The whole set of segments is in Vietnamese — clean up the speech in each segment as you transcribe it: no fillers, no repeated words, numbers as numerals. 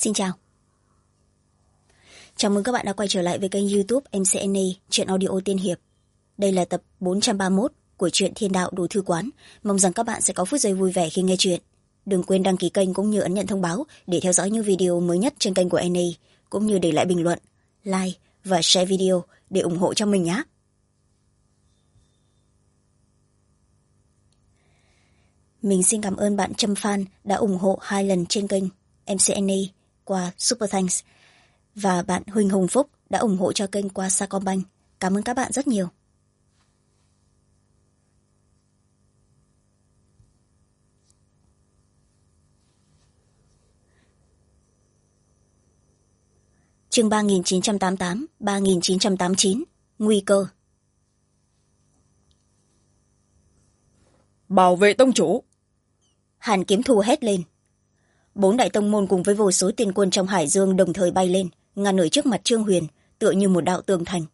Xin chào. Chào mừng các bạn đã quay trở lại với kênh YouTube MCNA Truyện Audio Tiên Hiệp. Đây là tập 431 của truyện Thiên Đạo Đồ Thư Quán. Mong rằng các bạn sẽ có phút giây vui vẻ khi nghe chuyện. Đừng quên đăng ký kênh cũng như ấn nhận thông báo để theo dõi những video mới nhất trên kênh của NA, cũng như để lại bình luận, like và share video để ủng hộ cho mình nhé. Mình xin cảm ơn bạn Trâm Phan đã ủng hộ 2 lần trên kênh MCNA qua Super Thanks, và bạn Huỳnh Hồng Phúc đã ủng hộ cho kênh qua Sacombank. Cảm ơn các bạn rất nhiều. Chương 3988, 3989, Nguy cơ. Bảo vệ tông chủ! Hàn Kiếm Thu hét lên. 4 đại tông môn cùng với vô số tiên quân trong hải dương đồng thời bay lên, ngăn ở trước mặt Trương Huyền, tựa như một đạo tường thành.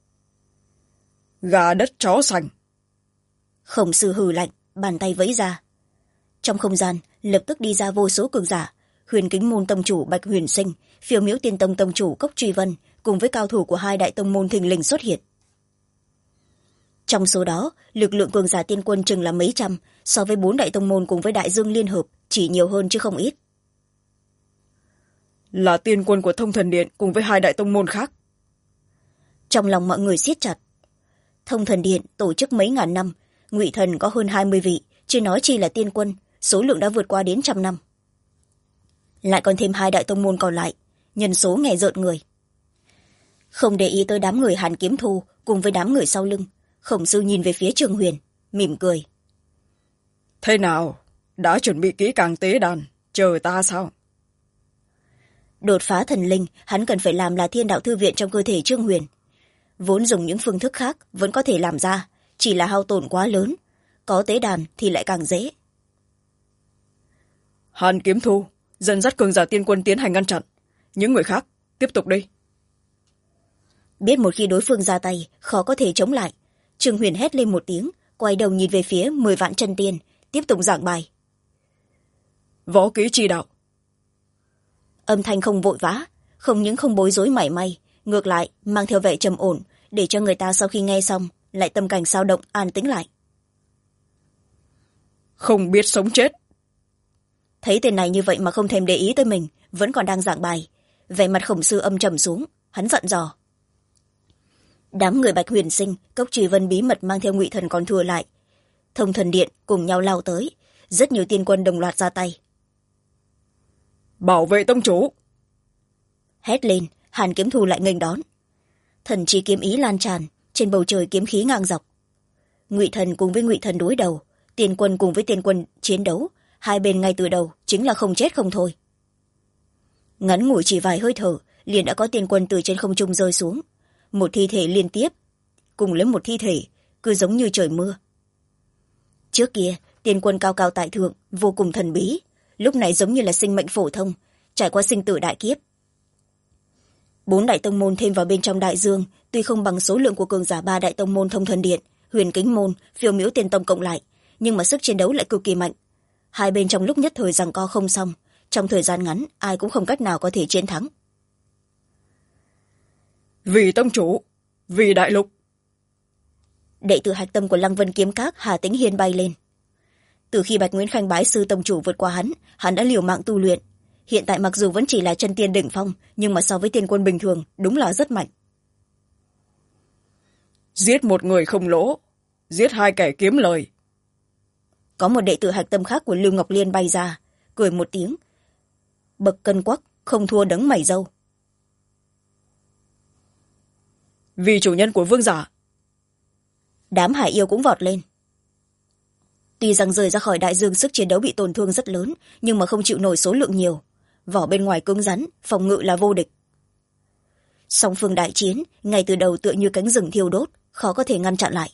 Gà đất chó sành! Khổng Sư hừ lạnh, bàn tay vẫy ra. Trong không gian lập tức đi ra vô số cường giả. Huyền Kính Môn tông chủ Bạch Huyền Sinh, Phiêu Miễu Tiên Tông tông chủ Cốc Truy Vân cùng với cao thủ của 2 đại tông môn thình lình xuất hiện. Trong số đó, lực lượng cường giả tiên quân chừng là mấy trăm, so với 4 đại tông môn cùng với Đại Dương Liên Hợp chỉ nhiều hơn chứ không ít. Là tiên quân của Thông Thần Điện cùng với 2 đại tông môn khác. Trong lòng mọi người siết chặt. Thông Thần Điện tổ chức mấy ngàn năm, ngụy thần có hơn 20 vị, chứ nói chi là tiên quân, số lượng đã vượt qua đến 100 năm. Lại còn thêm 2 đại tông môn còn lại, nhân số nghe rợn người. Không để ý tới đám người Hàn Kiếm Thu cùng với đám người sau lưng, Khổng Sư nhìn về phía Trương Huyền, mỉm cười. Thế nào? Đã chuẩn bị kỹ càng tế đàn, chờ ta sao? Đột phá thần linh, hắn cần phải làm là thiên đạo thư viện trong cơ thể Trương Huyền. Vốn dùng những phương thức khác vẫn có thể làm ra, chỉ là hao tổn quá lớn. Có tế đàn thì lại càng dễ. Hàn Kiếm Thu, dẫn dắt cường giả tiên quân tiến hành ngăn chặn. Những người khác, tiếp tục đi. Biết một khi đối phương ra tay, khó có thể chống lại. Trương Huyền hét lên một tiếng, quay đầu nhìn về phía 10 vạn chân tiên, tiếp tục giảng bài. Võ kỹ chi đạo. Âm thanh không vội vã, không những không bối rối mảy may, ngược lại mang theo vẻ trầm ổn, để cho người ta sau khi nghe xong lại tâm cảnh sao động, an tĩnh lại. Không biết sống chết. Thấy tên này như vậy mà không thèm để ý tới mình, vẫn còn đang giảng bài, vẻ mặt Khổng Sư âm trầm xuống, hắn giận dò. Đám người Bạch Huyền Sinh, Cốc Truy Vân bí mật mang theo ngụy thần còn thừa lại, Thông Thần Điện cùng nhau lao tới, rất nhiều tiên quân đồng loạt ra tay. Bảo vệ tông chủ! Hét lên, Hàn Kiếm Thu lại nghênh đón. Thần chi kiếm ý lan tràn, trên bầu trời kiếm khí ngang dọc. Ngụy thần cùng với ngụy thần đối đầu, tiên quân cùng với tiên quân chiến đấu, hai bên ngay từ đầu chính là không chết không thôi. Ngắn ngủi chỉ vài hơi thở, liền đã có tiên quân từ trên không trung rơi xuống, một thi thể liên tiếp cùng lấy một thi thể, cứ giống như trời mưa. Trước kia tiên quân cao cao tại thượng, vô cùng thần bí, lúc này giống như là sinh mệnh phổ thông, trải qua sinh tử đại kiếp. 4 đại tông môn thêm vào bên trong đại dương, tuy không bằng số lượng của cường giả 3 đại tông môn Thông Thần Điện, Huyền Kính Môn, Phiêu Miễu Tiên Tông cộng lại, nhưng mà sức chiến đấu lại cực kỳ mạnh. Hai bên trong lúc nhất thời giằng co không xong, trong thời gian ngắn ai cũng không cách nào có thể chiến thắng. Vì tông chủ, vì đại lục. Đệ tử hạch tâm của Lăng Vân Kiếm Các Hà Tĩnh Hiên bay lên. Từ khi Bạch Nguyễn Khanh bái sư tông chủ vượt qua hắn đã liều mạng tu luyện. Hiện tại mặc dù vẫn chỉ là chân tiên đỉnh phong, nhưng mà so với tiên quân bình thường đúng là rất mạnh. Giết một người không lỗ, giết 2 kẻ kiếm lời. Có một đệ tử hạch tâm khác của Lưu Ngọc Liên bay ra, cười một tiếng, bậc cân quắc không thua đấng mày râu. Vì chủ nhân của vương giả. Đám hải yêu cũng vọt lên. Tuy rằng rời ra khỏi đại dương sức chiến đấu bị tổn thương rất lớn, nhưng mà không chịu nổi số lượng nhiều, vỏ bên ngoài cứng rắn, phòng ngự là vô địch. Song phương đại chiến ngay từ đầu tựa như cánh rừng thiêu đốt, khó có thể ngăn chặn lại.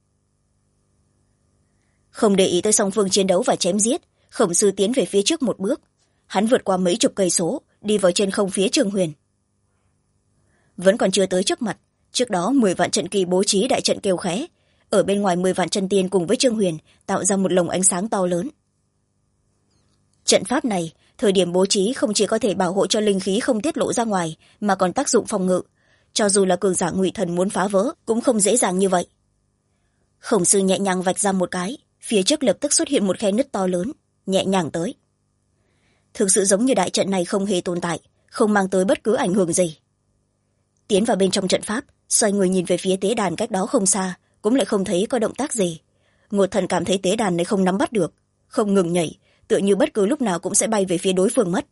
Không để ý tới song phương chiến đấu và chém giết, Khổng Sư tiến về phía trước một bước, hắn vượt qua mấy chục cây số, đi vào trên không phía Trương Huyền. Vẫn còn chưa tới trước mặt, trước đó 10 vạn trận kỳ bố trí đại trận kêu khẽ, ở bên ngoài 10 vạn chân tiên cùng với Trương Huyền tạo ra một lồng ánh sáng to lớn. Trận pháp này thời điểm bố trí không chỉ có thể bảo hộ cho linh khí không tiết lộ ra ngoài mà còn tác dụng phòng ngự, cho dù là cường giả ngụy thần muốn phá vỡ cũng không dễ dàng như vậy. Khổng sư nhẹ nhàng vạch ra một cái, phía trước lập tức xuất hiện một khe nứt to lớn, nhẹ nhàng tới. Thực sự giống như đại trận này không hề tồn tại, không mang tới bất cứ ảnh hưởng gì. Tiến vào bên trong trận pháp, xoay người nhìn về phía tế đàn cách đó không xa, cũng lại không thấy có động tác gì. Ngột thần cảm thấy tế đàn này không nắm bắt được, không ngừng nhảy, tựa như bất cứ lúc nào cũng sẽ bay về phía đối phương mất.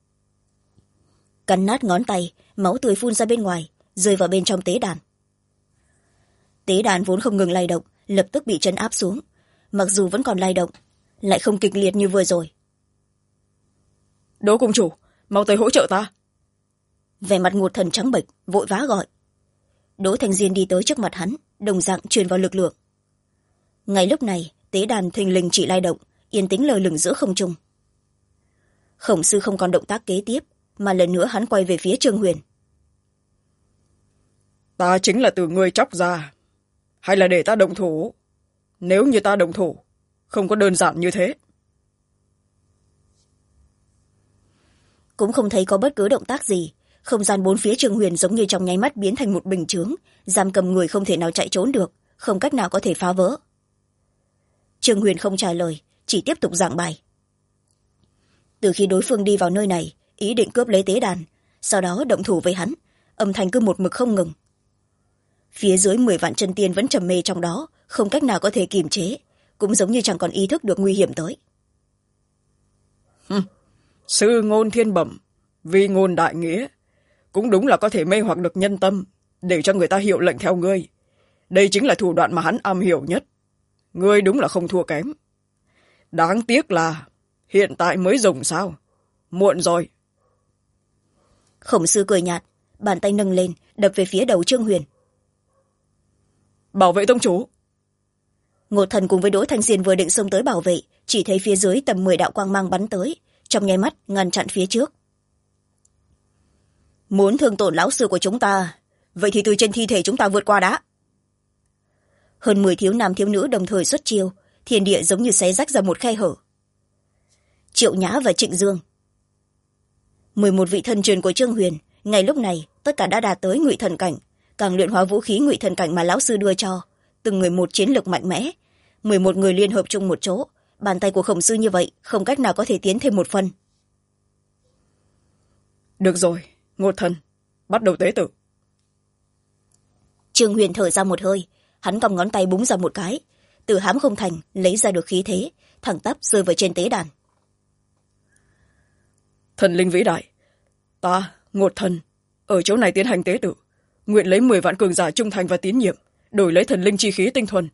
Cắn nát ngón tay, máu tươi phun ra bên ngoài, rơi vào bên trong tế đàn. Tế đàn vốn không ngừng lay động, lập tức bị trấn áp xuống, mặc dù vẫn còn lay động, lại không kịch liệt như vừa rồi. Đỗ cung chủ, mau tới hỗ trợ ta. Vẻ mặt Ngột thần trắng bệch, vội vã gọi. Đỗ Thành Diên đi tới trước mặt hắn, đồng dạng truyền vào lực lượng. Ngay lúc này, tế đàn thình lình chỉ lay động, yên tĩnh lơ lửng giữa không trung. Khổng sư không còn động tác kế tiếp, mà lần nữa hắn quay về phía Trương Huyền. Ta chính là từ ngươi chóc ra, hay là để ta động thủ? Nếu như ta động thủ, không có đơn giản như thế. Cũng không thấy có bất cứ động tác gì, không gian bốn phía Trương Huyền giống như trong nháy mắt biến thành một bình chướng, giam cầm người không thể nào chạy trốn được, không cách nào có thể phá vỡ. Trương Huyền không trả lời, chỉ tiếp tục giảng bài. Từ khi đối phương đi vào nơi này, ý định cướp lấy tế đàn, sau đó động thủ với hắn, âm thanh cứ một mực không ngừng. Phía dưới 10 vạn chân tiên vẫn trầm mê trong đó, không cách nào có thể kiềm chế, cũng giống như chẳng còn ý thức được nguy hiểm tới. Sư ngôn thiên bẩm, vi ngôn đại nghĩa, cũng đúng là có thể mê hoặc được nhân tâm, để cho người ta hiệu lệnh theo ngươi. Đây chính là thủ đoạn mà hắn am hiểu nhất. Ngươi đúng là không thua kém. Đáng tiếc là hiện tại mới dùng sao? Muộn rồi. Khổng sư cười nhạt, bàn tay nâng lên, đập về phía đầu Trương Huyền. Bảo vệ tông chủ. Ngột thần cùng với Đỗ Thanh Diên vừa định xông tới bảo vệ, chỉ thấy phía dưới tầm 10 đạo quang mang bắn tới, trong nháy mắt ngăn chặn phía trước. Muốn thương tổn lão sư của chúng ta, vậy thì từ trên thi thể chúng ta vượt qua đã. Hơn 10 thiếu nam thiếu nữ đồng thời xuất chiêu, thiên địa giống như xé rách ra một khe hở. Triệu Nhã và Trịnh Dương, 11 vị thân truyền của Trương Huyền, ngay lúc này tất cả đã đạt tới ngụy thần cảnh, càng luyện hóa vũ khí ngụy thần cảnh mà lão sư đưa cho, từng người một chiến lược mạnh mẽ, 11 người liên hợp chung một chỗ, bàn tay của Khổng sư như vậy không cách nào có thể tiến thêm một phân. Được rồi, Ngột thần, bắt đầu tế tự. Trương Huyền thở ra một hơi, hắn cầm ngón tay búng ra một cái, từ hám không thành lấy ra được khí thế, thẳng tắp rơi vào trên tế đàn. Thần linh vĩ đại, ta, Ngột thần, ở chỗ này tiến hành tế tự, nguyện lấy 10 vạn cường giả trung thành và tín nhiệm, đổi lấy thần linh chi khí tinh thuần.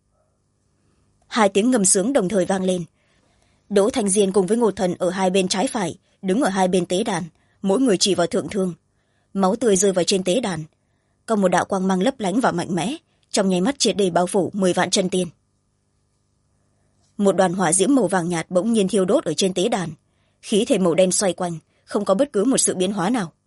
2 tiếng ngâm sướng đồng thời vang lên. Đỗ Thanh Diên cùng với Ngột thần ở hai bên trái phải, đứng ở hai bên tế đàn, mỗi người chỉ vào thượng thương. Máu tươi rơi vào trên tế đàn, có một đạo quang mang lấp lánh và mạnh mẽ, trong nháy mắt triệt để bao phủ 10 vạn chân tiên. Một đoàn hỏa diễm màu vàng nhạt bỗng nhiên thiêu đốt ở trên tế đàn, khí thể màu đen xoay quanh, không có bất cứ một sự biến hóa nào.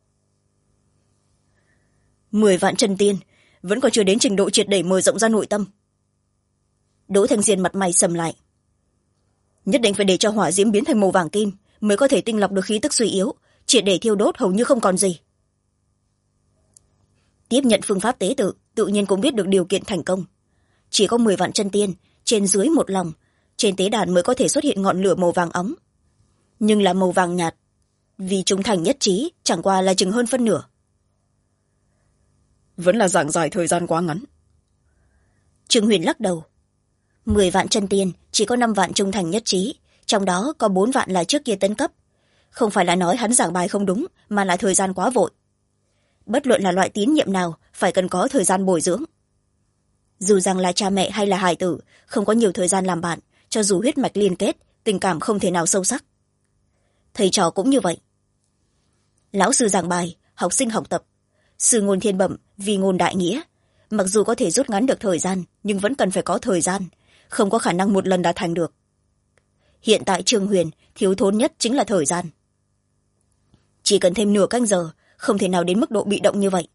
10 vạn chân tiên vẫn còn chưa đến trình độ triệt để mở rộng ra nội tâm. Đỗ Thanh Diên mặt mày sầm lại. Nhất định phải để cho hỏa diễm biến thành màu vàng kim mới có thể tinh lọc được khí tức suy yếu, triệt để thiêu đốt hầu như không còn gì. Tiếp nhận phương pháp tế tự, tự nhiên cũng biết được điều kiện thành công. Chỉ có 10 vạn chân tiên, trên dưới một lòng, trên tế đàn mới có thể xuất hiện ngọn lửa màu vàng óng. Nhưng là màu vàng nhạt, vì trung thành nhất trí, chẳng qua là chừng hơn phân nửa. Vẫn là giảng giải thời gian quá ngắn. Trương Huyền lắc đầu. 10 vạn chân tiên, chỉ có 5 vạn trung thành nhất trí, trong đó có 4 vạn là trước kia tấn cấp. Không phải là nói hắn giảng bài không đúng, mà là thời gian quá vội. Bất luận là loại tín nhiệm nào, phải cần có thời gian bồi dưỡng. Dù rằng là cha mẹ hay là hài tử, không có nhiều thời gian làm bạn, cho dù huyết mạch liên kết, tình cảm không thể nào sâu sắc. Thầy trò cũng như vậy. Lão sư giảng bài, học sinh học tập. Sư ngôn thiên bẩm, vi ngôn đại nghĩa. Mặc dù có thể rút ngắn được thời gian, nhưng vẫn cần phải có thời gian, không có khả năng một lần đã thành được. Hiện tại Trương Huyền thiếu thốn nhất chính là thời gian. Chỉ cần thêm nửa canh giờ, không thể nào đến mức độ bị động như vậy.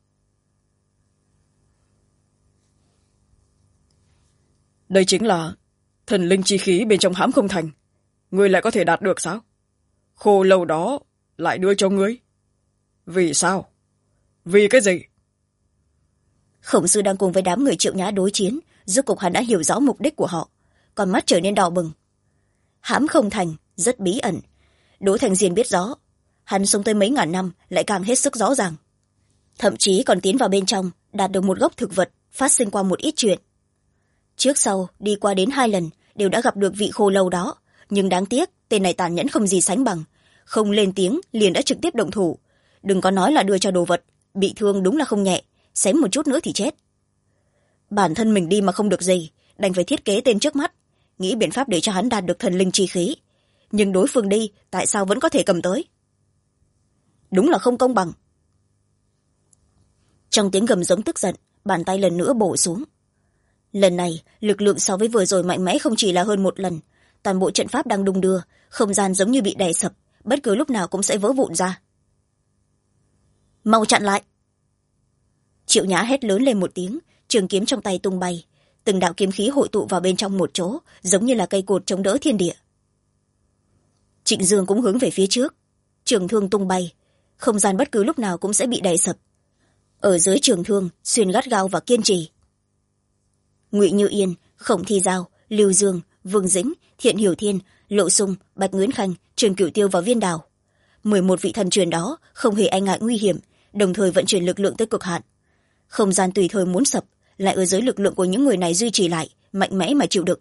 Đây chính là thần linh chi khí bên trong hãm không thành. Ngươi lại có thể đạt được sao? khô lâu đó lại đưa cho ngươi? Vì sao? Vì cái gì? Khổng sư đang cùng với đám người Triệu Nhã đối chiến, rốt cục hắn đã hiểu rõ mục đích của họ, con mắt trở nên đỏ bừng. Hãm không thành rất bí ẩn, Đỗ Thành Diên biết rõ, hắn sống tới mấy ngàn năm lại càng hết sức rõ ràng, thậm chí còn tiến vào bên trong đạt được một gốc thực vật, phát sinh qua một ít chuyện. Trước sau đi qua đến 2 lần đều đã gặp được vị khô lâu đó, nhưng đáng tiếc tên này tàn nhẫn không gì sánh bằng, không lên tiếng liền đã trực tiếp động thủ, đừng có nói là đưa cho đồ vật, bị thương đúng là không nhẹ, xém một chút nữa thì chết. Bản thân mình đi mà không được gì, đành phải thiết kế tên trước mắt, nghĩ biện pháp để cho hắn đạt được thần linh chi khí, nhưng đối phương đi tại sao vẫn có thể cầm tới? Đúng là không công bằng. Trong tiếng gầm giống tức giận, bàn tay lần nữa bổ xuống. Lần này lực lượng so với vừa rồi mạnh mẽ không chỉ là hơn 1 lần, toàn bộ trận pháp đang đung đưa, không gian giống như bị đè sập, bất cứ lúc nào cũng sẽ vỡ vụn ra. Mau chặn lại! Triệu Nhã hét lớn lên một tiếng, trường kiếm trong tay tung bay, từng đạo kiếm khí hội tụ vào bên trong một chỗ, giống như là cây cột chống đỡ thiên địa. Trịnh Dương cũng hướng về phía trước, trường thương tung bay, không gian bất cứ lúc nào cũng sẽ bị đè sập. Ở dưới trường thương xuyên gắt gao và kiên trì. Ngụy Như Yên, Khổng Thi Giao, Lưu Dương, Vương Dĩnh, Thiện Hiểu Thiên, Lộ Sung, Bạch Nguyễn Khanh, Trương Cửu Tiêu và Viên Đào, 11 vị thần truyền đó không hề e ngại nguy hiểm, đồng thời vận chuyển lực lượng tới cực hạn. Không gian tùy thời muốn sập, lại ở dưới lực lượng của những người này duy trì lại, mạnh mẽ mà chịu đựng.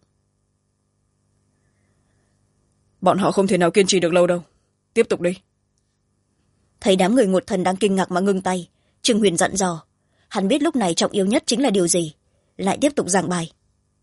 Bọn họ không thể nào kiên trì được lâu đâu, tiếp tục đi. Thấy đám người Ngột Thần đang kinh ngạc mà ngưng tay, Trương Huyền dặn dò, hắn biết lúc này trọng yếu nhất chính là điều gì, lại tiếp tục giảng bài.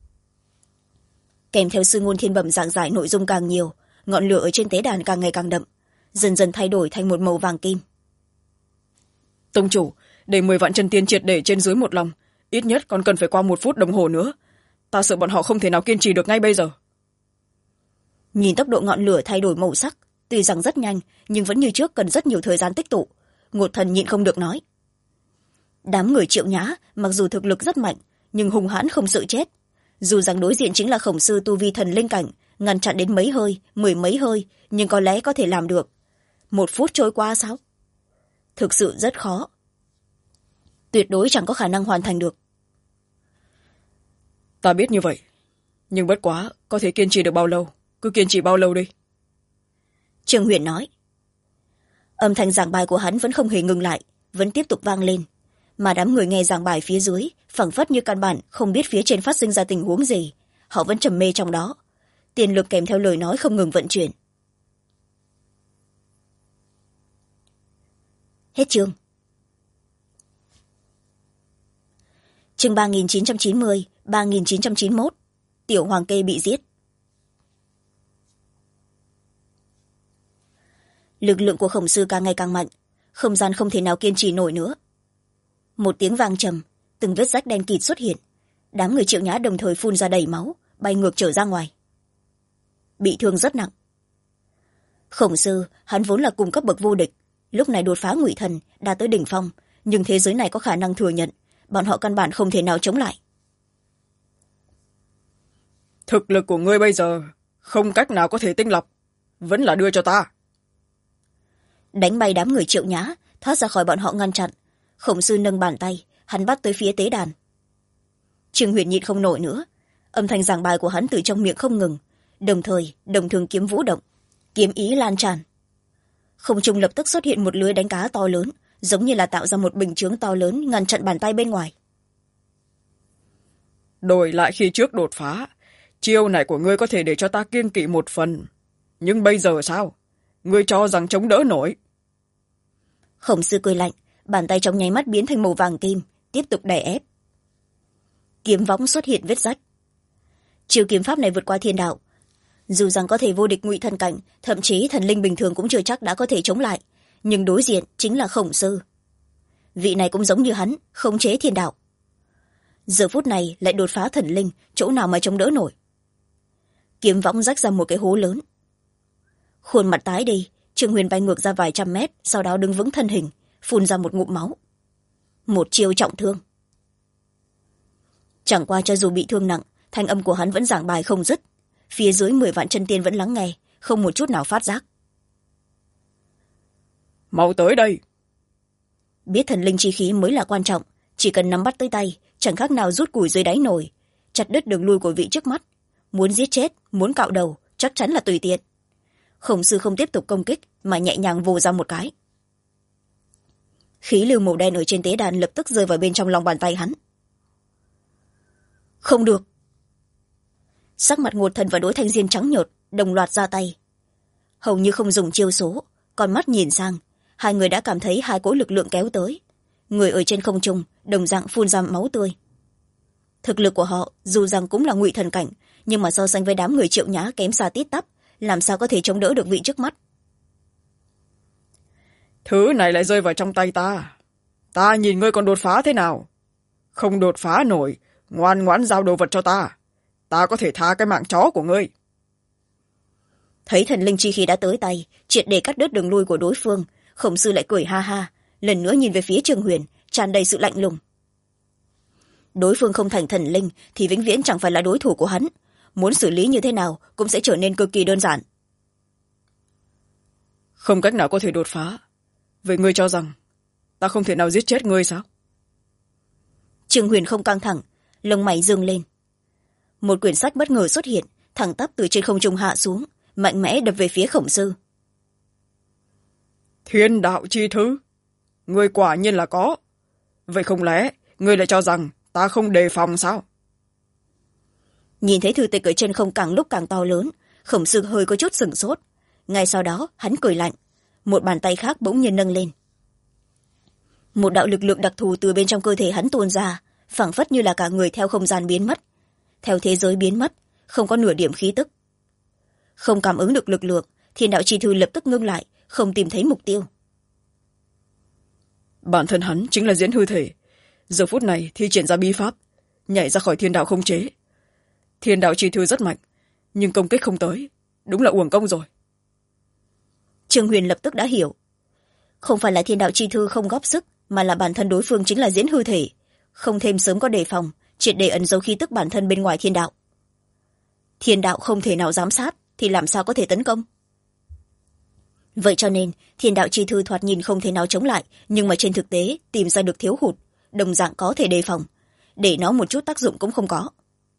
Kèm theo sư ngôn thiên bẩm giảng giải nội dung càng nhiều, ngọn lửa ở trên tế đàn càng ngày càng đậm, dần dần thay đổi thành một màu vàng kim. Tông chủ, để 10 vạn chân tiên triệt để trên dưới một lòng, ít nhất còn cần phải qua 1 phút đồng hồ nữa, ta sợ bọn họ không thể nào kiên trì được ngay bây giờ. Nhìn tốc độ ngọn lửa thay đổi màu sắc, tuy rằng rất nhanh nhưng vẫn như trước cần rất nhiều thời gian tích tụ. Ngột Thần nhịn không được nói, đám người Triệu Nhã mặc dù thực lực rất mạnh nhưng hung hãn không sợ chết, dù rằng đối diện chính là khổng sư tu vi thần linh cảnh, ngăn chặn đến mấy hơi, 10 mấy hơi, nhưng có lẽ có thể làm được. 1 phút trôi qua sao? Thực sự rất khó, tuyệt đối chẳng có khả năng hoàn thành được. Ta biết như vậy, nhưng bất quá có thể kiên trì được bao lâu, cứ kiên trì bao lâu đi. Trương Huyền nói. Âm thanh giảng bài của hắn vẫn không hề ngừng lại, vẫn tiếp tục vang lên, mà đám người nghe giảng bài phía dưới phảng phất như căn bản không biết phía trên phát sinh ra tình huống gì, họ vẫn trầm mê trong đó, tiền lực kèm theo lời nói không ngừng vận chuyển. Hết chương. Chương 3990, 3991, Tiểu Hoàng Kê bị giết. Lực lượng của khổng sư càng ngày càng mạnh, không gian không thể nào kiên trì nổi nữa. Một tiếng vang trầm, từng vết rách đen kịt xuất hiện, đám người Triệu Nhã đồng thời phun ra đầy máu, bay ngược trở ra ngoài, bị thương rất nặng. Khổng sư hắn vốn là cùng cấp bậc vô địch, lúc này đột phá Ngụy Thần đã tới đỉnh phong, nhưng thế giới này có khả năng thừa nhận bọn họ căn bản không thể nào chống lại. Thực lực của ngươi bây giờ không cách nào có thể tinh lọc, vẫn là đưa cho ta. Đánh bay đám người Triệu Nhã, thoát ra khỏi bọn họ ngăn chặn. Khổng sư nâng bàn tay, hắn bắt tới phía tế đàn. Trương Huyền nhịn không nổi nữa, âm thanh giảng bài của hắn từ trong miệng không ngừng, đồng thời đồng thường kiếm vũ động, kiếm ý lan tràn. Không trung lập tức xuất hiện một lưới đánh cá to lớn, giống như là tạo ra một bình chướng to lớn ngăn chặn bàn tay bên ngoài. Đổi lại khi trước đột phá, chiêu này của ngươi có thể để cho ta kiên kỵ 1 phần, nhưng bây giờ sao? Ngươi cho rằng chống đỡ nổi? Khổng sư cười lạnh, bàn tay trong nháy mắt biến thành màu vàng kim, tiếp tục đè ép. Kiếm võng xuất hiện vết rách. Chiêu kiếm pháp này vượt qua thiên đạo, dù rằng có thể vô địch Ngụy Thần cảnh, thậm chí thần linh bình thường cũng chưa chắc đã có thể chống lại, nhưng đối diện chính là khổng sư. Vị này cũng giống như hắn, khống chế thiên đạo, giờ phút này lại đột phá thần linh, chỗ nào mà chống đỡ nổi. Kiếm võng rách ra một cái hố lớn, khuôn mặt tái đi. Trương Huyền bay ngược ra vài trăm mét, sau đó đứng vững thân hình, phun ra một ngụm máu. Một chiêu trọng thương. Chẳng qua cho dù bị thương nặng, thanh âm của hắn vẫn giảng bài không dứt, phía dưới 10 vạn chân tiên vẫn lắng nghe, không một chút nào phát giác. mau tới đây. Biết thần linh chi khí mới là quan trọng, chỉ cần nắm bắt tới tay chẳng khác nào rút củi dưới đáy nồi, chặt đứt đường lui của vị trước mắt. Muốn giết chết, muốn cạo đầu chắc chắn là tùy tiện. Khổng sư không tiếp tục công kích mà nhẹ nhàng vồ ra một cái. Khí lưu màu đen ở trên tế đàn lập tức rơi vào bên trong lòng bàn tay hắn. Không được. Sắc mặt Ngột Thần và Đối Thanh Diên trắng nhợt đồng loạt ra tay. Hầu như không dùng chiêu số, con mắt nhìn sang, hai người đã cảm thấy hai cỗ lực lượng kéo tới. Người ở trên không trung đồng dạng phun ra máu tươi. Thực lực của họ dù rằng cũng là ngụy thần cảnh, nhưng mà so sánh với đám người Triệu Nhã kém xa tít tắp, làm sao có thể chống đỡ được vị trước mắt. Thứ này lại rơi vào trong tay ta. Ta nhìn ngươi còn đột phá thế nào? Không đột phá nổi, ngoan ngoãn giao đồ vật cho ta. Ta có thể tha cái mạng chó của ngươi. Thấy thần linh chi khí đã tới tay, triệt để cắt đứt đường lui của đối phương, Khổng sư lại cười ha ha, lần nữa nhìn về phía Trương Huyền, tràn đầy sự lạnh lùng. Đối phương không thành thần linh thì vĩnh viễn chẳng phải là đối thủ của hắn, muốn xử lý như thế nào cũng sẽ trở nên cực kỳ đơn giản. Không cách nào có thể đột phá. Vậy ngươi cho rằng ta không thể nào giết chết ngươi sao? Trương Huyền không căng thẳng, lông mày dương lên. Một quyển sách bất ngờ xuất hiện, thẳng tắp từ trên không trung hạ xuống, mạnh mẽ đập về phía Khổng sư. Thiên đạo chi thứ, ngươi quả nhiên là có. Vậy không lẽ ngươi lại cho rằng ta không đề phòng sao? Nhìn thấy thư tịch ở trên không càng lúc càng to lớn, Khổng sư hơi có chút sửng sốt. Ngay sau đó hắn cười lạnh, một bàn tay khác bỗng nhiên nâng lên. Một đạo lực lượng đặc thù từ bên trong cơ thể hắn tuôn ra, phảng phất như là cả người theo không gian biến mất, theo thế giới biến mất, không có nửa điểm khí tức. Không cảm ứng được lực lượng, Thiên đạo chi thư lập tức ngưng lại, không tìm thấy mục tiêu. Bản thân hắn chính là diễn hư thể, giờ phút này thi triển ra bí pháp, nhảy ra khỏi thiên đạo không chế. Thiên đạo chi thư rất mạnh, nhưng công kích không tới, đúng là uổng công rồi. Trương Huyền lập tức đã hiểu, không phải là thiên đạo chi thư không góp sức, mà là bản thân đối phương chính là diễn hư thể, không thêm sớm có đề phòng, triệt để ẩn giấu khí tức bản thân bên ngoài thiên đạo. Thiên đạo không thể nào giám sát thì làm sao có thể tấn công. Vậy cho nên thiên đạo chi thư thoạt nhìn không thể nào chống lại, nhưng mà trên thực tế tìm ra được thiếu hụt, đồng dạng có thể đề phòng, để nó một chút tác dụng cũng không có.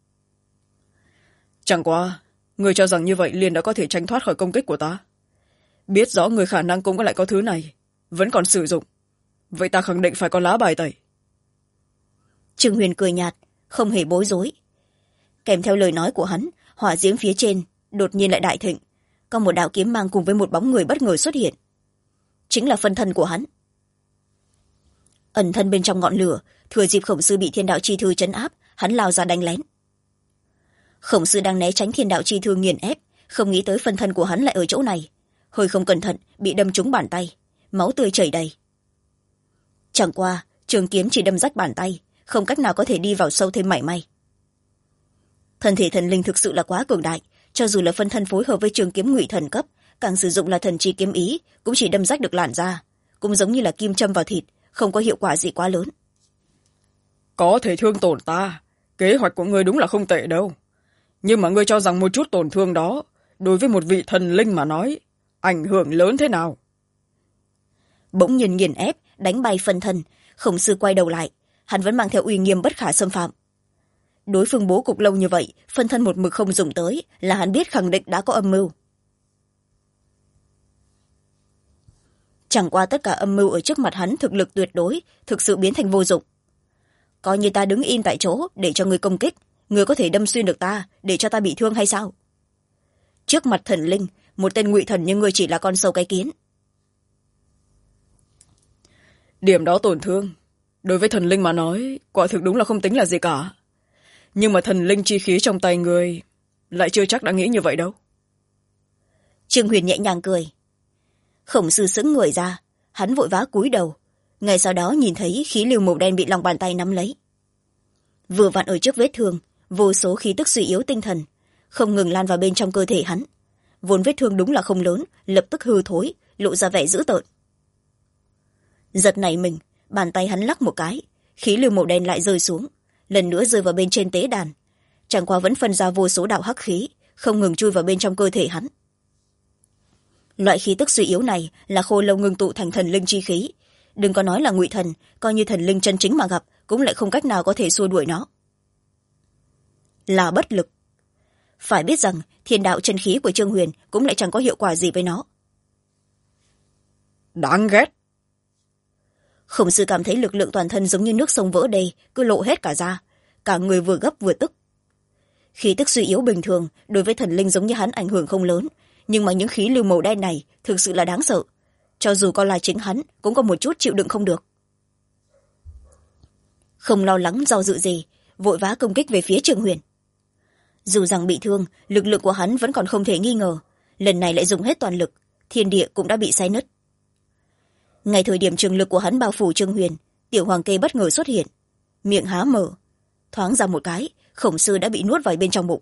Chẳng qua người cho rằng như vậy liền đã có thể tránh thoát khỏi công kích của ta. Biết rõ người khả năng cũng lại có thứ này, vẫn còn sử dụng, vậy ta khẳng định phải có lá bài tẩy. Trương Huyền cười nhạt, không hề bối rối. Kèm theo lời nói của hắn, hỏa diễm phía trên đột nhiên lại đại thịnh, có một đạo kiếm mang cùng với một bóng người bất ngờ xuất hiện, chính là phân thân của hắn. Ẩn thân bên trong ngọn lửa, thừa dịp Khổng sư bị thiên đạo chi thư trấn áp, hắn lao ra đánh lén. Khổng sư đang né tránh thiên đạo chi thư nghiền ép, không nghĩ tới phân thân của hắn lại ở chỗ này, hơi không cẩn thận bị đâm trúng bàn tay, máu tươi chảy đầy. Chẳng qua trường kiếm chỉ đâm rách bàn tay, không cách nào có thể đi vào sâu thêm mảy may. Thân thể thần linh thực sự là quá cường đại, cho dù là phân thân phối hợp với trường kiếm ngụy thần cấp, càng sử dụng là thần chi kiếm ý, cũng chỉ đâm rách được làn da, cũng giống như là kim châm vào thịt, không có hiệu quả gì quá lớn. Có thể thương tổn ta, kế hoạch của ngươi đúng là không tệ đâu, nhưng mà ngươi cho rằng một chút tổn thương đó đối với một vị thần linh mà nói ảnh hưởng lớn thế nào? Bỗng nhiên nghiền ép đánh bay phân thân, Khổng sư quay đầu lại, hắn vẫn mang theo uy nghiêm bất khả xâm phạm. Đối phương bố cục lâu như vậy, phân thân một mực không dùng tới, là hắn biết khẳng định đã có âm mưu. Chẳng qua tất cả âm mưu ở trước mặt hắn thực lực tuyệt đối, thực sự biến thành vô dụng. Coi như ta đứng im tại chỗ để cho người công kích, người có thể đâm xuyên được ta để cho ta bị thương hay sao? Trước mặt thần linh, một tên ngụy thần như ngươi chỉ là con sâu cái kiến. Điểm đó tổn thương đối với thần linh mà nói quả thực đúng là không tính là gì cả, nhưng mà thần linh chi khí trong tay người lại chưa chắc đã nghĩ như vậy đâu. Trương Huyền nhẹ nhàng cười. Khổng sư sững người ra, hắn vội vã cúi đầu, ngay sau đó nhìn thấy khí lưu màu đen bị lòng bàn tay nắm lấy. Vừa vặn ở trước vết thương, vô số khí tức suy yếu tinh thần không ngừng lan vào bên trong cơ thể hắn, vốn vết thương đúng là không lớn, lập tức hư thối, lộ ra vẻ dữ tợn. Giật nảy mình, bàn tay hắn lắc một cái, khí lưu màu đen lại rơi xuống, lần nữa rơi vào bên trên tế đàn, chẳng qua vẫn phân ra vô số đạo hắc khí không ngừng chui vào bên trong cơ thể hắn. Loại khí tức suy yếu này là khô lâu ngưng tụ thành thần linh chi khí. Đừng có nói là ngụy thần, coi như thần linh chân chính mà gặp cũng lại không cách nào có thể xua đuổi nó. Là bất lực. Phải biết rằng thiên đạo chân khí của Trương Huyền cũng lại chẳng có hiệu quả gì với nó. Đáng ghét. Khổng sư cảm thấy lực lượng toàn thân giống như nước sông vỡ đê, cứ lộ hết cả ra, cả người vừa gấp vừa tức. Khí tức suy yếu bình thường đối với thần linh giống như hắn ảnh hưởng không lớn, nhưng mà những khí lưu màu đen này thực sự là đáng sợ, cho dù có là chính hắn cũng có một chút chịu đựng không được. Không lo lắng do dự gì, vội vã công kích về phía Trương Huyền. Dù rằng bị thương, lực lượng của hắn vẫn còn không thể nghi ngờ, lần này lại dùng hết toàn lực, thiên địa cũng đã bị xé nứt. Ngay thời điểm trường lực của hắn bao phủ Trương Huyền, tiểu hoàng kê bất ngờ xuất hiện, miệng há mở, thoáng ra một cái, khổng sư đã bị nuốt vào bên trong bụng.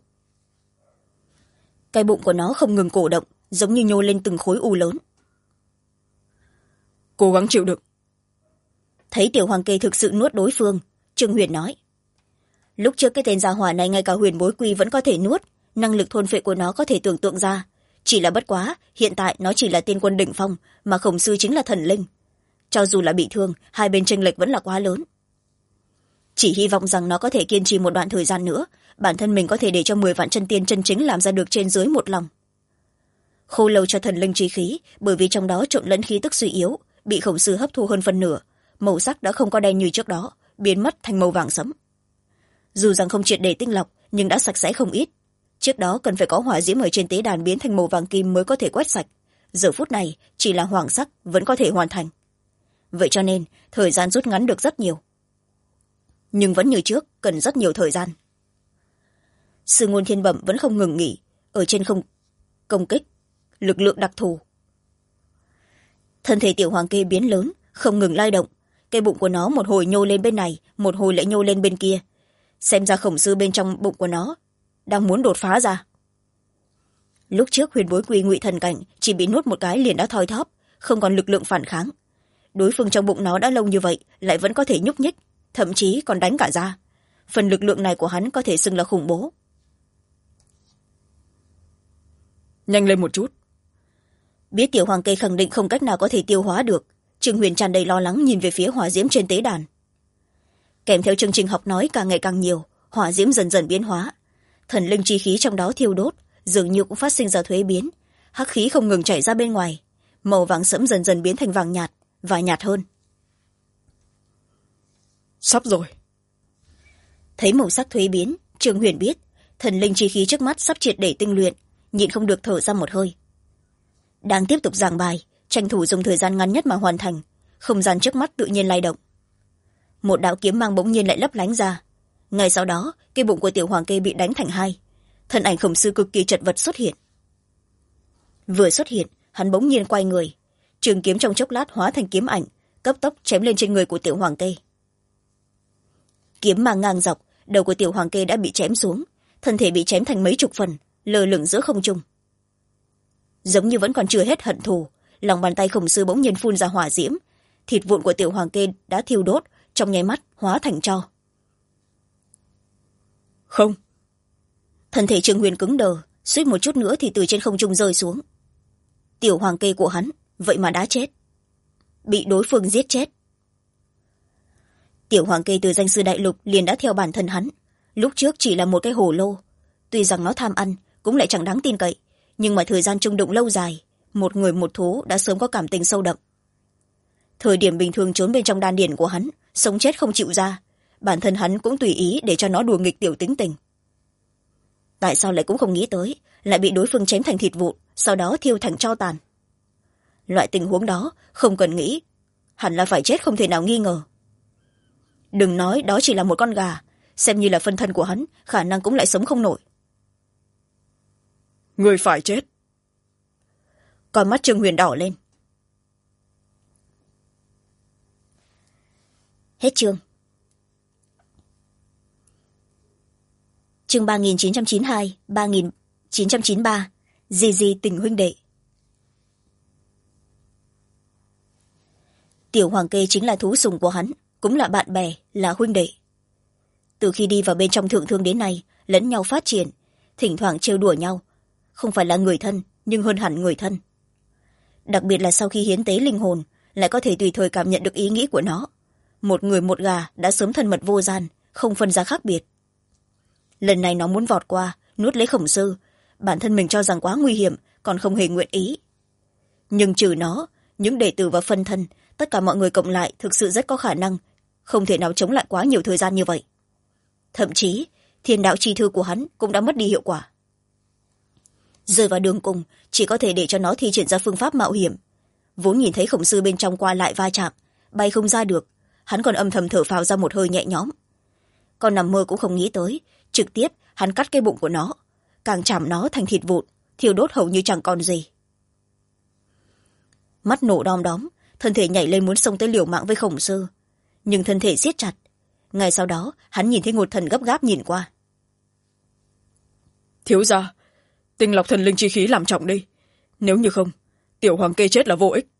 Cái bụng của nó không ngừng cổ động, giống như nhô lên từng khối u lớn. Cố gắng chịu đựng. Thấy tiểu hoàng kê thực sự nuốt đối phương, Trương Huyền nói, lúc trước cái tên gia hỏa này ngay cả huyền bối quy vẫn có thể nuốt, năng lực thôn phệ của nó có thể tưởng tượng ra, chỉ là bất quá hiện tại nó chỉ là tiên quân đỉnh phong, mà khổng sư chính là thần linh, cho dù là bị thương hai bên chênh lệch vẫn là quá lớn. Chỉ hy vọng rằng nó có thể kiên trì một đoạn thời gian nữa, bản thân mình có thể để cho 10 vạn chân tiên chân chính làm ra được trên dưới một lòng. Khô lâu cho thần linh chi khí, bởi vì trong đó trộn lẫn khí tức suy yếu, bị khổng sư hấp thu hơn phân nửa, màu sắc đã không có đen như trước đó, biến mất thành màu vàng sẫm. Dù rằng không triệt để tinh lọc, nhưng đã sạch sẽ không ít. Trước đó cần phải có hỏa diễm ở trên tế đàn biến thành màu vàng kim mới có thể quét sạch, giờ phút này chỉ là hoàng sắc vẫn có thể hoàn thành. Vậy cho nên thời gian rút ngắn được rất nhiều, nhưng vẫn như trước cần rất nhiều thời gian. Sư ngôn thiên bẩm vẫn không ngừng nghỉ ở trên không công kích, lực lượng đặc thù. Thân thể tiểu hoàng kê biến lớn, không ngừng lay động, cái bụng của nó một hồi nhô lên bên này, một hồi lại nhô lên bên kia, xem ra khổng sư bên trong bụng của nó đang muốn đột phá ra. Lúc trước huyền bối quy ngụy thần cảnh chỉ bị nuốt một cái liền đã thoi thóp, không còn lực lượng phản kháng. Đối phương trong bụng nó đã lâu như vậy lại vẫn có thể nhúc nhích, thậm chí còn đánh cả ra. Phần lực lượng này của hắn có thể xưng là khủng bố. Nhanh lên một chút. Biết tiểu hoàng cây khẳng định không cách nào có thể tiêu hóa được, Trương Huyền tràn đầy lo lắng nhìn về phía hỏa diễm trên tế đàn. Kèm theo chương trình học nói càng ngày càng nhiều, hỏa diễm dần dần biến hóa, thần linh chi khí trong đó thiêu đốt dường như cũng phát sinh ra thuế biến, hắc khí không ngừng chảy ra bên ngoài, màu vàng sẫm dần dần biến thành vàng nhạt và nhạt hơn. Sắp rồi. Thấy màu sắc thuế biến, Trương Huyền biết thần linh chi khí trước mắt sắp triệt để tinh luyện, nhịn không được thở ra một hơi. Đang tiếp tục giảng bài, tranh thủ dùng thời gian ngắn nhất mà hoàn thành, không gian trước mắt tự nhiên lay động. Một đạo kiếm mang bỗng nhiên lại lấp lánh ra, ngay sau đó cái bụng của tiểu hoàng kê bị đánh thành hai, thân ảnh khổng sư cực kỳ chật vật xuất hiện. Vừa xuất hiện, hắn bỗng nhiên quay người, trường kiếm trong chốc lát hóa thành kiếm ảnh, cấp tốc chém lên trên người của tiểu hoàng kê. Kiếm mang ngang dọc, đầu của tiểu hoàng kê đã bị chém xuống, thân thể bị chém thành mấy chục phần, lơ lửng giữa không trung. Giống như vẫn còn chưa hết hận thù, lòng bàn tay khổng sư bỗng nhiên phun ra hỏa diễm, thịt vụn của tiểu hoàng kê đã thiêu đốt, trong nháy mắt hóa thành tro. Không. Thân thể Trương Huyền cứng đờ, suýt một chút nữa thì từ trên không trung rơi xuống. Tiểu hoàng kê của hắn vậy mà đã chết, bị đối phương giết chết. Tiểu hoàng kê từ danh sư đại lục liền đã theo bản thân hắn, lúc trước chỉ là một cái hồ lô, tuy rằng nó tham ăn cũng lại chẳng đáng tin cậy, nhưng mà thời gian chung đụng lâu dài, một người một thú đã sớm có cảm tình sâu đậm. Thời điểm bình thường trốn bên trong đan điển của hắn, sống chết không chịu ra, bản thân hắn cũng tùy ý để cho nó đùa nghịch tiểu tính tình. Tại sao lại cũng không nghĩ tới, lại bị đối phương chém thành thịt vụn, sau đó thiêu thành tro tàn. Loại tình huống đó không cần nghĩ, hẳn là phải chết không thể nào nghi ngờ. Đừng nói đó chỉ là một con gà, xem như là phân thân của hắn, khả năng cũng lại sống không nổi. Người phải chết. Con mắt Trương Huyền đỏ lên. Hết chương. Chương 3992, 3993, Di tình huynh đệ. Tiểu hoàng kê chính là thú sùng của hắn, cũng là bạn bè, là huynh đệ. Từ khi đi vào bên trong thượng thương đến nay, lẫn nhau phát triển, thỉnh thoảng trêu đùa nhau, không phải là người thân nhưng hơn hẳn người thân. đặc biệt là sau khi hiến tế linh hồn lại có thể tùy thời cảm nhận được ý nghĩ của nó. Một người một gà đã sớm thân mật vô gian, không phân ra khác biệt. Lần này nó muốn vọt qua nuốt lấy Khổng Sư, bản thân mình cho rằng quá nguy hiểm, còn không hề nguyện ý. Nhưng trừ nó, những đệ tử và phân thân, tất cả mọi người cộng lại thực sự rất có khả năng không thể nào chống lại quá nhiều thời gian như vậy. Thậm chí thiên đạo chi thư của hắn cũng đã mất đi hiệu quả. Rơi vào đường cùng, chỉ có thể để cho nó thi triển ra phương pháp mạo hiểm. Vốn nhìn thấy Khổng Sư bên trong qua lại va chạm, bay không ra được, hắn còn âm thầm thở phào ra một hơi nhẹ nhõm. Còn nằm mơ cũng không nghĩ tới, trực tiếp hắn cắt cái bụng của nó, càng chạm nó thành thịt vụn, thiêu đốt hầu như chẳng còn gì. Mắt nổ đom đóm, thân thể nhảy lên muốn xông tới liều mạng với Khổng Sư, nhưng thân thể siết chặt. Ngay sau đó hắn nhìn thấy Ngột Thần gấp gáp nhìn qua. Thiếu gia, tinh lọc thần linh chi khí làm trọng đi, nếu như không tiểu hoàng kê chết là vô ích.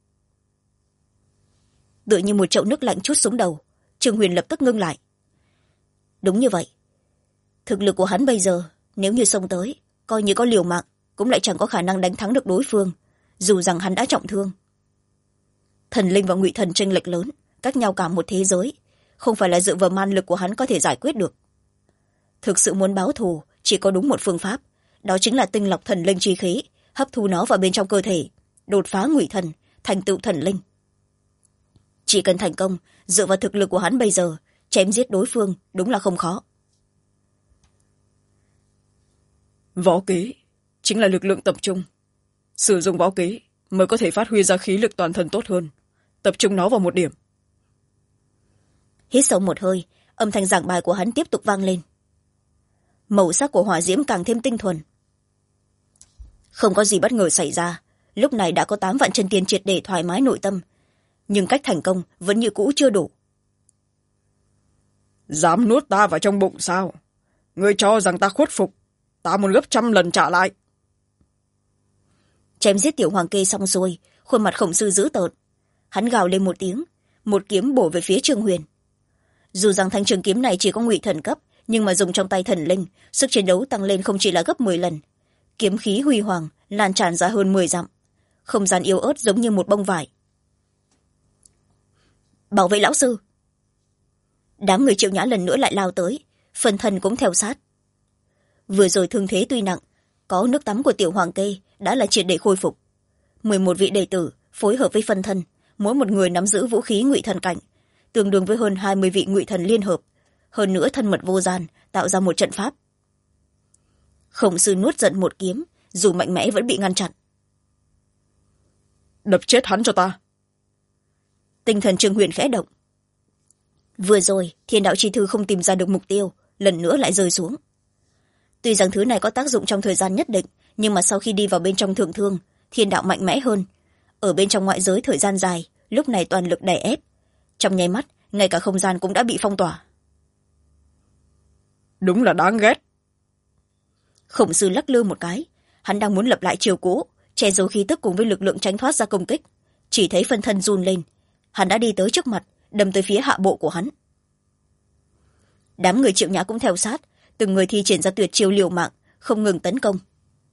Tựa như một chậu nước lạnh trút xuống đầu, Trương Huyền lập tức ngưng lại. Đúng như vậy, thực lực của hắn bây giờ nếu như xông tới, coi như có liều mạng cũng lại chẳng có khả năng đánh thắng được đối phương, dù rằng hắn đã trọng thương. Thần linh và ngụy thần chênh lệch lớn, cách nhau cả một thế giới, không phải là dựa vào man lực của hắn có thể giải quyết được. Thực sự muốn báo thù chỉ có đúng một phương pháp, đó chính là tinh lọc thần linh chi khí, hấp thu nó vào bên trong cơ thể, đột phá ngụy thần, thành tựu thần linh. Chỉ cần thành công, dựa vào thực lực của hắn bây giờ, chém giết đối phương đúng là không khó. Võ kỹ chính là lực lượng tập trung, sử dụng võ kỹ mới có thể phát huy ra khí lực toàn thân tốt hơn, tập trung nó vào một điểm. Hít sâu một hơi, âm thanh giảng bài của hắn tiếp tục vang lên. Màu sắc của hỏa diễm càng thêm tinh thuần. Không có gì bất ngờ xảy ra, lúc này đã có 8 vạn chân tiên triệt để thoải mái nội tâm, nhưng cách thành công vẫn như cũ chưa đủ. Dám nuốt ta vào trong bụng sao? Ngươi cho rằng ta khuất phục, ta muốn gấp 100 lần trả lại. Chém giết tiểu hoàng kê xong rồi, khuôn mặt Khổng Sư dữ tợn. Hắn gào lên một tiếng, một kiếm bổ về phía Trương Huyền. Dù rằng thanh trường kiếm này chỉ có ngụy thần cấp, nhưng mà dùng trong tay thần linh, sức chiến đấu tăng lên không chỉ là gấp 10 lần. Kiếm khí huy hoàng lan tràn ra hơn 10 dặm, không gian yếu ớt giống như một bông vải. Bảo vệ lão sư! Đám người Triệu Nhã lần nữa lại lao tới, phần thân cũng theo sát. Vừa rồi thương thế tuy nặng, có nước tắm của tiểu hoàng kê đã là triệt để khôi phục. 11 vị đệ tử phối hợp với phân thân, mỗi một người nắm giữ vũ khí ngụy thần cảnh, tương đương với hơn 20 vị ngụy thần liên hợp, hơn nữa thân mật vô gian, tạo ra một trận pháp. Khổng Sư nuốt giận một kiếm, dù mạnh mẽ vẫn bị ngăn chặn. Đập chết hắn cho ta! Tinh thần Trương Huyền khẽ động. Vừa rồi thiên đạo chi thư không tìm ra được mục tiêu, lần nữa lại rơi xuống. Tuy rằng thứ này có tác dụng trong thời gian nhất định, nhưng mà sau khi đi vào bên trong thượng thương, thiên đạo mạnh mẽ hơn. Ở bên trong ngoại giới thời gian dài, lúc này toàn lực đè ép. Trong nháy mắt, ngay cả không gian cũng đã bị phong tỏa. Đúng là đáng ghét. Khổng Sư lắc lư một cái, hắn đang muốn lập lại chiều cũ, che giấu khí tức cùng với lực lượng tránh thoát ra công kích. Chỉ thấy phân thân run lên, hắn đã đi tới trước mặt, đâm tới phía hạ bộ của hắn. Đám người Triệu Nhã cũng theo sát, từng người thi triển ra tuyệt chiêu liều mạng, không ngừng tấn công.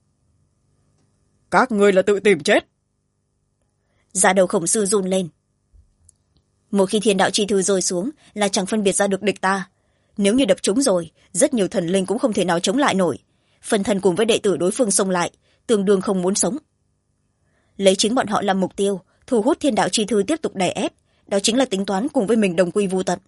Các ngươi là tự tìm chết! Da đầu Khổng Sư run lên. Một khi thiên đạo chi thư rơi xuống là chẳng phân biệt ra được địch ta. Nếu như đập trúng rồi, rất nhiều thần linh cũng không thể nào chống lại nổi. Phần thân cùng với đệ tử đối phương xông lại, tương đương không muốn sống. Lấy chính bọn họ làm mục tiêu, thu hút thiên đạo chi thư tiếp tục đè ép, đó chính là tính toán cùng với mình đồng quy vu tận.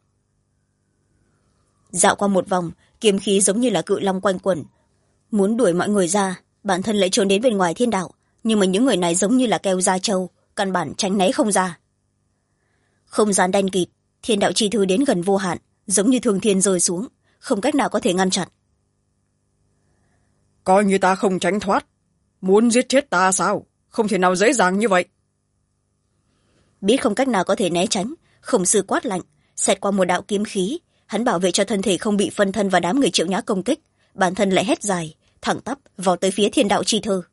Dạo qua một vòng, kiếm khí giống như là cự long quanh quẩn, muốn đuổi mọi người ra, bản thân lại trốn đến bên ngoài thiên đạo, nhưng mà những người này giống như là keo da trâu, căn bản tránh né không ra. Không gian đen kịt, thiên đạo chi thư đến gần vô hạn, giống như thường thiên rơi xuống, không cách nào có thể ngăn chặn. Coi như ta không tránh thoát, muốn giết chết ta sao? Không thể nào dễ dàng như vậy. Biết không cách nào có thể né tránh, Khổng Sư quát lạnh, xẹt qua một đạo kiếm khí, hắn bảo vệ cho thân thể không bị phân thân và đám người Triệu Nhã công kích, bản thân lại hét dài, thẳng tắp vào tới phía thiên đạo chi thư.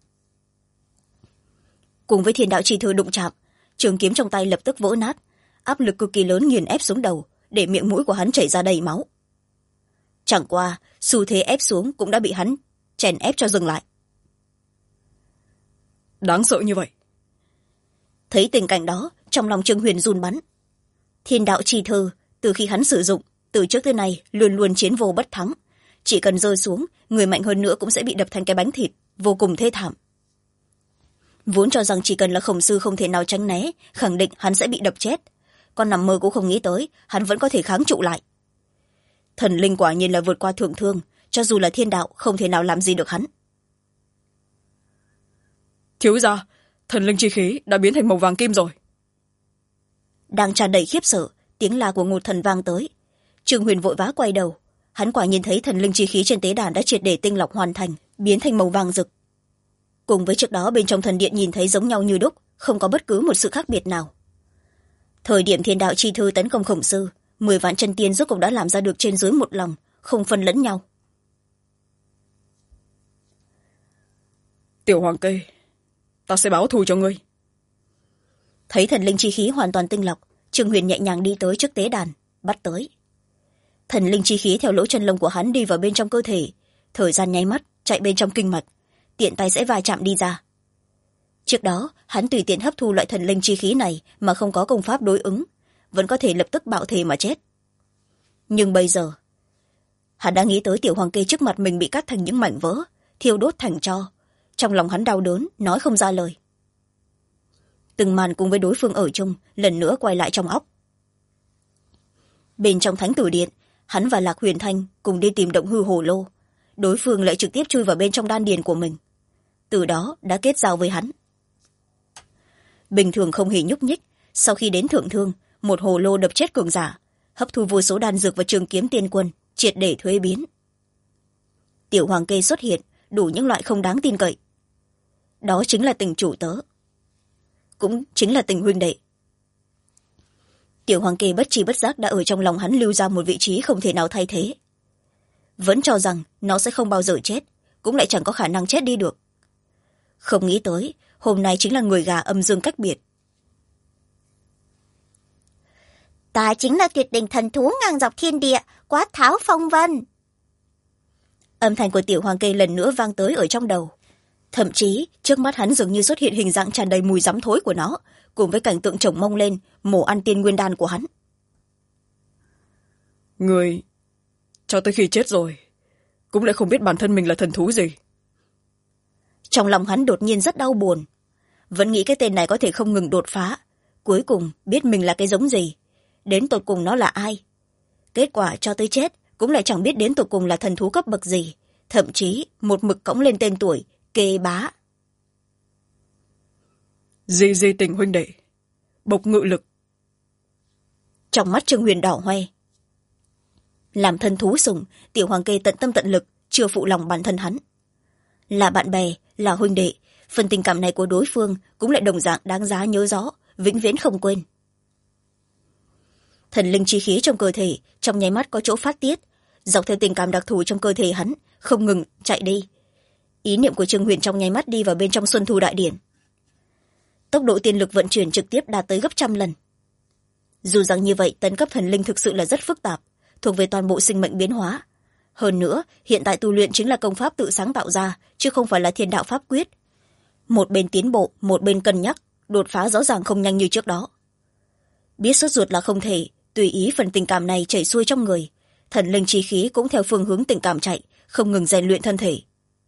Cùng với thiên đạo chi thư đụng chạm, trường kiếm trong tay lập tức vỡ nát, áp lực cực kỳ lớn nghiền ép xuống đầu, để miệng mũi của hắn chảy ra đầy máu. Chẳng qua xu thế ép xuống cũng đã bị hắn chèn ép cho dừng lại. Đáng sợ như vậy. thấy tình cảnh đó, trong lòng Trương Huyền run bắn. Thiên đạo chi thư từ khi hắn sử dụng, từ trước tới nay luôn luôn chiến vô bất thắng, chỉ cần rơi xuống, người mạnh hơn nữa cũng sẽ bị đập thành cái bánh thịt, vô cùng thê thảm. Vốn cho rằng chỉ cần là Khổng Sư không thể nào tránh né, khẳng định hắn sẽ bị đập chết, còn nằm mơ cũng không nghĩ tới hắn vẫn có thể kháng trụ lại. Thần linh quả nhiên là vượt qua thượng thương, cho dù là thiên đạo không thể nào làm gì được hắn. Thiếu gia, thần linh chi khí đã biến thành màu vàng kim rồi. Đang tràn đầy khiếp sợ, tiếng la của Ngột Thần vang tới. Trương Huyền vội vã quay đầu, hắn quả nhìn thấy thần linh chi khí trên tế đàn đã triệt để tinh lọc hoàn thành, biến thành màu vàng rực. Cùng với trước đó bên trong thần điện nhìn thấy giống nhau như đúc, không có bất cứ một sự khác biệt nào. Thời điểm thiên đạo chi thư tấn công Khổng Sư, 10 vạn chân tiên rốt cục đã làm ra được trên dưới một lòng, không phân lẫn nhau. Tiểu Hoàng Kê, ta sẽ báo thù cho ngươi. Thấy thần linh chi khí hoàn toàn tinh lọc, Trương Huyền nhẹ nhàng đi tới trước tế đàn, bắt tới. Thần linh chi khí theo lỗ chân lông của hắn đi vào bên trong cơ thể, thời gian nháy mắt chạy bên trong kinh mạch, tiện tay sẽ va chạm đi ra. Trước đó hắn tùy tiện hấp thu loại thần linh chi khí này mà không có công pháp đối ứng, vẫn có thể lập tức bạo thể mà chết. Nhưng bây giờ hắn đã nghĩ tới Tiểu Hoàng Kê trước mặt mình bị cắt thành những mảnh vỡ, thiêu đốt thành tro, trong lòng hắn đau đớn nói không ra lời. Từng màn cùng với đối phương ở chung lần nữa quay lại trong óc. Bên trong Thánh Tử Điện, hắn và Lạc Huyền Thanh cùng đi tìm động hư hồ lô, đối phương lại trực tiếp chui vào bên trong đan điền của mình, từ đó đã kết giao với hắn. Bình thường không hề nhúc nhích, sau khi đến thượng thương, một hồ lô đập chết cường giả, hấp thu vô số đan dược và trường kiếm tiên quân, triệt để thuế biến. Tiểu Hoàng Kê xuất hiện đủ những loại không đáng tin cậy. Đó chính là tình chủ tớ, cũng chính là tình huynh đệ. Tiểu Hoàng Kê bất tri bất giác đã ở trong lòng hắn lưu ra một vị trí không thể nào thay thế. Vẫn cho rằng nó sẽ không bao giờ chết, cũng lại chẳng có khả năng chết đi được. Không nghĩ tới hôm nay chính là người gà âm dương cách biệt. Ta chính là tuyệt đỉnh thần thú ngang dọc thiên địa, Quát Tháo Phong Vân. Âm thanh của Tiểu Hoàng Kê lần nữa vang tới ở trong đầu. Thậm chí trước mắt hắn dường như xuất hiện hình dạng tràn đầy mùi giấm thối của nó, cùng với cảnh tượng chồng mông lên mổ ăn tiên nguyên đan của hắn. Người cho tới khi chết rồi cũng lại không biết bản thân mình là thần thú gì. Trong lòng hắn đột nhiên rất đau buồn, vẫn nghĩ cái tên này có thể không ngừng đột phá, cuối cùng biết mình là cái giống gì, đến tột cùng nó là ai. Kết quả cho tới chết cũng lại chẳng biết đến tột cùng là thần thú cấp bậc gì, thậm chí một mực cõng lên tên tuổi Kê Bá. Di di tình huynh đệ, bộc ngự lực. Trong mắt Trương Huyền đỏ hoe. Làm thân thú sủng, Tiểu Hoàng Kê tận tâm tận lực, chưa phụ lòng bản thân hắn. Là bạn bè, là huynh đệ, phần tình cảm này của đối phương cũng lại đồng dạng đáng giá nhớ rõ, vĩnh viễn không quên. Thần linh chi khí trong cơ thể trong nháy mắt có chỗ phát tiết, dọc theo tình cảm đặc thù trong cơ thể hắn không ngừng chạy đi. Ý niệm của Trương Huyền trong nháy mắt đi vào bên trong Xuân Thu Đại Điển. Tốc độ tiên lực vận chuyển trực tiếp đạt tới gấp 100 lần. Dù rằng như vậy, tấn cấp thần linh thực sự là rất phức tạp, thuộc về toàn bộ sinh mệnh biến hóa. Hơn nữa, hiện tại tu luyện chính là công pháp tự sáng tạo ra, chứ không phải là thiên đạo pháp quyết. Một bên tiến bộ, một bên cân nhắc, đột phá rõ ràng không nhanh như trước đó. Biết sốt ruột là không thể, tùy ý phần tình cảm này chảy xuôi trong người, thần linh chi khí cũng theo phương hướng tình cảm chạy, không ngừng rèn luyện thân thể.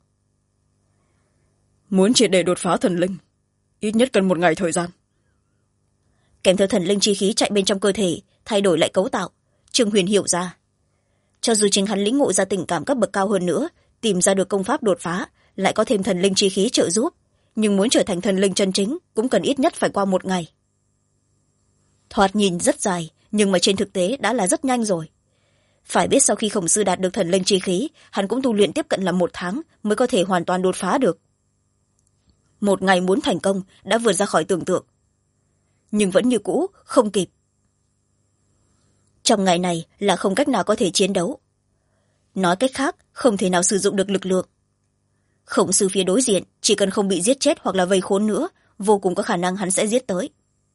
Muốn triệt để đột phá thần linh, ít nhất cần 1 ngày thời gian. Kèm theo thần linh chi khí chạy bên trong cơ thể, thay đổi lại cấu tạo, Trương Huyền hiểu ra. Cho dù chính hắn lĩnh ngộ ra tình cảm cấp bậc cao hơn nữa, tìm ra được công pháp đột phá, lại có thêm thần linh chi khí trợ giúp, nhưng muốn trở thành thần linh chân chính cũng cần ít nhất phải qua 1 ngày. Thoạt nhìn rất dài, nhưng mà trên thực tế đã là rất nhanh rồi. Phải biết sau khi Khổng Sư đạt được thần linh chi khí, hắn cũng tu luyện tiếp cận là 1 tháng mới có thể hoàn toàn đột phá được. 1 ngày muốn thành công đã vượt ra khỏi tưởng tượng, nhưng vẫn như cũ không kịp. Trong ngày này là không cách nào có thể chiến đấu, nói cách khác không thể nào sử dụng được lực lượng. Khổng Sư phía đối diện chỉ cần không bị giết chết hoặc là vây khốn nữa, vô cùng có khả năng hắn sẽ giết tới.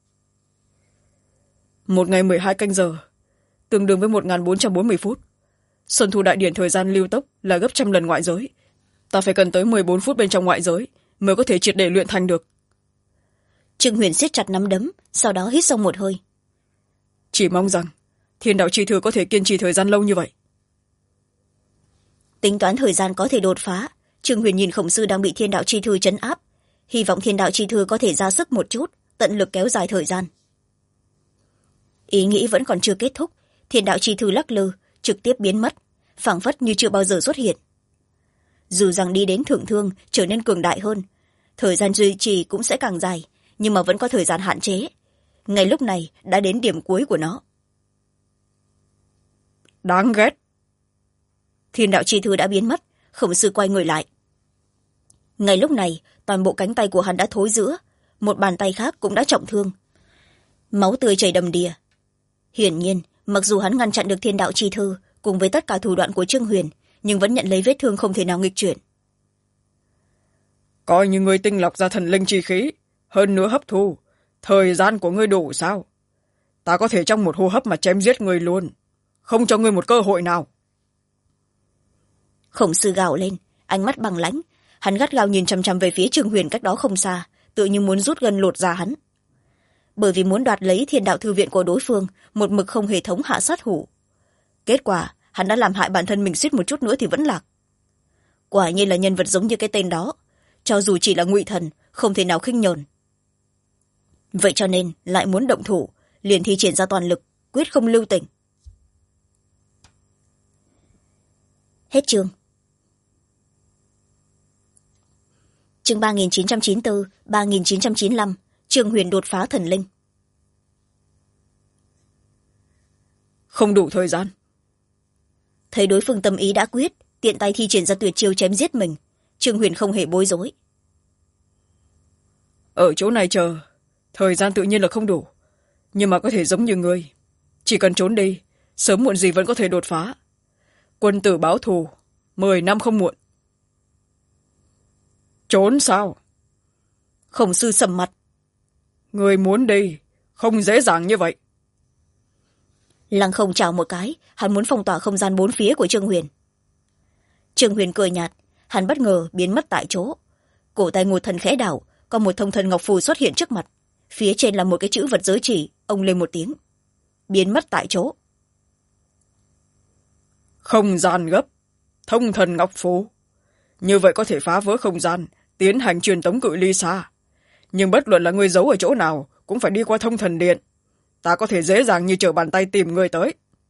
1 ngày 12 canh giờ, tương đương với 1440 phút. Xuân Thu Đại Điển thời gian lưu tốc là gấp 100 lần ngoại giới. Ta phải cần tới 14 phút bên trong ngoại giới mới có thể triệt để luyện thành được. Trương Huyền siết chặt nắm đấm, sau đó hít sâu một hơi. Chỉ mong rằng thiên đạo chi thư có thể kiên trì thời gian lâu như vậy. Tính toán thời gian có thể đột phá, Trương Huyền nhìn Khổng Sư đang bị thiên đạo chi thư trấn áp, hy vọng thiên đạo chi thư có thể ra sức một chút, tận lực kéo dài thời gian. Ý nghĩ vẫn còn chưa kết thúc, thiên đạo chi thư lắc lư, trực tiếp biến mất, phảng phất như chưa bao giờ xuất hiện. Dù rằng đi đến thượng thương trở nên cường đại hơn, thời gian duy trì cũng sẽ càng dài, nhưng mà vẫn có thời gian hạn chế. Ngay lúc này đã đến điểm cuối của nó. Đáng ghét. Thiên đạo chi thư đã biến mất, Khổng Sư quay người lại. Ngay lúc này toàn bộ cánh tay của hắn đã thối rữa, một bàn tay khác cũng đã trọng thương, máu tươi chảy đầm đìa. Hiển nhiên mặc dù hắn ngăn chặn được thiên đạo chi thư cùng với tất cả thủ đoạn của Trương Huyền, nhưng vẫn nhận lấy vết thương không thể nào nghịch chuyển. Coi như ngươi tinh lọc ra thần linh chi khí, hơn nữa hấp thu, thời gian của ngươi đủ sao? Ta có thể trong một hô hấp mà chém giết ngươi luôn, không cho ngươi một cơ hội nào. Khổng Sư gào lên, ánh mắt bằng lãnh, hắn gắt gao nhìn chằm chằm về phía Trương Huyền cách đó không xa, tự như muốn rút gân lột ra hắn. Bởi vì muốn đoạt lấy thiên đạo thư viện của đối phương, một mực không hề thống hạ sát thủ. Kết quả hắn đã làm hại bản thân mình suýt một chút nữa thì vẫn lạc. Quả nhiên là nhân vật giống như cái tên đó, cho dù chỉ là ngụy thần không thể nào khinh nhờn. Vậy cho nên lại muốn động thủ, liền thi triển ra toàn lực, quyết không lưu tình. Hết chương. Chương 3994, 3995, Trương Huyền đột phá thần linh. Không đủ thời gian. Thấy đối phương tâm ý đã quyết, tiện tay thi triển ra tuyệt chiêu chém giết mình, Trương Huyền không hề bối rối. Ở chỗ này chờ, thời gian tự nhiên là không đủ, nhưng mà có thể giống như ngươi, chỉ cần trốn đi, sớm muộn gì vẫn có thể đột phá. Quân tử báo thù, 10 năm không muộn. Trốn sao? Khổng Sư sầm mặt. Ngươi muốn đi, không dễ dàng như vậy. Lăng Không chào một cái, hắn muốn phong tỏa không gian bốn phía của Trương Huyền. Trương Huyền cười nhạt, hắn bất ngờ biến mất tại chỗ. Cổ tay Ngột Thần khẽ đảo, có một thông thần ngọc phù xuất hiện trước mặt, phía trên là một cái chữ vật giới chỉ. Ông lên một tiếng, biến mất tại chỗ. Không gian gấp, thông thần ngọc phù. Như vậy có thể phá vỡ không gian, tiến hành truyền tống cự ly xa. Nhưng bất luận là ngươi giấu ở chỗ nào cũng phải đi qua thông thần điện. Ta có thể dễ dàng như trở bàn tay tìm ngươi tới.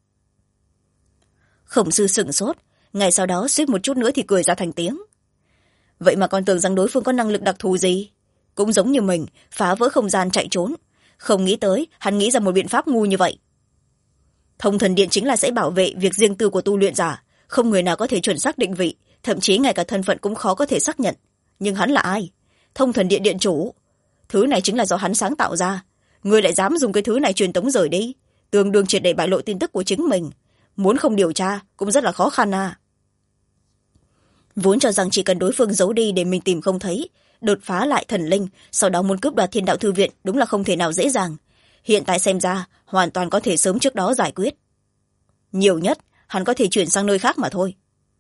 Khổng Sư sửng sốt, ngay sau đó suýt một chút nữa thì cười ra thành tiếng. Vậy mà còn tưởng rằng đối phương có năng lực đặc thù gì, cũng giống như mình phá vỡ không gian chạy trốn. Không nghĩ tới hắn nghĩ ra một biện pháp ngu như vậy. Thông thần điện chính là sẽ bảo vệ việc riêng tư của tu luyện giả, không người nào có thể chuẩn xác định vị, thậm chí ngay cả thân phận cũng khó có thể xác nhận. Nhưng hắn là ai? Thông thần điện điện chủ. Thứ này chính là do hắn sáng tạo ra, ngươi lại dám dùng cái thứ này truyền tống rời đi, tương đương triệt để bại lộ tin tức của chính mình. Muốn không điều tra cũng rất là khó khăn à. Vốn cho rằng chỉ cần đối phương giấu đi để mình tìm không thấy, đột phá lại thần linh, sau đó muốn cướp đoạt thiên đạo thư viện đúng là không thể nào dễ dàng. Hiện tại xem ra hoàn toàn có thể sớm trước đó giải quyết. Nhiều nhất hắn có thể chuyển sang nơi khác mà thôi.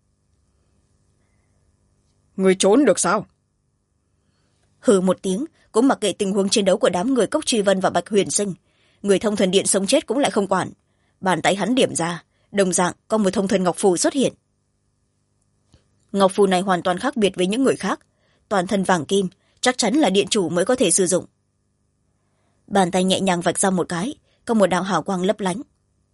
Người trốn được sao? Hừ một tiếng, cũng mặc kệ tình huống chiến đấu của đám người Cốc Truy Vân và Bạch Huyền Sinh, người thông thần điện sống chết cũng lại không quản. Bàn tay hắn điểm ra, đồng dạng có một thông thần ngọc phù xuất hiện. Ngọc phù này hoàn toàn khác biệt với những người khác, toàn thân vàng kim, chắc chắn là điện chủ mới có thể sử dụng. Bàn tay nhẹ nhàng vạch ra một cái, có một đạo hào quang lấp lánh.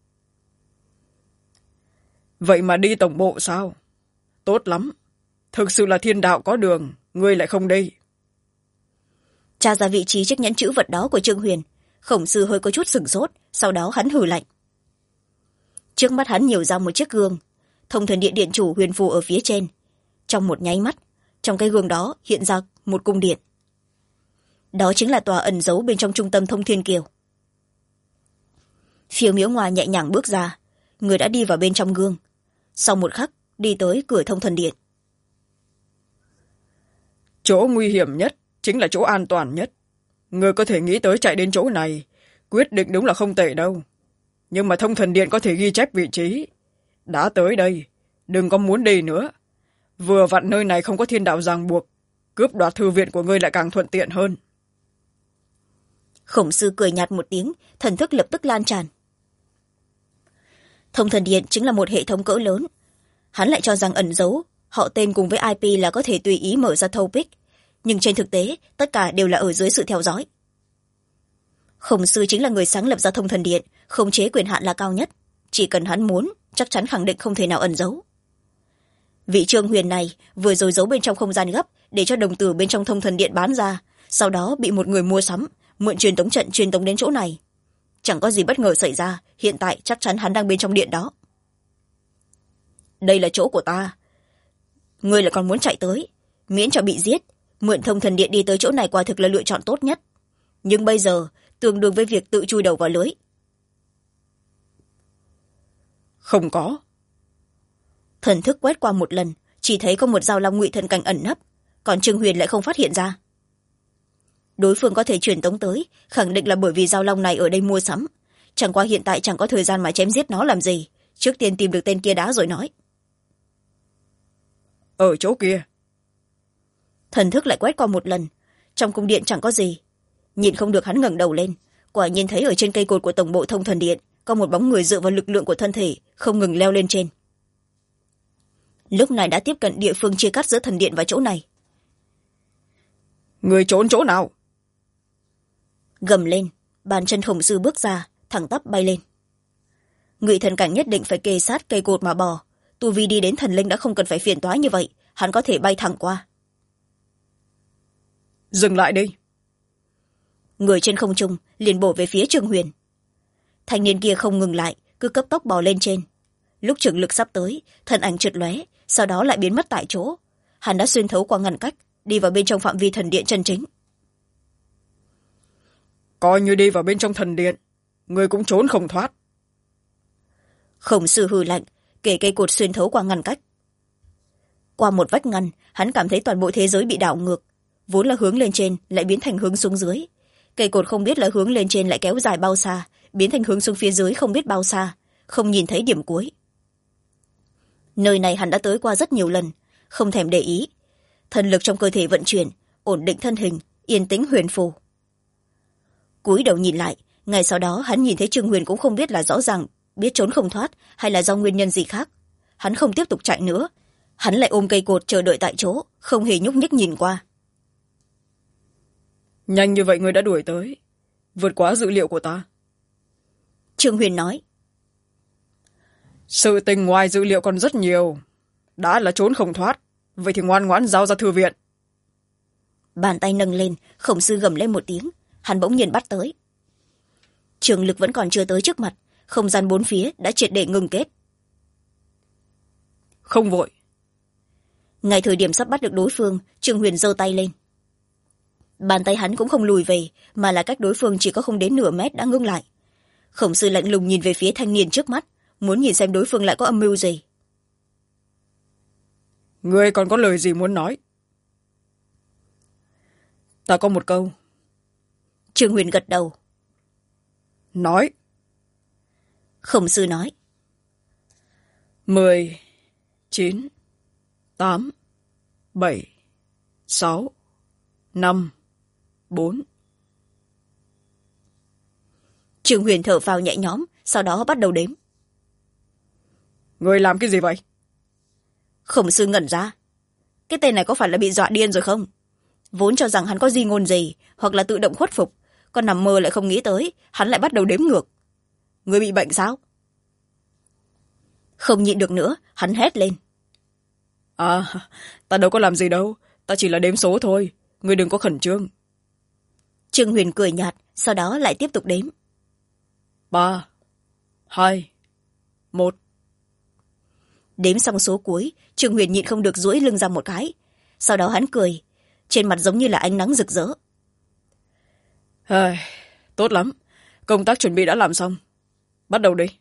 Vậy mà đi tổng bộ sao? Tốt lắm, thực sự là thiên đạo có đường, ngươi lại không đi. Tra ra vị trí chiếc nhẫn chữ vật đó của Trương Huyền, Khổng Sư hơi có chút sửng sốt, sau đó hắn hừ lạnh. Trước mắt hắn nhiều ra một chiếc gương, thông thần điện điện chủ huyền phù ở phía trên. Trong một nháy mắt, trong cái gương đó hiện ra một cung điện. Đó chính là tòa ẩn giấu bên trong trung tâm Thông Thiên Kiều. Phiêu Miễu Ngoa nhẹ nhàng bước ra, người đã đi vào bên trong gương, sau một khắc đi tới cửa thông thần điện. Chỗ nguy hiểm nhất chính là chỗ an toàn nhất. Người có thể nghĩ tới chạy đến chỗ này, quyết định đúng là không tệ đâu. Nhưng mà thông thần điện có thể ghi chép vị trí. Đã tới đây, đừng có muốn đi nữa. Vừa vặn nơi này không có thiên đạo ràng buộc, cướp đoạt thư viện của ngươi lại càng thuận tiện hơn. Khổng sư cười nhạt một tiếng, thần thức lập tức lan tràn. Thông thần điện chính là một hệ thống cỡ lớn. Hắn lại cho rằng ẩn dấu họ tên cùng với IP là có thể tùy ý mở ra thâu pick, nhưng trên thực tế tất cả đều là ở dưới sự theo dõi. Khổng sư chính là người sáng lập ra thông thần điện, khống chế quyền hạn là cao nhất, chỉ cần hắn muốn chắc chắn khẳng định không thể nào ẩn giấu. Vị Trương Huyền này vừa rồi giấu bên trong không gian gấp để cho đồng tử bên trong thông thần điện bán ra, sau đó bị một người mua sắm mượn truyền tống trận truyền tống đến chỗ này. Chẳng có gì bất ngờ xảy ra, hiện tại chắc chắn hắn đang bên trong điện đó. Đây là chỗ của ta, ngươi lại còn muốn chạy tới, miễn cho bị giết, mượn thông thần điện đi tới chỗ này quả thực là lựa chọn tốt nhất, nhưng bây giờ tương đương với việc tự chui đầu vào lưới. Không có. Thần thức quét qua một lần, chỉ thấy có một dao long ngụy thần cảnh ẩn nấp, còn Trương Huyền lại không phát hiện ra. Đối phương có thể truyền tống tới, khẳng định là bởi vì dao long này ở đây mua sắm, chẳng qua hiện tại chẳng có thời gian mà chém giết nó làm gì, trước tiên tìm được tên kia đã rồi nói. Ở chỗ kia. Thần thức lại quét qua một lần, trong cung điện chẳng có gì, nhìn không được hắn ngẩng đầu lên, quả nhiên thấy ở trên cây cột của tổng bộ thông thần điện có một bóng người dựa vào lực lượng của thân thể không ngừng leo lên trên. Lúc này đã tiếp cận địa phương chia cắt giữa thần điện và chỗ này. Người trốn chỗ nào? Gầm lên, bàn chân Khổng sư bước ra, thẳng tắp bay lên. Ngụy thần cảnh nhất định phải kề sát cây cột mà bò, tu vi đi đến thần linh đã không cần phải phiền toái như vậy, hắn có thể bay thẳng qua. Dừng lại đi. Người trên không trung liền bổ về phía Trương Huyền. Thanh niên kia không ngừng lại, cứ cấp tốc bò lên trên. Lúc trường lực sắp tới, thân ảnh trượt lóe, sau đó lại biến mất tại chỗ. Hắn đã xuyên thấu qua ngăn cách, đi vào bên trong phạm vi thần điện chân chính. Coi như đi vào bên trong thần điện, người cũng trốn không thoát. Khổng sư hừ lạnh, kể cây cột xuyên thấu qua ngăn cách. Qua một vách ngăn, hắn cảm thấy toàn bộ thế giới bị đảo ngược, vốn là hướng lên trên lại biến thành hướng xuống dưới. Cây cột không biết là hướng lên trên lại kéo dài bao xa, biến thành hướng xuống phía dưới không biết bao xa, không nhìn thấy điểm cuối. Nơi này hắn đã tới qua rất nhiều lần, không thèm để ý. Thần lực trong cơ thể vận chuyển, ổn định thân hình, yên tĩnh huyền phù. Cúi đầu nhìn lại, ngay sau đó hắn nhìn thấy Trương Huyền cũng không biết là rõ ràng biết trốn không thoát hay là do nguyên nhân gì khác. Hắn không tiếp tục chạy nữa, hắn lại ôm cây cột chờ đợi tại chỗ, không hề nhúc nhích nhìn qua. Nhanh như vậy người đã đuổi tới, vượt quá dự liệu của ta. Trương Huyền nói. Sự tình ngoài dự liệu còn rất nhiều, đã là trốn không thoát, vậy thì ngoan ngoãn giao ra thư viện. Bàn tay nâng lên, Khổng sư gầm lên một tiếng, hắn bỗng nhiên bắt tới. Trường lực vẫn còn chưa tới trước mặt, không gian bốn phía đã triệt để ngừng kết. Không vội. Ngay thời điểm sắp bắt được đối phương, Trương Huyền giơ tay lên. Bàn tay hắn cũng không lùi về, mà là cách đối phương chỉ có không đến nửa mét đã ngưng lại. Khổng sư lạnh lùng nhìn về phía thanh niên trước mắt, muốn nhìn xem đối phương lại có âm mưu gì. Ngươi còn có lời gì muốn nói? Ta có một câu. Trương Huyền gật đầu. Nói. Khổng sư nói. 10, 9, 8, 7, 6, 5, 4. Trương Huyền thở phào nhẹ nhõm, sau đó bắt đầu đếm. Người làm cái gì vậy? Khổng sư ngẩn ra. Cái tên này có phải là bị dọa điên rồi không? Vốn cho rằng hắn có di ngôn gì, hoặc là tự động khuất phục, còn nằm mơ lại không nghĩ tới, hắn lại bắt đầu đếm ngược. Người bị bệnh sao? Không nhịn được nữa, hắn hét lên. À, ta đâu có làm gì đâu, ta chỉ là đếm số thôi, người đừng có khẩn trương. Trương Huyền cười nhạt, sau đó lại tiếp tục đếm. 3, 2, 1. Đếm xong số cuối, Trương Huyền nhịn không được duỗi lưng ra một cái. Sau đó hắn cười, trên mặt giống như là ánh nắng rực rỡ. Tốt lắm, công tác chuẩn bị đã làm xong. Bắt đầu đi.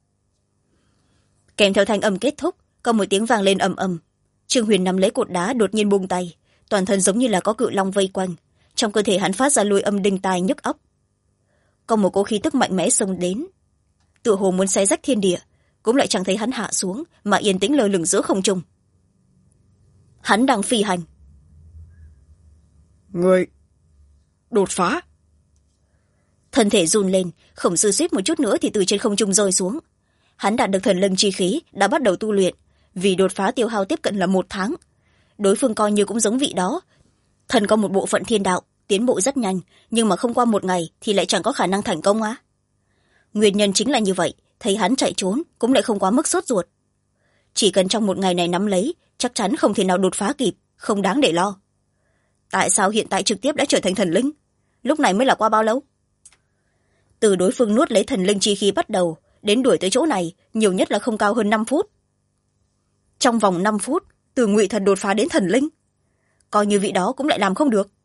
Kèm theo thanh âm kết thúc, có một tiếng vang lên ầm ầm. Trương Huyền nắm lấy cột đá đột nhiên buông tay, toàn thân giống như là có cự long vây quanh. Trong cơ thể hắn phát ra lôi âm đinh tai nhức óc. Có một cỗ khí tức mạnh mẽ xông đến, tựa hồ muốn xé rách thiên địa, cũng lại chẳng thấy hắn hạ xuống mà yên tĩnh lơ lửng giữa không trung. Hắn đang phi hành. Người đột phá. thân thể run lên, khổng sư suýt một chút nữa thì từ trên không trung rơi xuống. Hắn đạt được thần linh chi khí, đã bắt đầu tu luyện, vì đột phá tiêu hao tiếp cận là 1 tháng. Đối phương coi như cũng giống vị đó, thần có một bộ phận thiên đạo, tiến bộ rất nhanh, nhưng mà không qua 1 ngày thì lại chẳng có khả năng thành công á. Nguyên nhân chính là như vậy, thấy hắn chạy trốn cũng lại không quá mức sốt ruột. Chỉ cần trong 1 ngày này nắm lấy, chắc chắn không thể nào đột phá kịp, không đáng để lo. Tại sao hiện tại trực tiếp đã trở thành thần linh? Lúc này mới là qua bao lâu? Từ đối phương nuốt lấy thần linh chi khí bắt đầu đến đuổi tới chỗ này, nhiều nhất là không cao hơn 5 phút. Trong vòng 5 phút, từ ngụy thần đột phá đến thần linh, coi như vị đó cũng lại làm không được.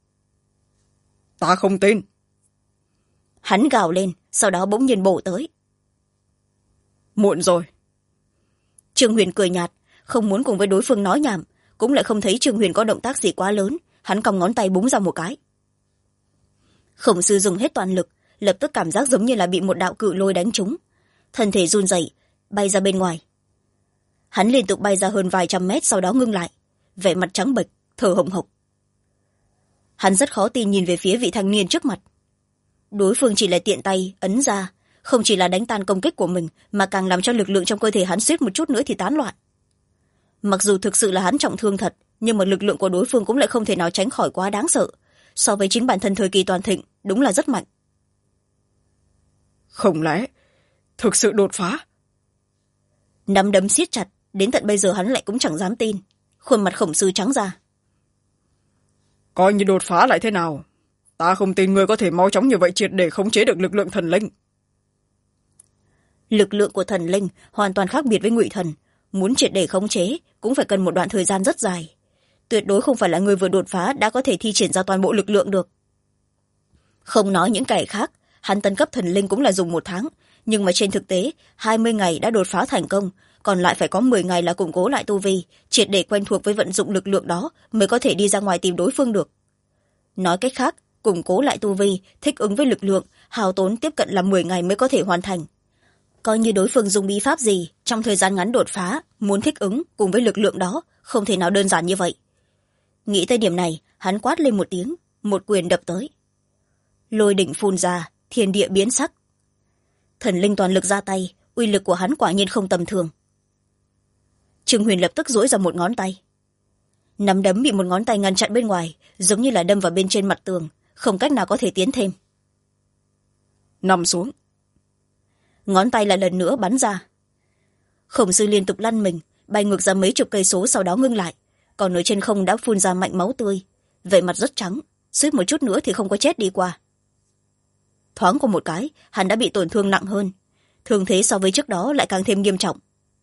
Ta không tin. Hắn gào lên, sau đó bỗng nhiên bổ tới. Muộn rồi. Trương Huyền cười nhạt, không muốn cùng với đối phương nói nhảm, cũng lại không thấy Trương Huyền có động tác gì quá lớn. Hắn cong ngón tay búng ra một cái. Khổng sư dùng hết toàn lực, lập tức cảm giác giống như là bị một đạo cự lôi đánh trúng, thân thể run rẩy, bay ra bên ngoài. Hắn liên tục bay ra hơn vài trăm mét, sau đó ngưng lại, vẻ mặt trắng bệch, thở hổn hộc. Hắn rất khó tin nhìn về phía vị thanh niên trước mặt. Đối phương chỉ là tiện tay ấn ra, không chỉ là đánh tan công kích của mình, mà càng làm cho lực lượng trong cơ thể hắn suýt một chút nữa thì tán loạn. Mặc dù thực sự là hắn trọng thương thật, nhưng mà lực lượng của đối phương cũng lại không thể nào tránh khỏi quá đáng sợ. So với chính bản thân thời kỳ toàn thịnh, đúng là rất mạnh. Không lẽ thực sự đột phá? Nắm đấm siết chặt, đến tận bây giờ hắn lại cũng chẳng dám tin. Khuôn mặt khổng sư trắng ra. Coi như đột phá lại thế nào, ta không tin ngươi có thể mau chóng như vậy triệt để khống chế được lực lượng thần linh. Lực lượng của thần linh hoàn toàn khác biệt với ngụy thần, muốn triệt để khống chế cũng phải cần một đoạn thời gian rất dài. Tuyệt đối không phải là người vừa đột phá đã có thể thi triển ra toàn bộ lực lượng được. Không nói những kẻ khác, hắn tấn cấp thần linh cũng là dùng 1 tháng, nhưng mà trên thực tế 20 ngày đã đột phá thành công, còn lại phải có 10 ngày là củng cố lại tu vi, triệt để quen thuộc với vận dụng lực lượng đó mới có thể đi ra ngoài tìm đối phương được. Nói cách khác, củng cố lại tu vi, thích ứng với lực lượng, hao tốn tiếp cận là 10 ngày mới có thể hoàn thành. Coi như đối phương dùng bí pháp gì, trong thời gian ngắn đột phá, muốn thích ứng cùng với lực lượng đó, không thể nào đơn giản như vậy. Nghĩ tới điểm này, hắn quát lên một tiếng, một quyền đập tới. Lôi đỉnh phun ra, thiên địa biến sắc. Thần linh toàn lực ra tay, uy lực của hắn quả nhiên không tầm thường. Trương Huyền lập tức duỗi ra một ngón tay. Nắm đấm bị một ngón tay ngăn chặn bên ngoài, giống như là đâm vào bên trên mặt tường, không cách nào có thể tiến thêm. Nằm xuống. Ngón tay lại lần nữa bắn ra. Khổng sư liên tục lăn mình, bay ngược ra mấy chục cây số, sau đó ngưng lại, còn ở trên không đã phun ra mạnh máu tươi, vẻ mặt rất trắng, suýt một chút nữa thì không có chết đi qua. Thoáng qua một cái, hắn đã bị tổn thương nặng hơn, thương thế so với trước đó lại càng thêm nghiêm trọng.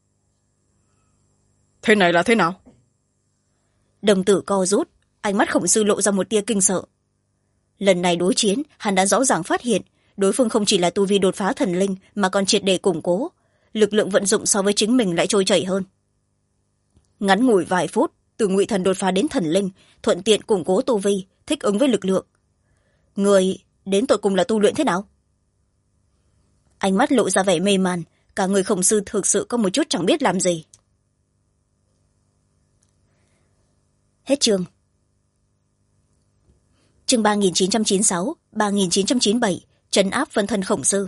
Thế này là thế nào? Đồng tử co rút, ánh mắt khổng sư lộ ra một tia kinh sợ. Lần này đối chiến, hắn đã rõ ràng phát hiện đối phương không chỉ là tu vi đột phá thần linh mà còn triệt để củng cố, lực lượng vận dụng so với chính mình lại trôi chảy hơn. Ngắn ngủi vài phút, từ ngụy thần đột phá đến thần linh, thuận tiện củng cố tu vi, thích ứng với lực lượng. Người đến tột cùng là tu luyện thế nào? Ánh mắt lộ ra vẻ mê man, cả người khổng sư thực sự có một chút chẳng biết làm gì. Hết chương. Chương 3996, 3997, trấn áp phân thân khổng sư.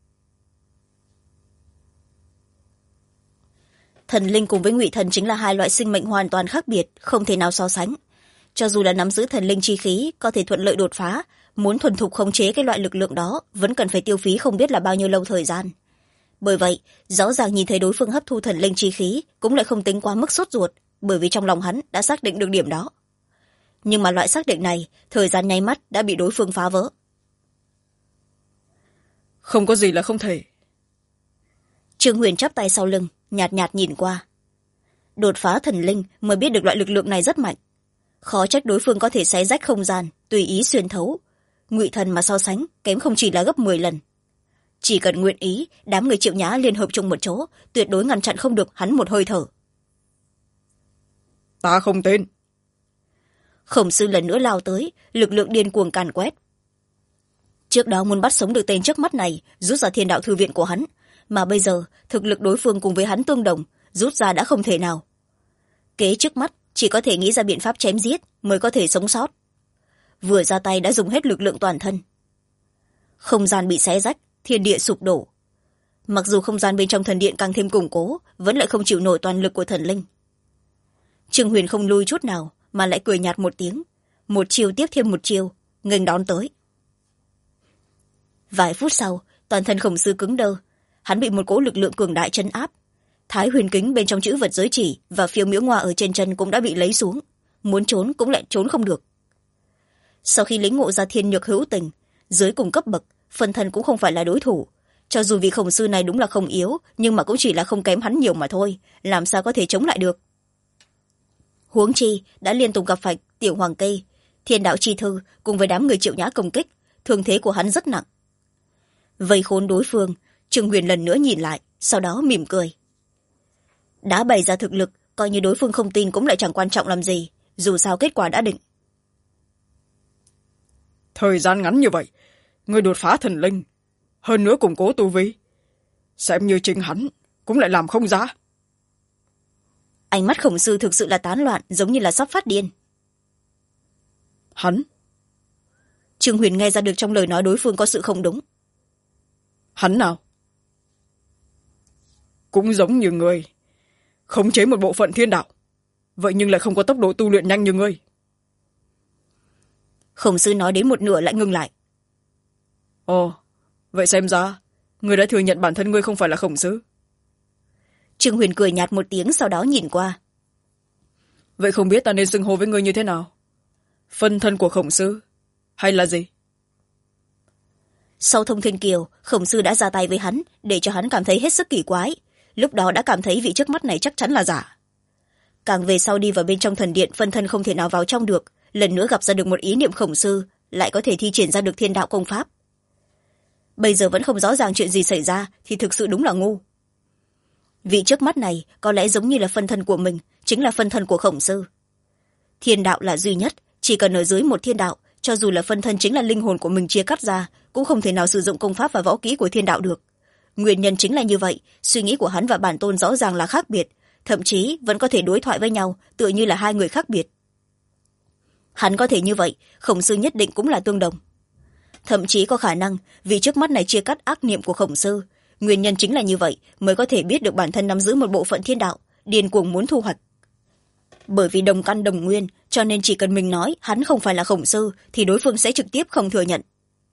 Thần linh cùng với ngụy thần chính là hai loại sinh mệnh hoàn toàn khác biệt, không thể nào so sánh. Cho dù là nắm giữ thần linh chi khí, có thể thuận lợi đột phá, muốn thuần thục khống chế cái loại lực lượng đó, vẫn cần phải tiêu phí không biết là bao nhiêu lâu thời gian. Bởi vậy, rõ ràng nhìn thấy đối phương hấp thu thần linh chi khí, cũng lại không tính quá mức sốt ruột, bởi vì trong lòng hắn đã xác định được điểm đó. Nhưng mà loại xác định này, thời gian nháy mắt đã bị đối phương phá vỡ. Không có gì là không thể. Trương Huyền chắp tay sau lưng, nhạt nhạt nhìn qua. Đột phá thần linh mới biết được loại lực lượng này rất mạnh. Khó trách đối phương có thể xé rách không gian, tùy ý xuyên thấu. Ngụy thần mà so sánh, kém không chỉ là gấp 10 lần. Chỉ cần nguyện ý, đám người Triệu Nhã liên hợp chung một chỗ, tuyệt đối ngăn chặn không được hắn một hơi thở. Ta không tin. Khổng sư lần nữa lao tới, lực lượng điên cuồng càn quét. Trước đó muốn bắt sống được tên trước mắt này, rút ra thiên đạo thư viện của hắn, mà bây giờ thực lực đối phương cùng với hắn tương đồng, rút ra đã không thể nào. Kế trước mắt chỉ có thể nghĩ ra biện pháp chém giết mới có thể sống sót. Vừa ra tay đã dùng hết lực lượng toàn thân. Không gian bị xé rách, thiên địa sụp đổ. Mặc dù không gian bên trong thần điện càng thêm củng cố, vẫn lại không chịu nổi toàn lực của thần linh. Trương Huyền không lui chút nào, mà lại cười nhạt một tiếng, một chiêu tiếp thêm một chiêu, nghênh đón tới. Vài phút sau, toàn thân Khổng Sư cứng đơ, hắn bị một cỗ lực lượng cường đại trấn áp. Thái huyền kính bên trong chữ vật giới chỉ và phiêu miễu ngoa ở trên chân cũng đã bị lấy xuống, muốn trốn cũng lại trốn không được. Sau khi lĩnh ngộ ra thiên nhược hữu tình, dưới cùng cấp bậc, phân thân cũng không phải là đối thủ. Cho dù vị Khổng Sư này đúng là không yếu, nhưng mà cũng chỉ là không kém hắn nhiều mà thôi, làm sao có thể chống lại được. Huống chi đã liên tục gặp phải tiểu hoàng cây, thiên đạo chi thư cùng với đám người Triệu Nhã công kích, thương thế của hắn rất nặng. Vây khốn đối phương, Trương Huyền lần nữa nhìn lại, sau đó mỉm cười. Đã bày ra thực lực, coi như đối phương không tin cũng lại chẳng quan trọng làm gì, dù sao kết quả đã định. Thời gian ngắn như vậy, người đột phá thần linh, hơn nữa củng cố tu vi, xem như chính hắn cũng lại làm không ra. Ánh mắt Khổng Sư thực sự là tán loạn, giống như là sắp phát điên. Hắn? Trương Huyền nghe ra được trong lời nói đối phương có sự không đúng. Hắn nào? Cũng giống như ngươi, khống chế một bộ phận thiên đạo, vậy nhưng lại không có tốc độ tu luyện nhanh như ngươi. Khổng Sư nói đến một nửa lại ngừng lại. Ồ, vậy xem ra ngươi đã thừa nhận bản thân ngươi không phải là Khổng Sư. Trương Huyền cười nhạt một tiếng, sau đó nhìn qua. Vậy không biết ta nên xưng hô với ngươi như thế nào? Phân thân của Khổng Sư hay là gì? Sau thông thiên kiều, Khổng Sư đã ra tay với hắn, để cho hắn cảm thấy hết sức kỳ quái. Lúc đó đã cảm thấy vị trước mắt này chắc chắn là giả. Càng về sau đi vào bên trong thần điện, phân thân không thể nào vào trong được, lần nữa gặp ra được một ý niệm Khổng Sư, lại có thể thi triển ra được thiên đạo công pháp. Bây giờ vẫn không rõ ràng chuyện gì xảy ra thì thực sự đúng là ngu. Vị trước mắt này có lẽ giống như là phân thân của mình, chính là phân thân của Khổng Sư. Thiên đạo là duy nhất, chỉ cần ở dưới một thiên đạo, cho dù là phân thân chính là linh hồn của mình chia cắt ra, cũng không thể nào sử dụng công pháp và võ kỹ của thiên đạo được. Nguyên nhân chính là như vậy, suy nghĩ của hắn và bản tôn rõ ràng là khác biệt, thậm chí vẫn có thể đối thoại với nhau, tựa như là hai người khác biệt. Hắn có thể như vậy, Khổng Sư nhất định cũng là tương đồng. Thậm chí có khả năng vì trước mắt này chia cắt ác niệm của Khổng Sư, nguyên nhân chính là như vậy mới có thể biết được bản thân nắm giữ một bộ phận thiên đạo, điên cuồng muốn thu hoạch. Bởi vì đồng căn đồng nguyên, cho nên chỉ cần mình nói hắn không phải là Khổng Sư thì đối phương sẽ trực tiếp không thừa nhận.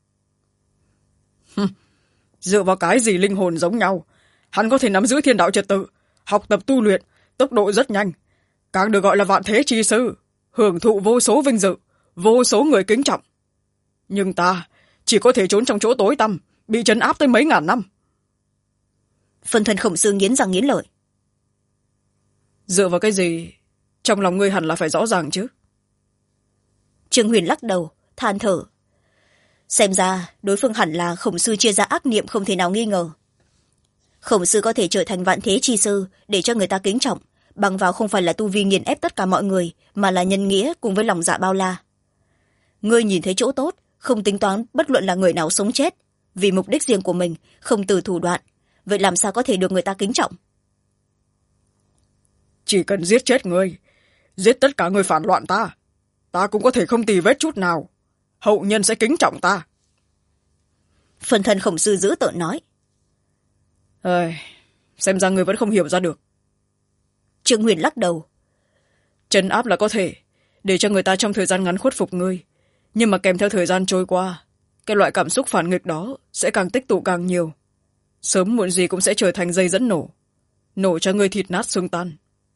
Dựa vào cái gì linh hồn giống nhau, hắn có thể nắm giữ thiên đạo trật tự, học tập tu luyện, tốc độ rất nhanh, càng được gọi là vạn thế chi sư, hưởng thụ vô số vinh dự, vô số người kính trọng. Nhưng ta chỉ có thể trốn trong chỗ tối tăm, bị trấn áp tới mấy ngàn năm. Phân thân Khổng Sư nghiến răng nghiến lợi. Dựa vào cái gì? Trong lòng ngươi hẳn là phải rõ ràng chứ. Trương Huyền lắc đầu, than thở. Xem ra đối phương hẳn là Khổng Sư chia ra ác niệm không thể nào nghi ngờ. Khổng Sư có thể trở thành vạn thế chi sư để cho người ta kính trọng, bằng vào không phải là tu vi nghiền ép tất cả mọi người, mà là nhân nghĩa cùng với lòng dạ bao la. Ngươi nhìn thấy chỗ tốt, không tính toán bất luận là người nào sống chết, vì mục đích riêng của mình, không từ thủ đoạn, vậy làm sao có thể được người ta kính trọng? Chỉ cần giết chết ngươi, giết tất cả người phản loạn ta cũng có thể không tì vết chút nào, hậu nhân sẽ kính trọng ta. Phân thân Khổng Sư dữ tợn nói. Xem ra ngươi vẫn không hiểu ra được. Trương Huyền lắc đầu. Trấn áp là có thể để cho người ta trong thời gian ngắn khuất phục ngươi, nhưng mà kèm theo thời gian trôi qua, cái loại cảm xúc phản nghịch đó sẽ càng tích tụ càng nhiều, sớm muộn gì cũng sẽ trở thành dây dẫn nổ cho ngươi thịt nát xương tan.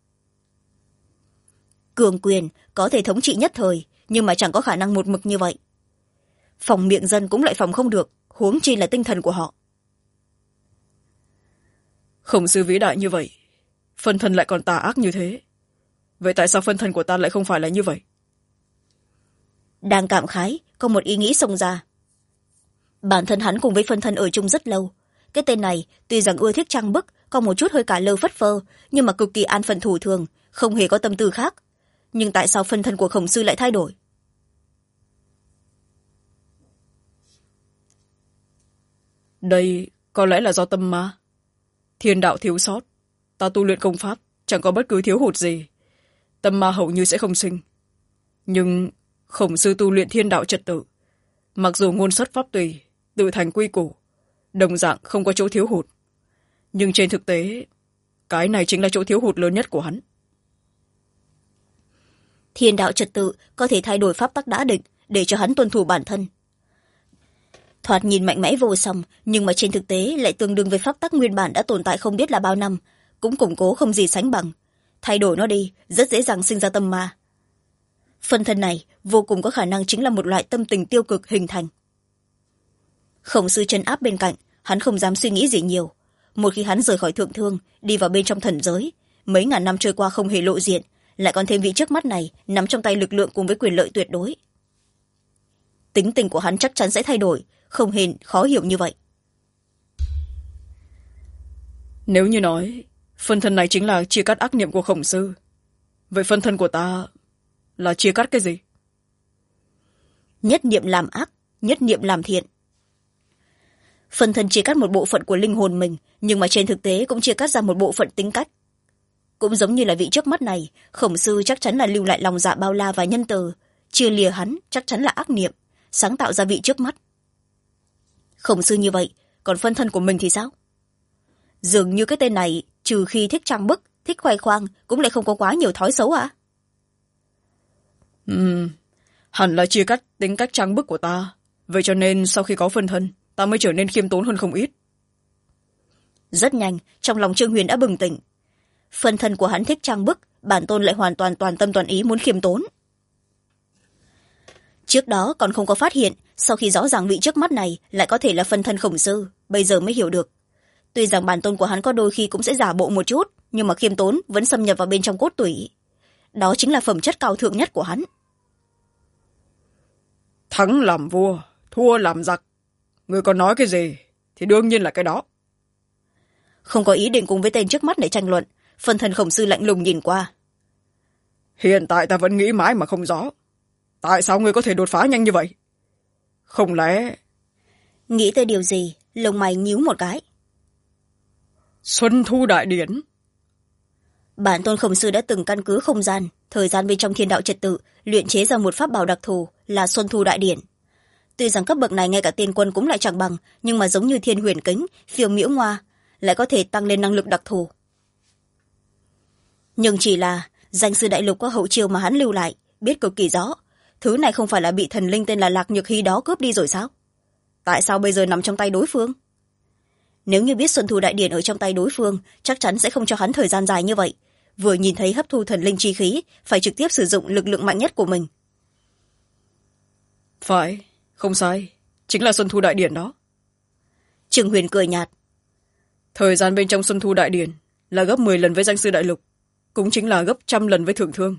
Cường quyền có thể thống trị nhất thời, nhưng mà chẳng có khả năng một mực như vậy. Phòng miệng dân cũng lại phòng không được, huống chi là tinh thần của họ. Khổng Sư vĩ đại như vậy, phân thân lại còn tà ác như thế, vậy tại sao phân thân của ta lại không phải là như vậy? Đang cảm khái, có một ý nghĩ xông ra. Bản thân hắn cùng với phân thân ở chung rất lâu, cái tên này tuy rằng ưa thích trang bức, có một chút hơi cả lơ phất phơ, nhưng mà cực kỳ an phận thủ thường, không hề có tâm tư khác. Nhưng tại sao phân thân của Khổng Sư lại thay đổi? Đây có lẽ là do tâm ma. Thiên đạo thiếu sót, ta tu luyện công pháp chẳng có bất cứ thiếu hụt gì, tâm ma hầu như sẽ không sinh. Nhưng Khổng Sư tu luyện thiên đạo trật tự, mặc dù ngôn xuất pháp tùy, tự thành quy củ, đồng dạng không có chỗ thiếu hụt. Nhưng trên thực tế, cái này chính là chỗ thiếu hụt lớn nhất của hắn. Thiên đạo trật tự có thể thay đổi pháp tắc đã định để cho hắn tuân thủ bản thân. Thoạt nhìn mạnh mẽ vô song, nhưng mà trên thực tế lại tương đương với pháp tắc nguyên bản đã tồn tại không biết là bao năm, cũng củng cố không gì sánh bằng. Thay đổi nó đi rất dễ dàng sinh ra tâm ma. Phân thân này vô cùng có khả năng chính là một loại tâm tình tiêu cực hình thành. Khổng sư trấn áp bên cạnh, hắn không dám suy nghĩ gì nhiều. Một khi hắn rời khỏi thượng thương, đi vào bên trong thần giới, mấy ngàn năm trôi qua không hề lộ diện, lại còn thêm vị trước mắt này nắm trong tay lực lượng cùng với quyền lợi tuyệt đối. Tính tình của hắn chắc chắn sẽ thay đổi, không hề khó hiểu như vậy. Nếu như nói phân thân này chính là chia cắt ác niệm của khổng sư, vậy phân thân của ta là chia cắt cái gì? Nhất niệm làm ác, nhất niệm làm thiện. Phân thân chia cắt một bộ phận của linh hồn mình, nhưng mà trên thực tế cũng chia cắt ra một bộ phận tính cách. Cũng giống như là vị trước mắt này, khổng sư chắc chắn là lưu lại lòng dạ bao la và nhân từ, chia lìa hắn chắc chắn là ác niệm, sáng tạo ra vị trước mắt. Khổng sư như vậy, còn phân thân của mình thì sao? Dường như cái tên này trừ khi thích trang bức, thích khoe khoang, cũng lại không có quá nhiều thói xấu à? Hẳn là chia cắt tính cách trang bức của ta, vậy cho nên sau khi có phân thân, ta mới trở nên khiêm tốn hơn không ít. Rất nhanh, trong lòng Trương Huyền đã bừng tỉnh. Phân thân của hắn thích trang bức, bản tôn lại hoàn toàn toàn tâm toàn ý muốn khiêm tốn. Trước đó còn không có phát hiện, sau khi rõ ràng vị trước mắt này lại có thể là phân thân khổng sư, bây giờ mới hiểu được. Tuy rằng bản tôn của hắn có đôi khi cũng sẽ giả bộ một chút, nhưng mà khiêm tốn vẫn xâm nhập vào bên trong cốt tủy. Đó chính là phẩm chất cao thượng nhất của hắn. Thắng làm vua, thua làm giặc. Người còn nói cái gì thì đương nhiên là cái đó. Không có ý định cùng với tên trước mắt để tranh luận, phân thân khổng sư lạnh lùng nhìn qua. Hiện tại ta vẫn nghĩ mãi mà không rõ. Tại sao ngươi có thể đột phá nhanh như vậy? Không lẽ... Nghĩ tới điều gì, lông mày nhíu một cái. Xuân Thu Đại Điển. Bản tôn khổng sư đã từng căn cứ không gian, thời gian bên trong thiên đạo trật tự, luyện chế ra một pháp bảo đặc thù là Xuân Thu Đại Điển. Tuy rằng cấp bậc này ngay cả tiên quân cũng lại chẳng bằng, nhưng mà giống như thiên huyền kính, phiêu miễu ngoa, lại có thể tăng lên năng lực đặc thù. Nhưng chỉ là danh sư đại lục có hậu chiêu mà hắn lưu lại, biết cực kỳ rõ. Thứ này không phải là bị thần linh tên là Lạc Nhược Hy đó cướp đi rồi sao? Tại sao bây giờ nằm trong tay đối phương? Nếu như biết Xuân Thu Đại Điển ở trong tay đối phương, chắc chắn sẽ không cho hắn thời gian dài như vậy. Vừa nhìn thấy hấp thu thần linh chi khí, phải trực tiếp sử dụng lực lượng mạnh nhất của mình. Phải, không sai. Chính là Xuân Thu Đại Điển đó. Trương Huyền cười nhạt. Thời gian bên trong Xuân Thu Đại Điển là gấp 10 lần với danh sư đại lục, cũng chính là gấp 100 lần với thượng thương.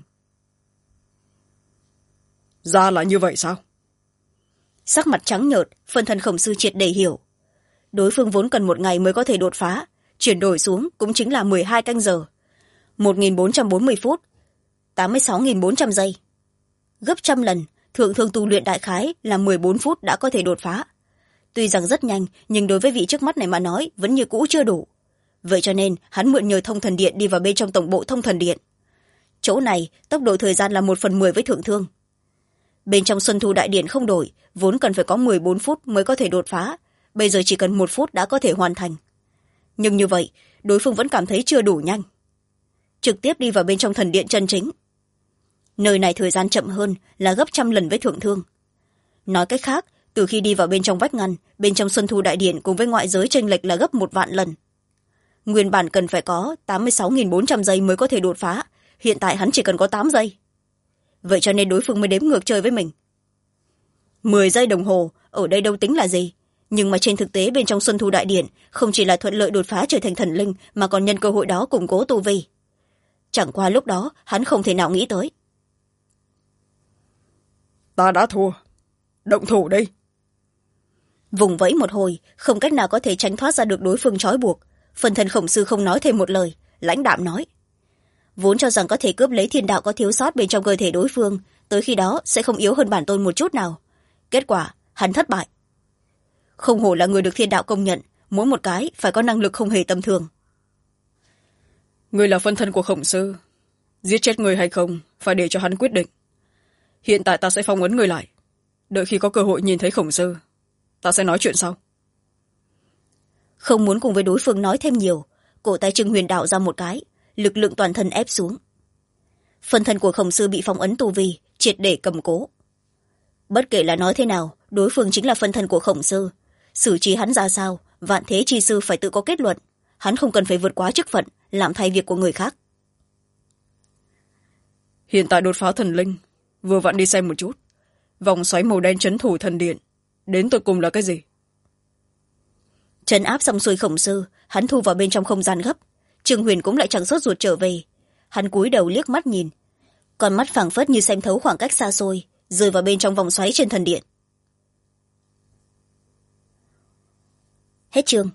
Ra là như vậy sao? Sắc mặt trắng nhợt, phân thân khổng sư triệt để hiểu. Đối phương vốn cần 1 ngày mới có thể đột phá, chuyển đổi xuống cũng chính là 12 canh giờ, 1440 phút, 86.400 giây. Gấp 100 lần, thượng thương tu luyện đại khái là 14 phút đã có thể đột phá. Tuy rằng rất nhanh, nhưng đối với vị trước mắt này mà nói vẫn như cũ chưa đủ. Vậy cho nên hắn mượn nhờ thông thần điện đi vào bên trong tổng bộ thông thần điện. Chỗ này tốc độ thời gian là 1/10 với thượng thương. Bên trong Xuân Thu Đại Điển không đổi, vốn cần phải có 14 phút mới có thể đột phá, bây giờ chỉ cần 1 phút đã có thể hoàn thành. Nhưng như vậy đối phương vẫn cảm thấy chưa đủ nhanh, trực tiếp đi vào bên trong thần điện chân chính. Nơi này thời gian chậm hơn là gấp 100 lần với thượng thương. Nói cách khác, từ khi đi vào bên trong vách ngăn, bên trong Xuân Thu Đại Điển cùng với ngoại giới chênh lệch là gấp 1.000.000 lần. Nguyên bản cần phải có 86.400 giây mới có thể đột phá, hiện tại hắn chỉ cần có 8 giây. Vậy cho nên đối phương mới đếm ngược chơi với mình. 10 giây đồng hồ ở đây đâu tính là gì, nhưng mà trên thực tế bên trong Xuân Thu Đại Điển không chỉ là thuận lợi đột phá trở thành thần linh, mà còn nhân cơ hội đó củng cố tu vi. Chẳng qua lúc đó hắn không thể nào nghĩ tới. Ta đã thua, động thủ đi. Vùng vẫy một hồi, không cách nào có thể tránh thoát ra được đối phương trói buộc. Phần thân khổng sư không nói thêm một lời, lãnh đạm nói. Vốn cho rằng có thể cướp lấy thiên đạo có thiếu sót bên trong cơ thể đối phương, tới khi đó sẽ không yếu hơn bản tôn một chút nào. Kết quả hắn thất bại. Không hổ là người được thiên đạo công nhận, mỗi một cái phải có năng lực không hề tầm thường. Người là phân thân của khổng sư, giết chết người hay không phải để cho hắn quyết định. Hiện tại ta sẽ phong ấn người lại, đợi khi có cơ hội nhìn thấy khổng sư, ta sẽ nói chuyện sau. Không muốn cùng với đối phương nói thêm nhiều, cổ tay Trương Huyền đảo ra một cái, lực lượng toàn thân ép xuống. Phân thân của khổng sư bị phong ấn tu vi, triệt để cầm cố. Bất kể là nói thế nào, đối phương chính là phân thân của khổng sư. Xử trí hắn ra sao, vạn thế chi sư phải tự có kết luận. Hắn không cần phải vượt quá chức phận, làm thay việc của người khác. Hiện tại đột phá thần linh, vừa vặn đi xem một chút. Vòng xoáy màu đen trấn thủ thần điện, đến tột cùng là cái gì? Trấn áp xong xuôi khổng sư, hắn thu vào bên trong không gian gấp. Trương Huyền cũng lại chẳng sốt ruột trở về. Hắn cúi đầu liếc mắt nhìn, con mắt phảng phất như xem thấu khoảng cách xa xôi, rơi vào bên trong vòng xoáy trên thần điện. Hết chương.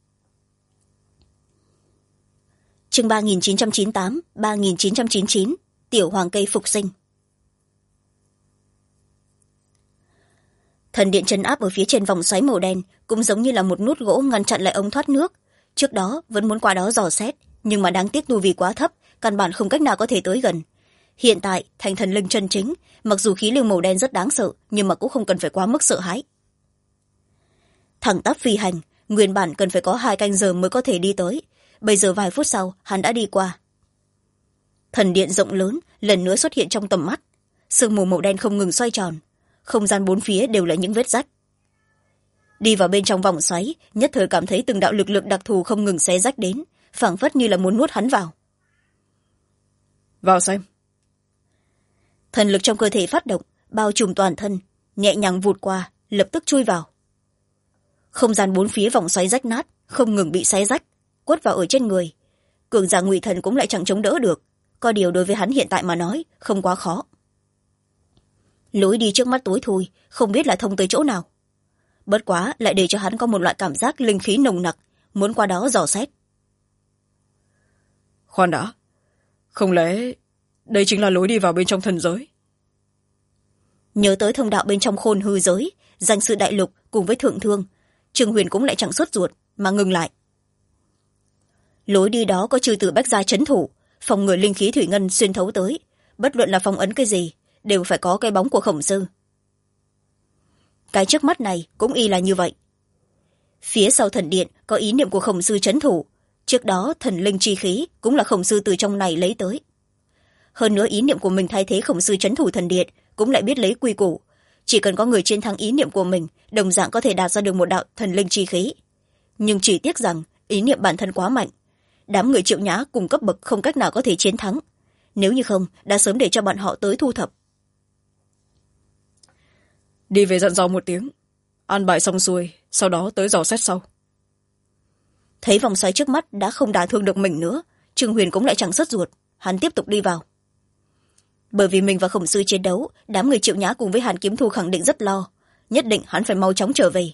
Chương 3998, 3999, tiểu hoàng cây phục sinh. Thần điện trấn áp ở phía trên vòng xoáy màu đen cũng giống như là một nút gỗ ngăn chặn lại ống thoát nước. Trước đó vẫn muốn qua đó dò xét, nhưng mà đáng tiếc tu vi quá thấp, căn bản không cách nào có thể tới gần. Hiện tại thành thần linh chân chính, mặc dù khí lưu màu đen rất đáng sợ, nhưng mà cũng không cần phải quá mức sợ hãi. Thẳng tắp phi hành, nguyên bản cần phải có 2 canh giờ mới có thể đi tới, bây giờ vài phút sau hắn đã đi qua. Thần điện rộng lớn lần nữa xuất hiện trong tầm mắt, sương mù màu đen không ngừng xoay tròn, không gian bốn phía đều là những vết rách. Đi vào bên trong vòng xoáy, nhất thời cảm thấy từng đạo lực lượng đặc thù không ngừng xé rách đến, phảng phất như là muốn nuốt hắn vào. Vào xem. Thần lực trong cơ thể phát động, bao trùm toàn thân, nhẹ nhàng vụt qua, lập tức chui vào. Không gian bốn phía vòng xoáy rách nát, không ngừng bị xé rách, quất vào ở trên người. Cường giả Ngụy Thần cũng lại chẳng chống đỡ được, có điều đối với hắn hiện tại mà nói không quá khó. Lối đi trước mắt tối thui, không biết là thông tới chỗ nào. Bất quá lại để cho hắn có một loại cảm giác linh khí nồng nặc, muốn qua đó dò xét. Khoan đã, không lẽ đây chính là lối đi vào bên trong thần giới? Nhớ tới thông đạo bên trong khôn hư giới, danh sư đại lục cùng với thượng thương, Trương Huyền cũng lại chẳng sốt ruột mà ngừng lại. Lối đi đó có chư tử bách gia trấn thủ, phòng ngừa linh khí thủy ngân xuyên thấu tới, bất luận là phong ấn cái gì đều phải có cái bóng của khổng sư. Cái trước mắt này cũng y là như vậy. Phía sau thần điện có ý niệm của khổng sư trấn thủ, trước đó thần linh chi khí cũng là khổng sư từ trong này lấy tới. Hơn nữa ý niệm của mình thay thế khổng sư trấn thủ thần điện cũng lại biết lấy quy củ, chỉ cần có người chiến thắng ý niệm của mình, đồng dạng có thể đạt ra được một đạo thần linh chi khí. Nhưng chỉ tiếc rằng ý niệm bản thân quá mạnh, đám người Triệu Nhã cùng cấp bậc không cách nào có thể chiến thắng, nếu như không đã sớm để cho bọn họ tới thu thập. Đi về dặn dò một tiếng, an bài xong xuôi, sau đó tới dò xét sau. Thấy vòng xoáy trước mắt đã không đả thương được mình nữa, Trương Huyền cũng lại chẳng sốt ruột, hắn tiếp tục đi vào. Bởi vì mình và khổng sư chiến đấu, đám người Triệu Nhã cùng với Hàn Kiếm Thu khẳng định rất lo, nhất định hắn phải mau chóng trở về.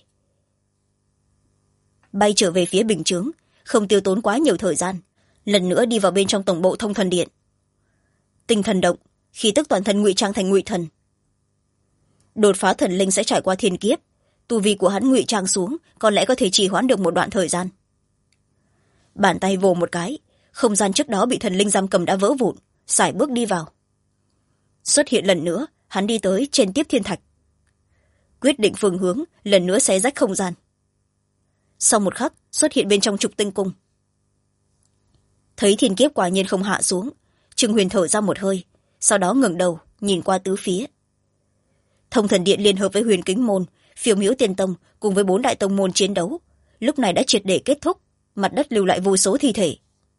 Bay trở về phía bình chướng, không tiêu tốn quá nhiều thời gian, lần nữa đi vào bên trong tổng bộ thông thần điện. Tinh thần động, khí tức toàn thân ngụy trang thành Ngụy Thần. Đột phá thần linh sẽ trải qua thiên kiếp, tu vi của hắn ngụy trang xuống có lẽ có thể trì hoãn được một đoạn thời gian. Bàn tay vồ một cái, không gian trước đó bị thần linh giam cầm đã vỡ vụn, sải bước đi vào. Xuất hiện lần nữa, hắn đi tới trên tiếp thiên thạch, quyết định phương hướng, lần nữa xé rách không gian. Sau một khắc xuất hiện bên trong trục tinh cung. Thấy thiên kiếp quả nhiên không hạ xuống, Trương Huyền thở ra một hơi, sau đó ngẩng đầu nhìn qua tứ phía. Thông thần điện liên hợp với Huyền Kính môn, Phiêu Miễu Tiên tông cùng với 4 đại tông môn chiến đấu lúc này đã triệt để kết thúc, mặt đất lưu lại vô số thi thể.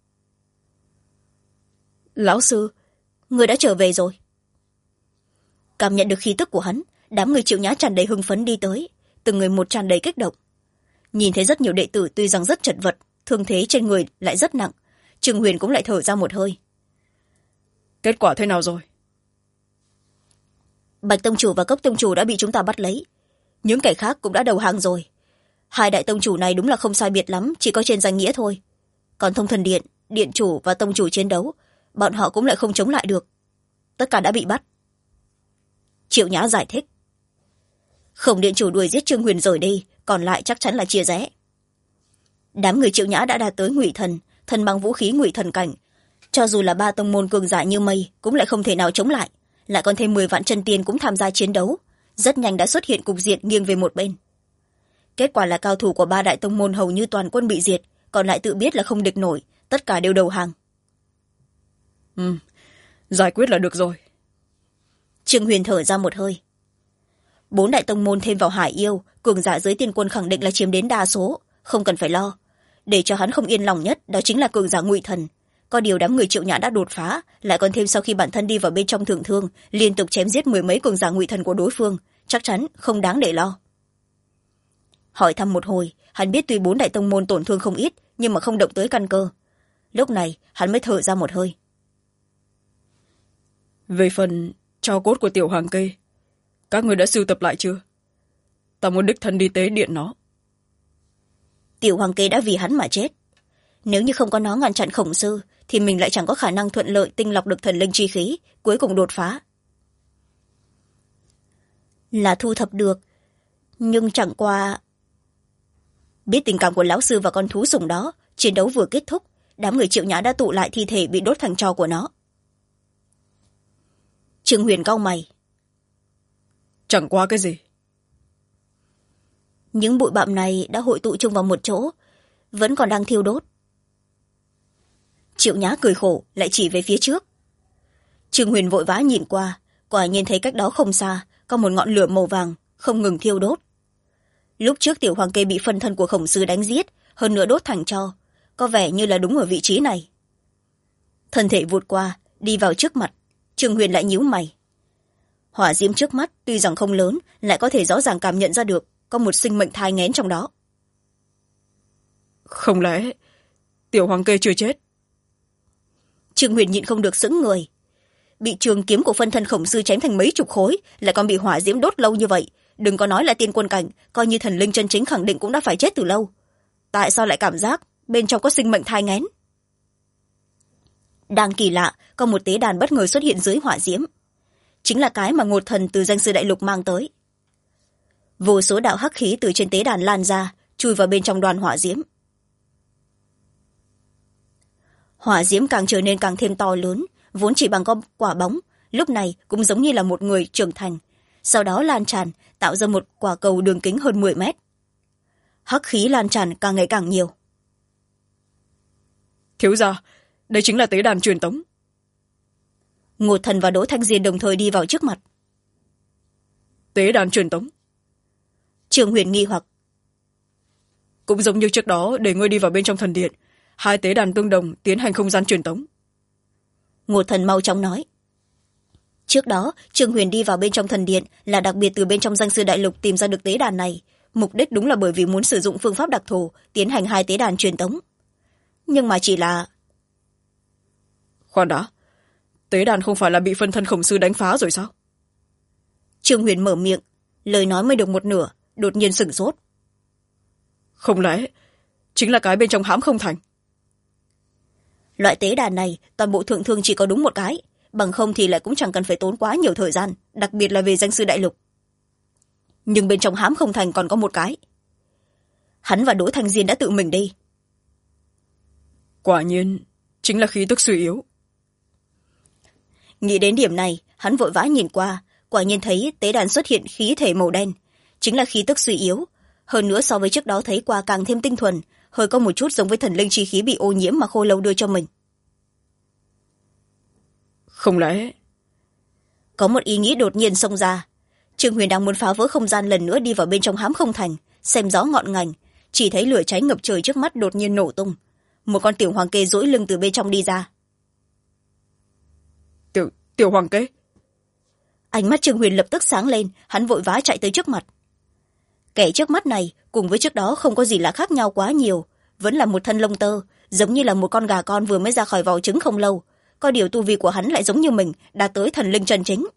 Lão sư, người đã trở về rồi. Cảm nhận được khí tức của hắn, đám người Triệu Nhã tràn đầy hưng phấn đi tới, từng người một tràn đầy kích động. Nhìn thấy rất nhiều đệ tử tuy rằng rất chật vật, thương thế trên người lại rất nặng, Trương Huyền cũng lại thở ra một hơi. Kết quả thế nào rồi? Bạch tông chủ và Cốc tông chủ đã bị chúng ta bắt lấy, những kẻ khác cũng đã đầu hàng rồi. 2 đại tông chủ này đúng là không sai biệt lắm, chỉ có trên danh nghĩa thôi. Còn thông thần điện, điện chủ và tông chủ chiến đấu, bọn họ cũng lại không chống lại được, tất cả đã bị bắt. Triệu Nhã giải thích. Khổng điện chủ đuổi giết Trương Huyền rời đi, còn lại chắc chắn là chia rẽ. Đám người Triệu Nhã đã đạt tới Ngụy Thần, thần bằng vũ khí Ngụy Thần cảnh, cho dù là 3 tông môn cường giả như mây cũng lại không thể nào chống lại, lại còn thêm 10 vạn chân tiên cũng tham gia chiến đấu, rất nhanh đã xuất hiện cục diện nghiêng về một bên. kết quả là cao thủ của ba đại tông môn hầu như toàn quân bị diệt, còn lại tự biết là không địch nổi, tất cả đều đầu hàng. Giải quyết là được rồi. Trương Huyền thở ra một hơi. 4 đại tông môn thêm vào Hải Yêu, cường giả dưới tiên quân khẳng định là chiếm đến đa số, không cần phải lo. Để cho hắn không yên lòng nhất đó chính là cường giả Ngụy Thần. Có điều đám người Triệu Nhã đã đột phá, lại còn thêm sau khi bản thân đi vào bên trong thượng thương, liên tục chém giết 10 mấy cường giả Ngụy Thần của đối phương, chắc chắn không đáng để lo. Hỏi thăm một hồi, hắn biết tuy 4 đại tông môn tổn thương không ít, nhưng mà không động tới căn cơ. Lúc này hắn mới thở ra một hơi. Về phần tro cốt của Tiểu Hoàng Kê, các người đã sưu tập lại chưa? Ta muốn đích thân đi tế điện nó. Tiểu Hoàng Kê đã vì hắn mà chết. Nếu như không có nó ngăn chặn Khổng Sư, thì mình lại chẳng có khả năng thuận lợi tinh lọc được thần linh chi khí, cuối cùng đột phá. Là thu thập được, nhưng chẳng qua... Biết tình cảm của lão sư và con thú sủng đó, chiến đấu vừa kết thúc, đám người Triệu Nhã đã tụ lại thi thể bị đốt thành tro của nó. Trương Huyền cau mày. Chẳng qua cái gì? Những bụi bặm này đã hội tụ chung vào một chỗ, vẫn còn đang thiêu đốt. Triệu Nhã cười khổ, lại chỉ về phía trước. Trương Huyền vội vã nhìn qua, quả nhiên thấy cách đó không xa có một ngọn lửa màu vàng không ngừng thiêu đốt. Lúc trước Tiểu Hoàng Kê bị phân thân của Khổng Sư đánh giết, hơn nữa đốt thành tro, có vẻ như là đúng ở vị trí này. Thân thể vụt qua, đi vào trước mặt. Trương Huyền lại nhíu mày. Hỏa diễm trước mắt tuy rằng không lớn, lại có thể rõ ràng cảm nhận ra được có một sinh mệnh thai nghén trong đó. Không lẽ Tiểu Hoàng Kê chưa chết? Trương Huyền nhịn không được sững người. Bị trường kiếm của phân thân Khổng Sư chém thành mấy chục khối, lại còn bị hỏa diễm đốt lâu như vậy, đừng có nói là tiên quân cảnh, coi như thần linh chân chính khẳng định cũng đã phải chết từ lâu. Tại sao lại cảm giác bên trong có sinh mệnh thai nghén? Đang kỳ lạ, có một tế đàn bất ngờ xuất hiện dưới hỏa diễm. Chính là cái mà Ngột Thần từ danh sư đại lục mang tới. Vô số đạo hắc khí từ trên tế đàn lan ra, chui vào bên trong đoàn hỏa diễm. Hỏa diễm càng trở nên càng thêm to lớn, vốn chỉ bằng con quả bóng, lúc này cũng giống như là một người trưởng thành, sau đó lan tràn, tạo ra một quả cầu đường kính hơn 10 mét. Hắc khí lan tràn càng ngày càng nhiều. Thiếu gia, đây chính là tế đàn truyền tống. Ngột Thần và Đỗ Thanh Diên đồng thời đi vào trước mặt. Tế đàn truyền tống? Trương Huyền nghi hoặc. Cũng giống như trước đó để ngươi đi vào bên trong thần điện, 2 tế đàn tương đồng tiến hành không gian truyền tống. Ngột Thần mau chóng nói. Trước đó Trương Huyền đi vào bên trong thần điện là đặc biệt từ bên trong danh sư đại lục tìm ra được tế đàn này, mục đích đúng là bởi vì muốn sử dụng phương pháp đặc thù tiến hành 2 tế đàn truyền tống. Nhưng mà chỉ là... Khoan đã, tế đàn không phải là bị phân thân Khổng Sư đánh phá rồi sao? Trương Huyền mở miệng, lời nói mới được một nửa, đột nhiên sửng sốt. Không lẽ chính là cái bên trong hãm không thành? Loại tế đàn này toàn bộ thượng thương chỉ có đúng một cái, bằng không thì lại cũng chẳng cần phải tốn quá nhiều thời gian, đặc biệt là về danh sư đại lục. Nhưng bên trong hãm không thành còn có một cái. Hắn và Đỗ Thanh Diên đã tự mình đi. Quả nhiên chính là khí tức suy yếu. Nghĩ đến điểm này, hắn vội vã nhìn qua, quả nhiên thấy tế đàn xuất hiện khí thể màu đen, chính là khí tức suy yếu, hơn nữa so với trước đó thấy qua càng thêm tinh thuần, hơi có một chút giống với thần linh chi khí bị ô nhiễm mà Khô Lâu đưa cho mình. Không lẽ... Có một ý nghĩ đột nhiên xông ra. Trương Huyền đang muốn phá vỡ không gian lần nữa đi vào bên trong hãm không thành, xem rõ ngọn ngành, chỉ thấy lửa cháy ngập trời trước mắt đột nhiên nổ tung. Một con Tiểu Hoàng Kê duỗi lưng từ bên trong đi ra. Tiểu Hoàng Kê? Ánh mắt Trương Huyền lập tức sáng lên, hắn vội vã chạy tới trước mặt. Kẻ trước mắt này cùng với trước đó không có gì là khác nhau quá nhiều, vẫn là một thân lông tơ, giống như là một con gà con vừa mới ra khỏi vỏ trứng không lâu, có điều tu vi của hắn lại giống như mình, đạt tới thần linh chân chính.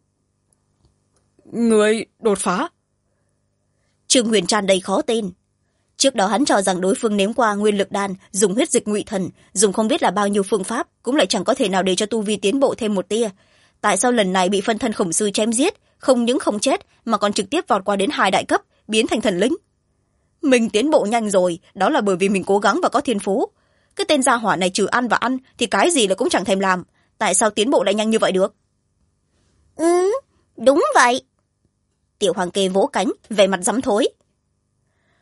Người đột phá? Trương Huyền tràn đầy khó tin. Trước đó hắn cho rằng đối phương nếm qua nguyên lực đan, dùng huyết dịch ngụy thần, dùng không biết là bao nhiêu phương pháp, cũng lại chẳng có thể nào để cho tu vi tiến bộ thêm một tia. Tại sao lần này bị phân thân Khổng Sư chém giết, không những không chết mà còn trực tiếp vọt qua đến 2 đại cấp, biến thành thần linh? Mình tiến bộ nhanh rồi, đó là bởi vì mình cố gắng và có thiên phú. Cái tên gia hỏa này trừ ăn và ăn thì cái gì là cũng chẳng thèm làm, tại sao tiến bộ lại nhanh như vậy được? Đúng vậy. Tiểu Hoàng Kê vỗ cánh, vẻ mặt rắm thối.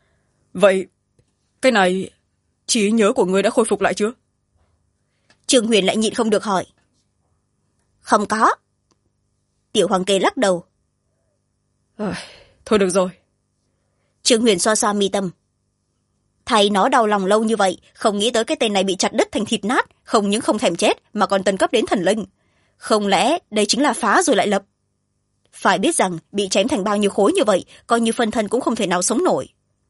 vậy cái này trí nhớ của ngươi đã khôi phục lại chưa? Trương Huyền lại nhịn không được hỏi. Không có. Tiểu Hoàng Kê lắc đầu. Thôi được rồi. Trương Huyền xoa xoa mi tâm. Thầy nó đau lòng lâu như vậy, không nghĩ tới cái tên này bị chặt đứt thành thịt nát, không những không thèm chết mà còn tấn cấp đến thần linh. Không lẽ đây chính là phá rồi lại lập? Phải biết rằng bị chém thành bao nhiêu khối như vậy, coi như phân thân cũng không thể nào sống nổi.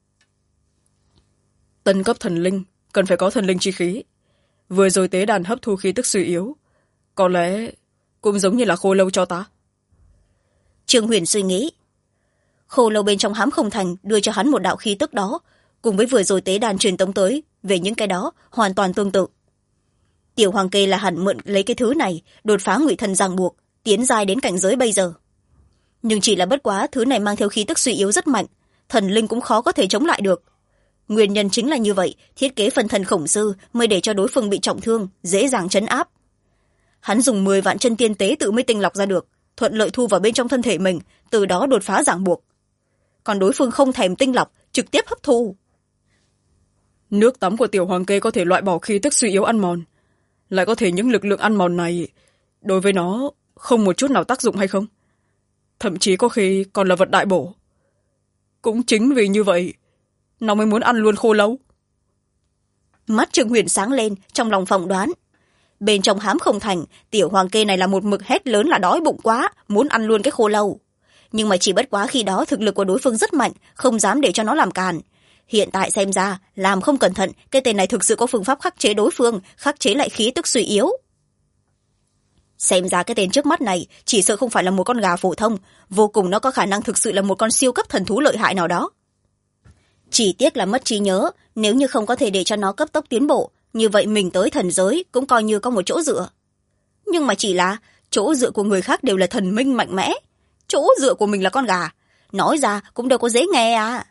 Tấn cấp thần linh cần phải có thần linh chi khí. Vừa rồi tế đàn hấp thu khí tức suy yếu, có lẽ cũng giống như là khô lâu cho ta. Trương Huyền suy nghĩ. Khô lâu bên trong hám không thành đưa cho hắn một đạo khí tức đó, cùng với vừa rồi tế đàn truyền tống tới về những cái đó hoàn toàn tương tự. Tiểu Hoàng Kê là hẳn mượn lấy cái thứ này đột phá ngụy thần ràng buộc, tiến giai đến cảnh giới bây giờ. Nhưng chỉ là bất quá thứ này mang theo khí tức suy yếu rất mạnh, thần linh cũng khó có thể chống lại được. Nguyên nhân chính là như vậy, thiết kế phân thân khổng sư mới để cho đối phương bị trọng thương dễ dàng trấn áp. Hắn dùng 10 vạn chân tiên tế tự mới tinh lọc ra được, thuận lợi thu vào bên trong thân thể mình, từ đó đột phá ràng buộc. Còn đối phương không thèm tinh lọc, trực tiếp hấp thu. Nước tắm của Tiểu Hoàng Kê có thể loại bỏ khí tức suy yếu ăn mòn, lại có thể những lực lượng ăn mòn này đối với nó không một chút nào tác dụng hay không? Thậm chí có khi còn là vật đại bổ. Cũng chính vì như vậy nó mới muốn ăn luôn khô lâu. Mắt Trương Huyền sáng lên, trong lòng phỏng đoán. Bên trong hám không thành, Tiểu Hoàng Kê này là một mực hét lớn là đói bụng quá, muốn ăn luôn cái khô lâu. Nhưng mà chỉ bất quá khi đó thực lực của đối phương rất mạnh, không dám để cho nó làm càn. Hiện tại xem ra, làm không cẩn thận, cái tên này thực sự có phương pháp khắc chế đối phương, khắc chế lại khí tức suy yếu. Xem ra cái tên trước mắt này chỉ sợ không phải là một con gà phổ thông, vô cùng nó có khả năng thực sự là một con siêu cấp thần thú lợi hại nào đó. Chỉ tiếc là mất trí nhớ, nếu như không có thể để cho nó cấp tốc tiến bộ, như vậy mình tới thần giới cũng coi như có một chỗ dựa. Nhưng mà chỉ là chỗ dựa của người khác đều là thần minh mạnh mẽ, chỗ dựa của mình là con gà, nói ra cũng đâu có dễ nghe à.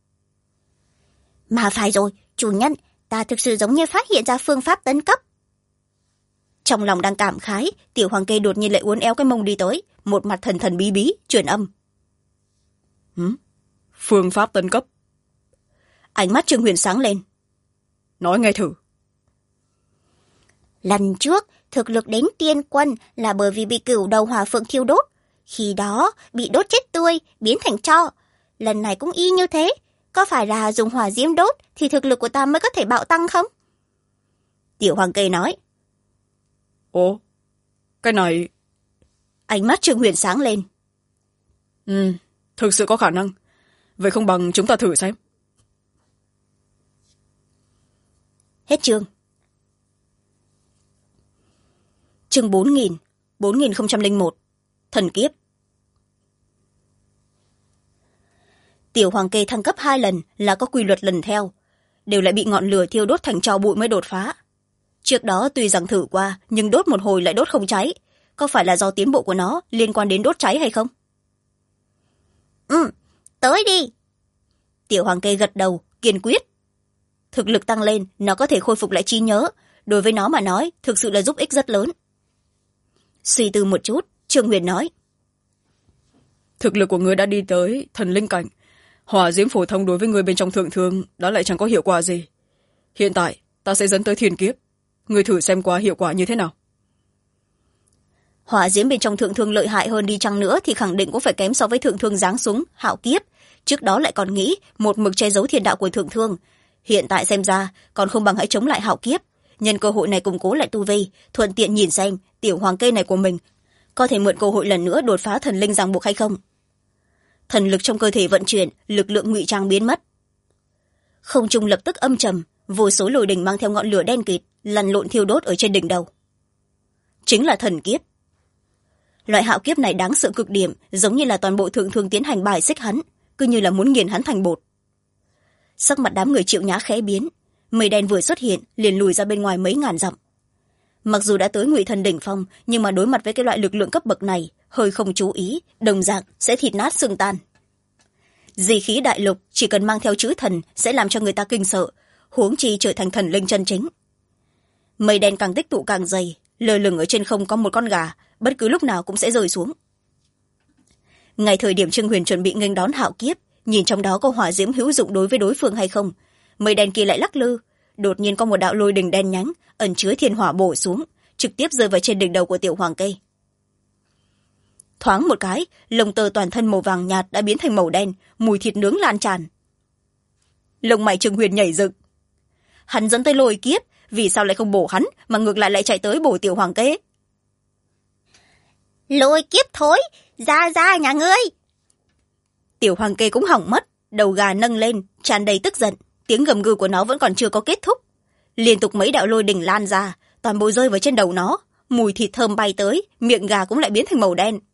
Mà phải rồi, chủ nhân, ta thực sự giống như phát hiện ra phương pháp tấn cấp. Trong lòng đang cảm khái, Tiểu Hoàng Kê đột nhiên lại uốn éo cái mông đi tới, một mặt thần thần bí bí truyền âm. Phương pháp tấn cấp? Ánh mắt Trương Huyền sáng lên. Nói nghe thử. Lần trước thực lực đến tiên quân là bởi vì bị cửu đầu hỏa phượng thiêu đốt, khi đó bị đốt chết tươi, biến thành tro. Lần này cũng y như thế, có phải là dùng hỏa diễm đốt thì thực lực của ta mới có thể bạo tăng không? Tiểu Hoàng Kê nói. Ồ, cái này... Ánh mắt Trương Huyền sáng lên. Thực sự có khả năng. Vậy không bằng chúng ta thử xem. Hết chương. Chương 4001. Thần kiếp. Tiểu Hoàng Kê thăng cấp 2 lần là có quy luật lần theo, đều lại bị ngọn lửa thiêu đốt thành tro bụi mới đột phá. Trước đó tuy rằng thử qua, nhưng đốt một hồi lại đốt không cháy. Có phải là do tiến bộ của nó liên quan đến đốt cháy hay không? Tới đi. Tiểu Hoàng Kê gật đầu, kiên quyết. Thực lực tăng lên, nó có thể khôi phục lại trí nhớ. Đối với nó mà nói, thực sự là giúp ích rất lớn. Suy tư một chút, Trương Huyền nói. Thực lực của ngươi đã đi tới thần linh cảnh. Hỏa diễm phổ thông đối với người bên trong thượng thương đã lại chẳng có hiệu quả gì. Hiện tại, ta sẽ dẫn tới thiên kiếp. Ngươi thử xem qua hiệu quả như thế nào. Hỏa diễm bên trong thượng thương lợi hại hơn đi chăng nữa thì khẳng định cũng phải kém so với thượng thương giáng súng, hạo kiếp. Trước đó lại còn nghĩ một mực che giấu thiên đạo của thượng thương. Hiện tại xem ra, còn không bằng hãy chống lại hạo kiếp. Nhân cơ hội này củng cố lại tu vi, thuận tiện nhìn xem Tiểu Hoàng Kê này của mình có thể mượn cơ hội lần nữa đột phá thần linh ràng buộc hay không. Thần lực trong cơ thể vận chuyển, lực lượng ngụy trang biến mất. Không trung lập tức âm trầm, vô số lôi đình mang theo ngọn lửa đen kịt lăn lộn thiêu đốt ở trên đỉnh đầu. Chính là thần kiếp. Loại hạo kiếp này đáng sợ cực điểm, giống như là toàn bộ thượng thương tiến hành bài xích hắn, cứ như là muốn nghiền hắn thành bột. Sắc mặt đám người Triệu Nhã khẽ biến, mây đen vừa xuất hiện liền lùi ra bên ngoài mấy ngàn dặm. Mặc dù đã tới ngụy thần đỉnh phong, nhưng mà đối mặt với cái loại lực lượng cấp bậc này, hơi không chú ý, đồng dạng sẽ thịt nát xương tan. Dị khí đại lục chỉ cần mang theo chữ thần sẽ làm cho người ta kinh sợ, huống chi trở thành thần linh chân chính. Mây đen càng tích tụ càng dày, lơ lửng ở trên không có một con gà, bất cứ lúc nào cũng sẽ rơi xuống. Ngay thời điểm Trương Huyền chuẩn bị nghênh đón hạo kiếp, nhìn trong đó có hỏa diễm hữu dụng đối với đối phương hay không. Mây đen kia lại lắc lư, đột nhiên có một đạo lôi đình đen nhánh ẩn chứa thiên hỏa bổ xuống, trực tiếp rơi vào trên đỉnh đầu của tiểu hoàng cây. Thoáng một cái, lông tơ toàn thân màu vàng nhạt đã biến thành màu đen, mùi thịt nướng lan tràn. Lông mày Trương Huyền nhảy dựng. Hắn dẫn tới lôi kiếp, vì sao lại không bổ hắn mà ngược lại lại chạy tới bổ tiểu hoàng cây? Lôi kiếp thối, ra ra nhà ngươi. Tiểu hoàng kê cũng hỏng mất, đầu gà nâng lên, tràn đầy tức giận. Tiếng gầm gừ của nó vẫn còn chưa có kết thúc. Liên tục mấy đạo lôi đỉnh lan ra, toàn bộ rơi vào trên đầu nó. Mùi thịt thơm bay tới, miệng gà cũng lại biến thành màu đen.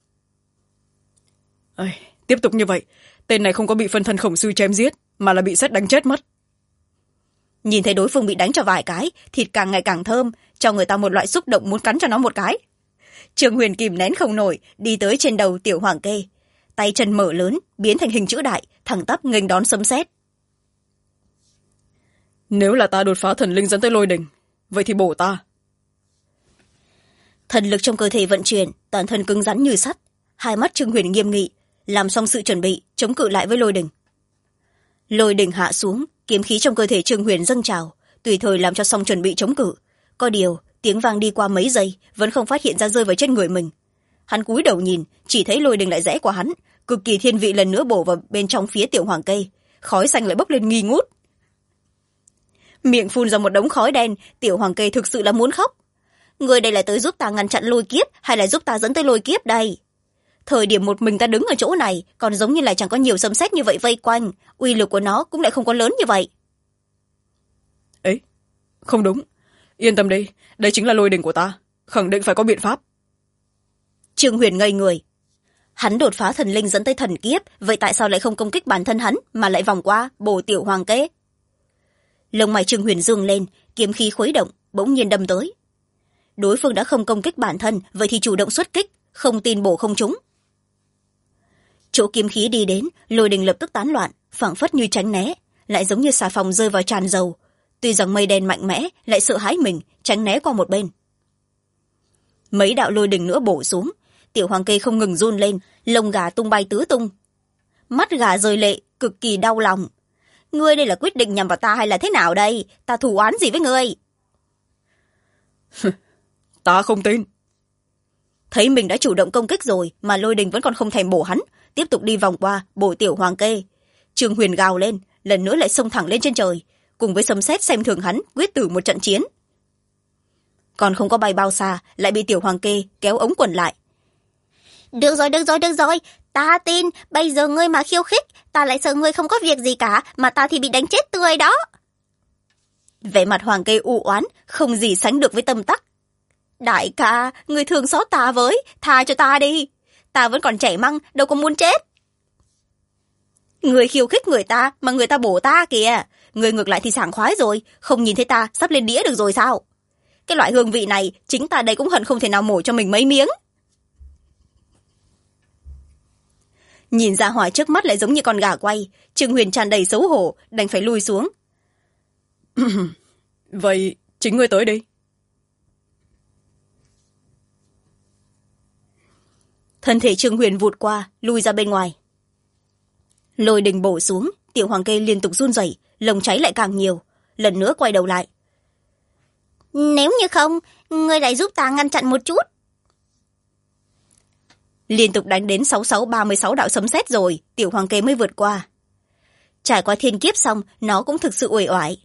Tiếp tục như vậy, tên này không có bị phân thân khổng sư chém giết, mà là bị sét đánh chết mất. Nhìn thấy đối phương bị đánh cho vài cái, thịt càng ngày càng thơm, cho người ta một loại xúc động muốn cắn cho nó một cái. Trương Huyền kìm nén không nổi, đi tới trên đầu tiểu hoàng kê, tay chân mở lớn, biến thành hình chữ đại, thẳng tắp nghênh đón sấm sét. Nếu là ta đột phá thần linh dẫn tới lôi đình, vậy thì bổ ta. Thần lực trong cơ thể vận chuyển, toàn thân cứng rắn như sắt. Hai mắt Trương Huyền nghiêm nghị, làm xong sự chuẩn bị chống cự lại với lôi đình. Lôi đình hạ xuống, kiếm khí trong cơ thể Trương Huyền dâng trào, tùy thời làm cho xong chuẩn bị chống cự. Có điều tiếng vang đi qua mấy giây vẫn không phát hiện ra rơi vào trên người mình. Hắn cúi đầu nhìn, chỉ thấy lôi đình lại rẽ qua hắn, cực kỳ thiên vị lần nữa bổ vào bên trong phía tiểu hoàng cây, khói xanh lại bốc lên nghi ngút. Miệng phun ra một đống khói đen, tiểu hoàng cây thực sự là muốn khóc. Người đây là tới giúp ta ngăn chặn lôi kiếp hay là giúp ta dẫn tới lôi kiếp đây? Thời điểm một mình ta đứng ở chỗ này, còn giống như là chẳng có nhiều sấm sét như vậy vây quanh, uy lực của nó cũng lại không có lớn như vậy. Ấy, không đúng. Yên tâm đi, đây chính là lôi đình của ta, khẳng định phải có biện pháp. Trương Huyền ngây người. Hắn đột phá thần linh dẫn tới thần kiếp, vậy tại sao lại không công kích bản thân hắn mà lại vòng qua bổ tiểu hoàng kế? Lông mày Trương Huyền dương lên, kiếm khí khuấy động, bỗng nhiên đâm tới. Đối phương đã không công kích bản thân, vậy thì chủ động xuất kích, không tin bổ không trúng. Chỗ kiếm khí đi đến, lôi đình lập tức tán loạn, phảng phất như tránh né, lại giống như xà phòng rơi vào tràn dầu. Tuy rằng mây đen mạnh mẽ, lại sợ hãi mình, tránh né qua một bên. Mấy đạo lôi đình nữa bổ xuống, tiểu hoàng kê không ngừng run lên, lông gà tung bay tứ tung. Mắt gà rơi lệ, cực kỳ đau lòng. Ngươi đây là quyết định nhằm vào ta hay là thế nào đây? Ta thù oán gì với ngươi? Ta không tin. Thấy mình đã chủ động công kích rồi mà lôi đình vẫn còn không thèm bổ hắn, tiếp tục đi vòng qua bổ tiểu hoàng kê. Trương Huyền gào lên, lần nữa lại xông thẳng lên trên trời, cùng với sấm sét xem thường hắn quyết tử một trận chiến. Còn không có bay bao xa, lại bị tiểu hoàng kê kéo ống quần lại. Được rồi, ta tin, bây giờ ngươi mà khiêu khích, ta lại sợ ngươi không có việc gì cả, mà ta thì bị đánh chết tươi đó. Vẻ mặt hoàng kê u oán, không gì sánh được với tâm tắc. Đại ca, ngươi thương xót ta với, tha cho ta đi. Ta vẫn còn trẻ măng, đâu có muốn chết. Ngươi khiêu khích người ta, mà người ta bổ ta kìa. Ngươi ngược lại thì sảng khoái rồi, không nhìn thấy ta sắp lên đĩa được rồi sao? Cái loại hương vị này, chính ta đây cũng hận không thể nào mổ cho mình mấy miếng. Nhìn ra hỏa trước mắt lại giống như con gà quay, Trương Huyền tràn đầy xấu hổ, đành phải lui xuống. Vậy chính ngươi tới đi. Thân thể Trương Huyền vụt qua, lui ra bên ngoài. Lôi đình bổ xuống, tiểu hoàng kê liên tục run rẩy, lồng cháy lại càng nhiều, lần nữa quay đầu lại. Nếu như không, ngươi lại giúp ta ngăn chặn một chút. Liên tục đánh đến 36 đạo sấm sét rồi, tiểu hoàng kê mới vượt qua. Trải qua thiên kiếp xong, nó cũng thực sự uể oải.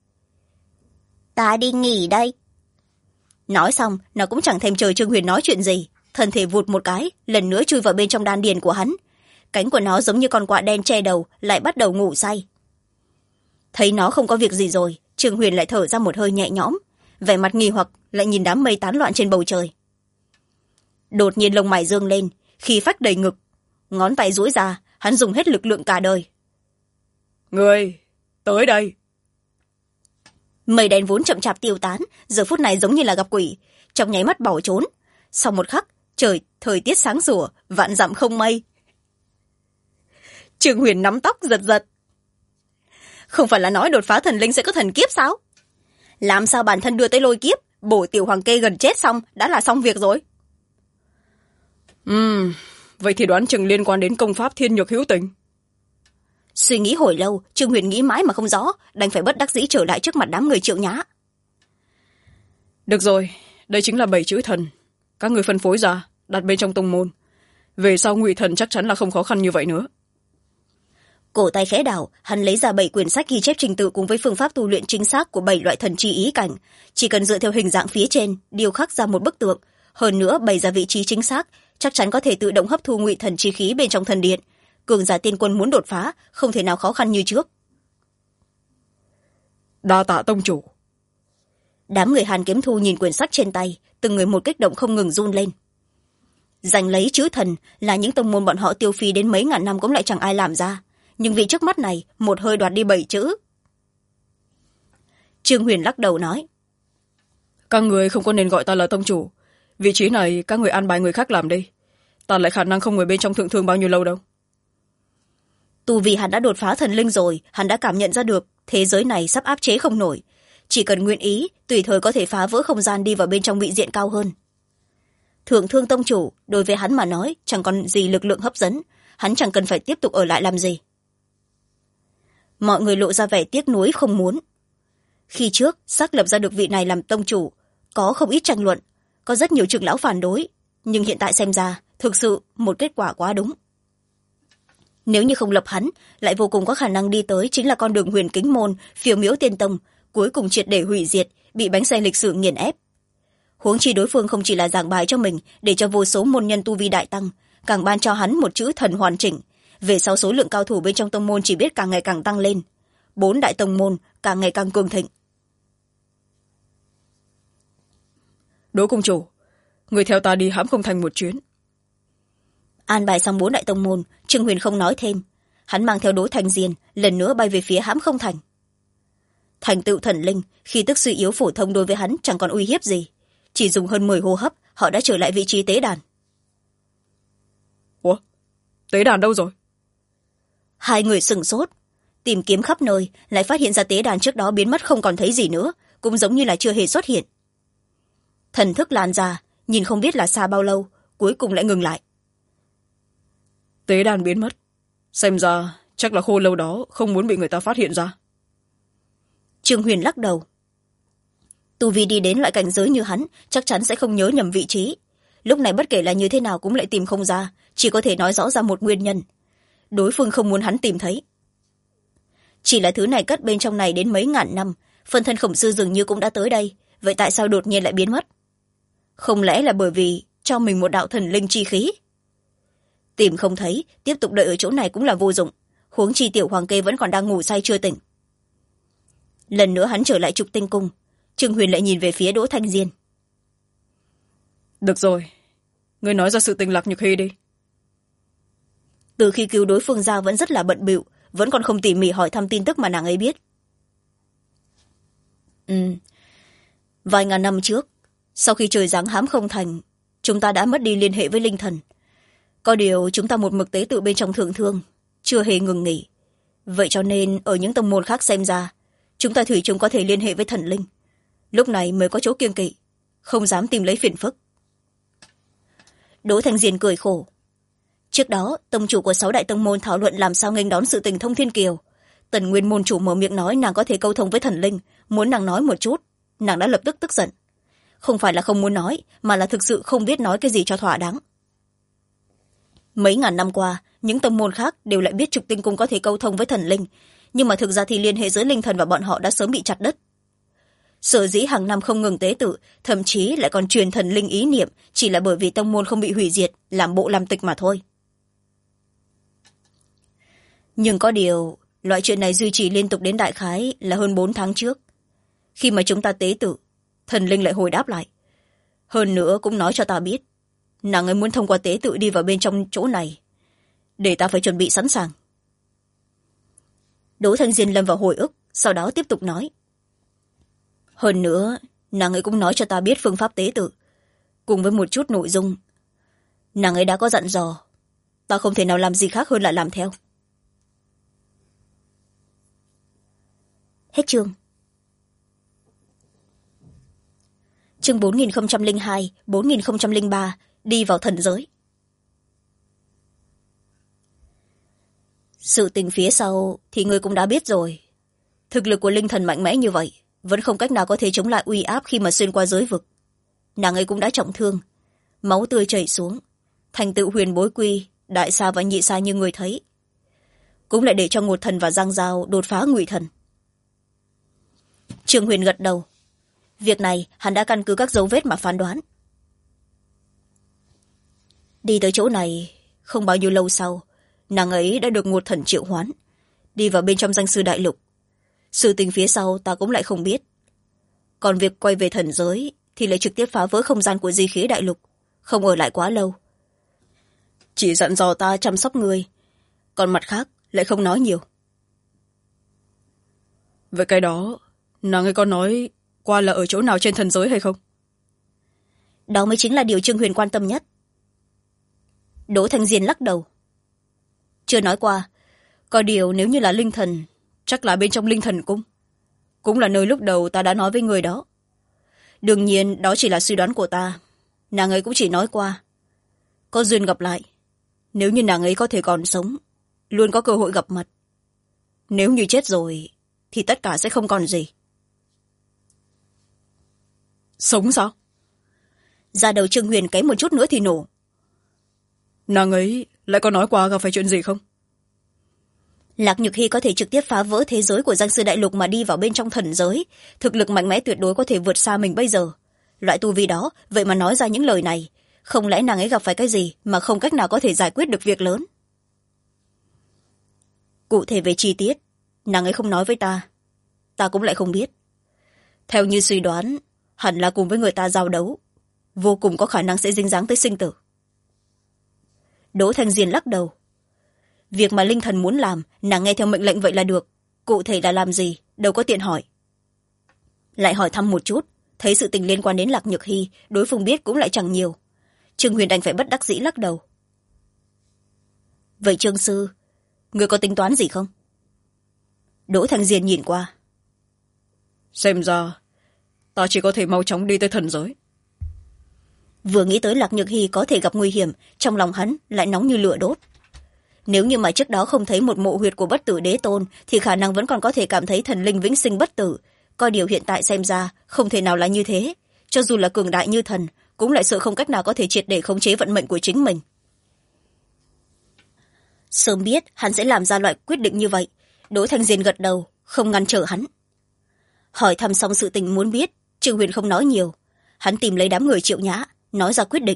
Ta đi nghỉ đây. Nói xong, nó cũng chẳng thèm chờ Trương Huyền nói chuyện gì, thân thể vụt một cái, lần nữa chui vào bên trong đan điền của hắn. Cánh của nó giống như con quạ đen che đầu, lại bắt đầu ngủ say. Thấy nó không có việc gì rồi, Trương Huyền lại thở ra một hơi nhẹ nhõm, vẻ mặt nghi hoặc lại nhìn đám mây tán loạn trên bầu trời. Đột nhiên lông mày dương lên, khí phách đầy ngực, ngón tay duỗi ra, hắn dùng hết lực lượng cả đời. Ngươi, tới đây. Mây đen vốn chậm chạp tiêu tán, giờ phút này giống như là gặp quỷ, trong nháy mắt bỏ trốn. Sau một khắc, thời tiết sáng sủa, vạn dặm không mây. Trương Huyền nắm tóc giật giật. Không phải là nói đột phá thần linh sẽ có thần kiếp sao? Làm sao bản thân đưa tới lôi kiếp, bổ tiểu hoàng kê gần chết xong, đã là xong việc rồi. Vậy thì đoán chừng liên quan đến công pháp thiên nhược hữu tình. Suy nghĩ hồi lâu, Trương Huyền nghĩ mãi mà không rõ, đành phải bất đắc dĩ trở lại trước mặt đám người Triệu Nhã. được rồi, đây chính là 7 chữ thần, các người phân phối ra đặt bên trong tông môn, về sau Ngụy Thần chắc chắn là không khó khăn như vậy nữa. Cổ tay khẽ đảo, hắn lấy ra 7 quyển sách ghi chép trình tự cùng với phương pháp tu luyện chính xác của 7 loại thần chi ý cảnh, chỉ cần dựa theo hình dạng phía trên điêu khắc ra một bức tượng, hơn nữa bày ra vị trí chính xác, chắc chắn có thể tự động hấp thu Ngụy Thần chi khí bên trong thần điện. Cường giả tiên quân muốn đột phá không thể nào khó khăn như trước. Đa tạ tông chủ. Đám người Hàn Kiếm Thu nhìn quyển sách trên tay, từng người một kích động không ngừng run lên. Giành lấy chữ thần là những tông môn bọn họ tiêu phí đến mấy ngàn năm cũng lại chẳng ai làm ra, nhưng vì trước mắt này một hơi đoạt đi 7 chữ. Trương Huyền lắc đầu nói, các người không có nên gọi ta là tông chủ, vị trí này các người an bài người khác làm đi, ta lại khả năng không ngồi bên trong thượng thương bao nhiêu lâu đâu. Tu vì hắn đã đột phá thần linh rồi, hắn đã cảm nhận ra được thế giới này sắp áp chế không nổi, chỉ cần nguyện ý tùy thời có thể phá vỡ không gian đi vào bên trong vị diện cao hơn. Thượng thương tông chủ đối với hắn mà nói chẳng còn gì lực lượng hấp dẫn, hắn chẳng cần phải tiếp tục ở lại làm gì. Mọi người lộ ra vẻ tiếc nuối không muốn. Khi trước xác lập ra được vị này làm tông chủ, có không ít tranh luận, có rất nhiều trưởng lão phản đối, nhưng hiện tại xem ra thực sự một kết quả quá đúng. Nếu như không lập hắn, lại vô cùng có khả năng đi tới chính là con đường Huyền Kính Môn, Phiêu Miễu Tiên Tông, cuối cùng triệt để hủy diệt, bị bánh xe lịch sử nghiền ép. Huống chi đối phương không chỉ là giảng bài cho mình để cho vô số môn nhân tu vi đại tăng, càng ban cho hắn một chữ thần hoàn chỉnh, về sau số lượng cao thủ bên trong tông môn chỉ biết càng ngày càng tăng lên, 4 đại tông môn càng ngày càng cường thịnh. Đỗ công chủ, người theo ta đi Hãm Không Thành một chuyến. An bài xong 4 đại tông môn, Trương Huyền không nói thêm, hắn mang theo Đỗ Thành Diên lần nữa bay về phía Hãm Không Thành. Thành tựu thần linh, khi tức suy yếu phổ thông đối với hắn chẳng còn uy hiếp gì, chỉ dùng hơn 10 hô hấp họ đã trở lại vị trí tế đàn. Ủa, tế đàn đâu rồi? Hai người sửng sốt, tìm kiếm khắp nơi lại phát hiện ra tế đàn trước đó biến mất không còn thấy gì nữa, cũng giống như là chưa hề xuất hiện. Thần thức lan ra, nhìn không biết là xa bao lâu, cuối cùng lại ngừng lại. Tế đàn biến mất, xem ra chắc là khô lâu đó không muốn bị người ta phát hiện ra. Trương Huyền lắc đầu. Tu vi đi đến loại cảnh giới như hắn chắc chắn sẽ không nhớ nhầm vị trí, lúc này bất kể là như thế nào cũng lại tìm không ra, chỉ có thể nói rõ ra một nguyên nhân: đối phương không muốn hắn tìm thấy. Chỉ là thứ này cất bên trong này đến mấy ngàn năm, phân thân khổng sư dường như cũng đã tới đây, vậy tại sao đột nhiên lại biến mất? Không lẽ là bởi vì cho mình một đạo thần linh chi khí? Tìm không thấy, tiếp tục đợi ở chỗ này cũng là vô dụng, huống chi tiểu hoàng kê vẫn còn đang ngủ say chưa tỉnh. Lần nữa hắn trở lại Trục Tinh Cung, Trương Huyền lại nhìn về phía Đỗ Thanh Diên. Được rồi, ngươi nói ra sự tình Lạc Nhược Hy đi. Từ khi cứu đối phương ra vẫn rất là bận bịu, vẫn còn không tỉ mỉ hỏi thăm tin tức mà nàng ấy biết. Vài ngàn năm trước, sau khi trời giáng Hãm Không Thành, chúng ta đã mất đi liên hệ với linh thần. Có điều chúng ta một mực tế tự bên trong thượng thương, chưa hề ngừng nghỉ. Vậy cho nên ở những tông môn khác xem ra, chúng ta thủy chung có thể liên hệ với thần linh. Lúc này mới có chỗ kiêng kỵ, không dám tìm lấy phiền phức. Đỗ Thanh Diên cười khổ. Trước đó, tông chủ của 6 đại tông môn thảo luận làm sao nghênh đón sự tình Thông Thiên Kiều. Tần Nguyên môn chủ mở miệng nói nàng có thể câu thông với thần linh, muốn nàng nói một chút, nàng đã lập tức tức giận. Không phải là không muốn nói, mà là thực sự không biết nói cái gì cho thỏa đáng. Mấy ngàn năm qua, những tông môn khác đều lại biết Trục Tinh Cung có thể câu thông với thần linh, nhưng mà thực ra thì liên hệ giữa linh thần và bọn họ đã sớm bị chặt đứt. Sở dĩ hàng năm không ngừng tế tự, thậm chí lại còn truyền thần linh ý niệm, chỉ là bởi vì tông môn không bị hủy diệt, làm bộ làm tịch mà thôi. Nhưng có điều, loại chuyện này duy trì liên tục đến đại khái là hơn 4 tháng trước. Khi mà chúng ta tế tự, thần linh lại hồi đáp lại. Hơn nữa cũng nói cho ta biết, nàng ấy muốn thông qua tế tự đi vào bên trong chỗ này, để ta phải chuẩn bị sẵn sàng. Đỗ Thanh Diên lâm vào hồi ức, sau đó tiếp tục nói. Hơn nữa, nàng ấy cũng nói cho ta biết phương pháp tế tự, cùng với một chút nội dung. Nàng ấy đã có dặn dò, ta không thể nào làm gì khác hơn là làm theo. Hết chương. Chương 4002, 4003, đi vào thần giới. sự tình phía sau thì ngươi cũng đã biết rồi. Thực lực của linh thần mạnh mẽ như vậy vẫn không cách nào có thể chống lại uy áp khi mà xuyên qua giới vực. Nàng ấy cũng đã trọng thương, máu tươi chảy xuống, thành tựu huyền bối quy, đại sa và nhị sa như người thấy, cũng lại để cho Ngột Thần và Giang Giao đột phá Ngụy Thần. Trương Huyền gật đầu. Việc này hắn đã căn cứ các dấu vết mà phán đoán. Đi tới chỗ này, không bao nhiêu lâu sau, nàng ấy đã được Ngột Thần triệu hoán, đi vào bên trong danh sư đại lục. Sự tình phía sau ta cũng lại không biết. Còn việc quay về thần giới thì lại trực tiếp phá vỡ không gian của di khí đại lục, không ở lại quá lâu. Chỉ dặn dò ta chăm sóc người, còn mặt khác lại không nói nhiều. Vậy cái đó, nàng ấy có nói qua là ở chỗ nào trên thần giới hay không? Đó mới chính là điều Trương Huyền quan tâm nhất. Đỗ Thanh Diên lắc đầu. Chưa nói qua, có điều nếu như là linh thần, chắc là bên trong linh thần cung. Cũng là nơi lúc đầu ta đã nói với người đó. Đương nhiên đó chỉ là suy đoán của ta. Nàng ấy cũng chỉ nói qua. Có duyên gặp lại. Nếu như nàng ấy có thể còn sống, luôn có cơ hội gặp mặt. Nếu như chết rồi, thì tất cả sẽ không còn gì. Sống sao? Da đầu Trương Huyền kém một chút nữa thì nổ. Nàng ấy lại có nói qua gặp phải chuyện gì không? Lạc Nhược Hy có thể trực tiếp phá vỡ thế giới của Giang Sư Đại Lục mà đi vào bên trong thần giới. Thực lực mạnh mẽ tuyệt đối có thể vượt xa mình bây giờ. Loại tu vi đó, vậy mà nói ra những lời này. Không lẽ nàng ấy gặp phải cái gì mà không cách nào có thể giải quyết được việc lớn? Cụ thể về chi tiết, nàng ấy không nói với ta. Ta cũng lại không biết. Theo như suy đoán, hẳn là cùng với người ta giao đấu. Vô cùng có khả năng sẽ dính dáng tới sinh tử. Đỗ Thanh Diên lắc đầu. Việc mà linh thần muốn làm, nàng nghe theo mệnh lệnh vậy là được. Cụ thể là làm gì, đâu có tiện hỏi. Lại hỏi thăm một chút, thấy sự tình liên quan đến Lạc Nhược Hy, đối phương biết cũng lại chẳng nhiều. Trương Huyền đành phải bất đắc dĩ lắc đầu. Vậy Trương sư, người có tính toán gì không? Đỗ Thanh Diên nhìn qua. Xem ra, ta chỉ có thể mau chóng đi tới thần giới. Vừa nghĩ tới Lạc Nhược Hy có thể gặp nguy hiểm, trong lòng hắn lại nóng như lửa đốt. Nếu như mà trước đó không thấy một mộ huyệt của bất tử đế tôn, thì khả năng vẫn còn có thể cảm thấy thần linh vĩnh sinh bất tử. Coi điều hiện tại xem ra, không thể nào là như thế. Cho dù là cường đại như thần, cũng lại sợ không cách nào có thể triệt để khống chế vận mệnh của chính mình. Sớm biết hắn sẽ làm ra loại quyết định như vậy, Đỗ Thanh Diên gật đầu, không ngăn trở hắn. Hỏi thăm xong sự tình muốn biết, Trương Huyền không nói nhiều. Hắn tìm lấy đám người Triệu Nhã, nói ra quyết định.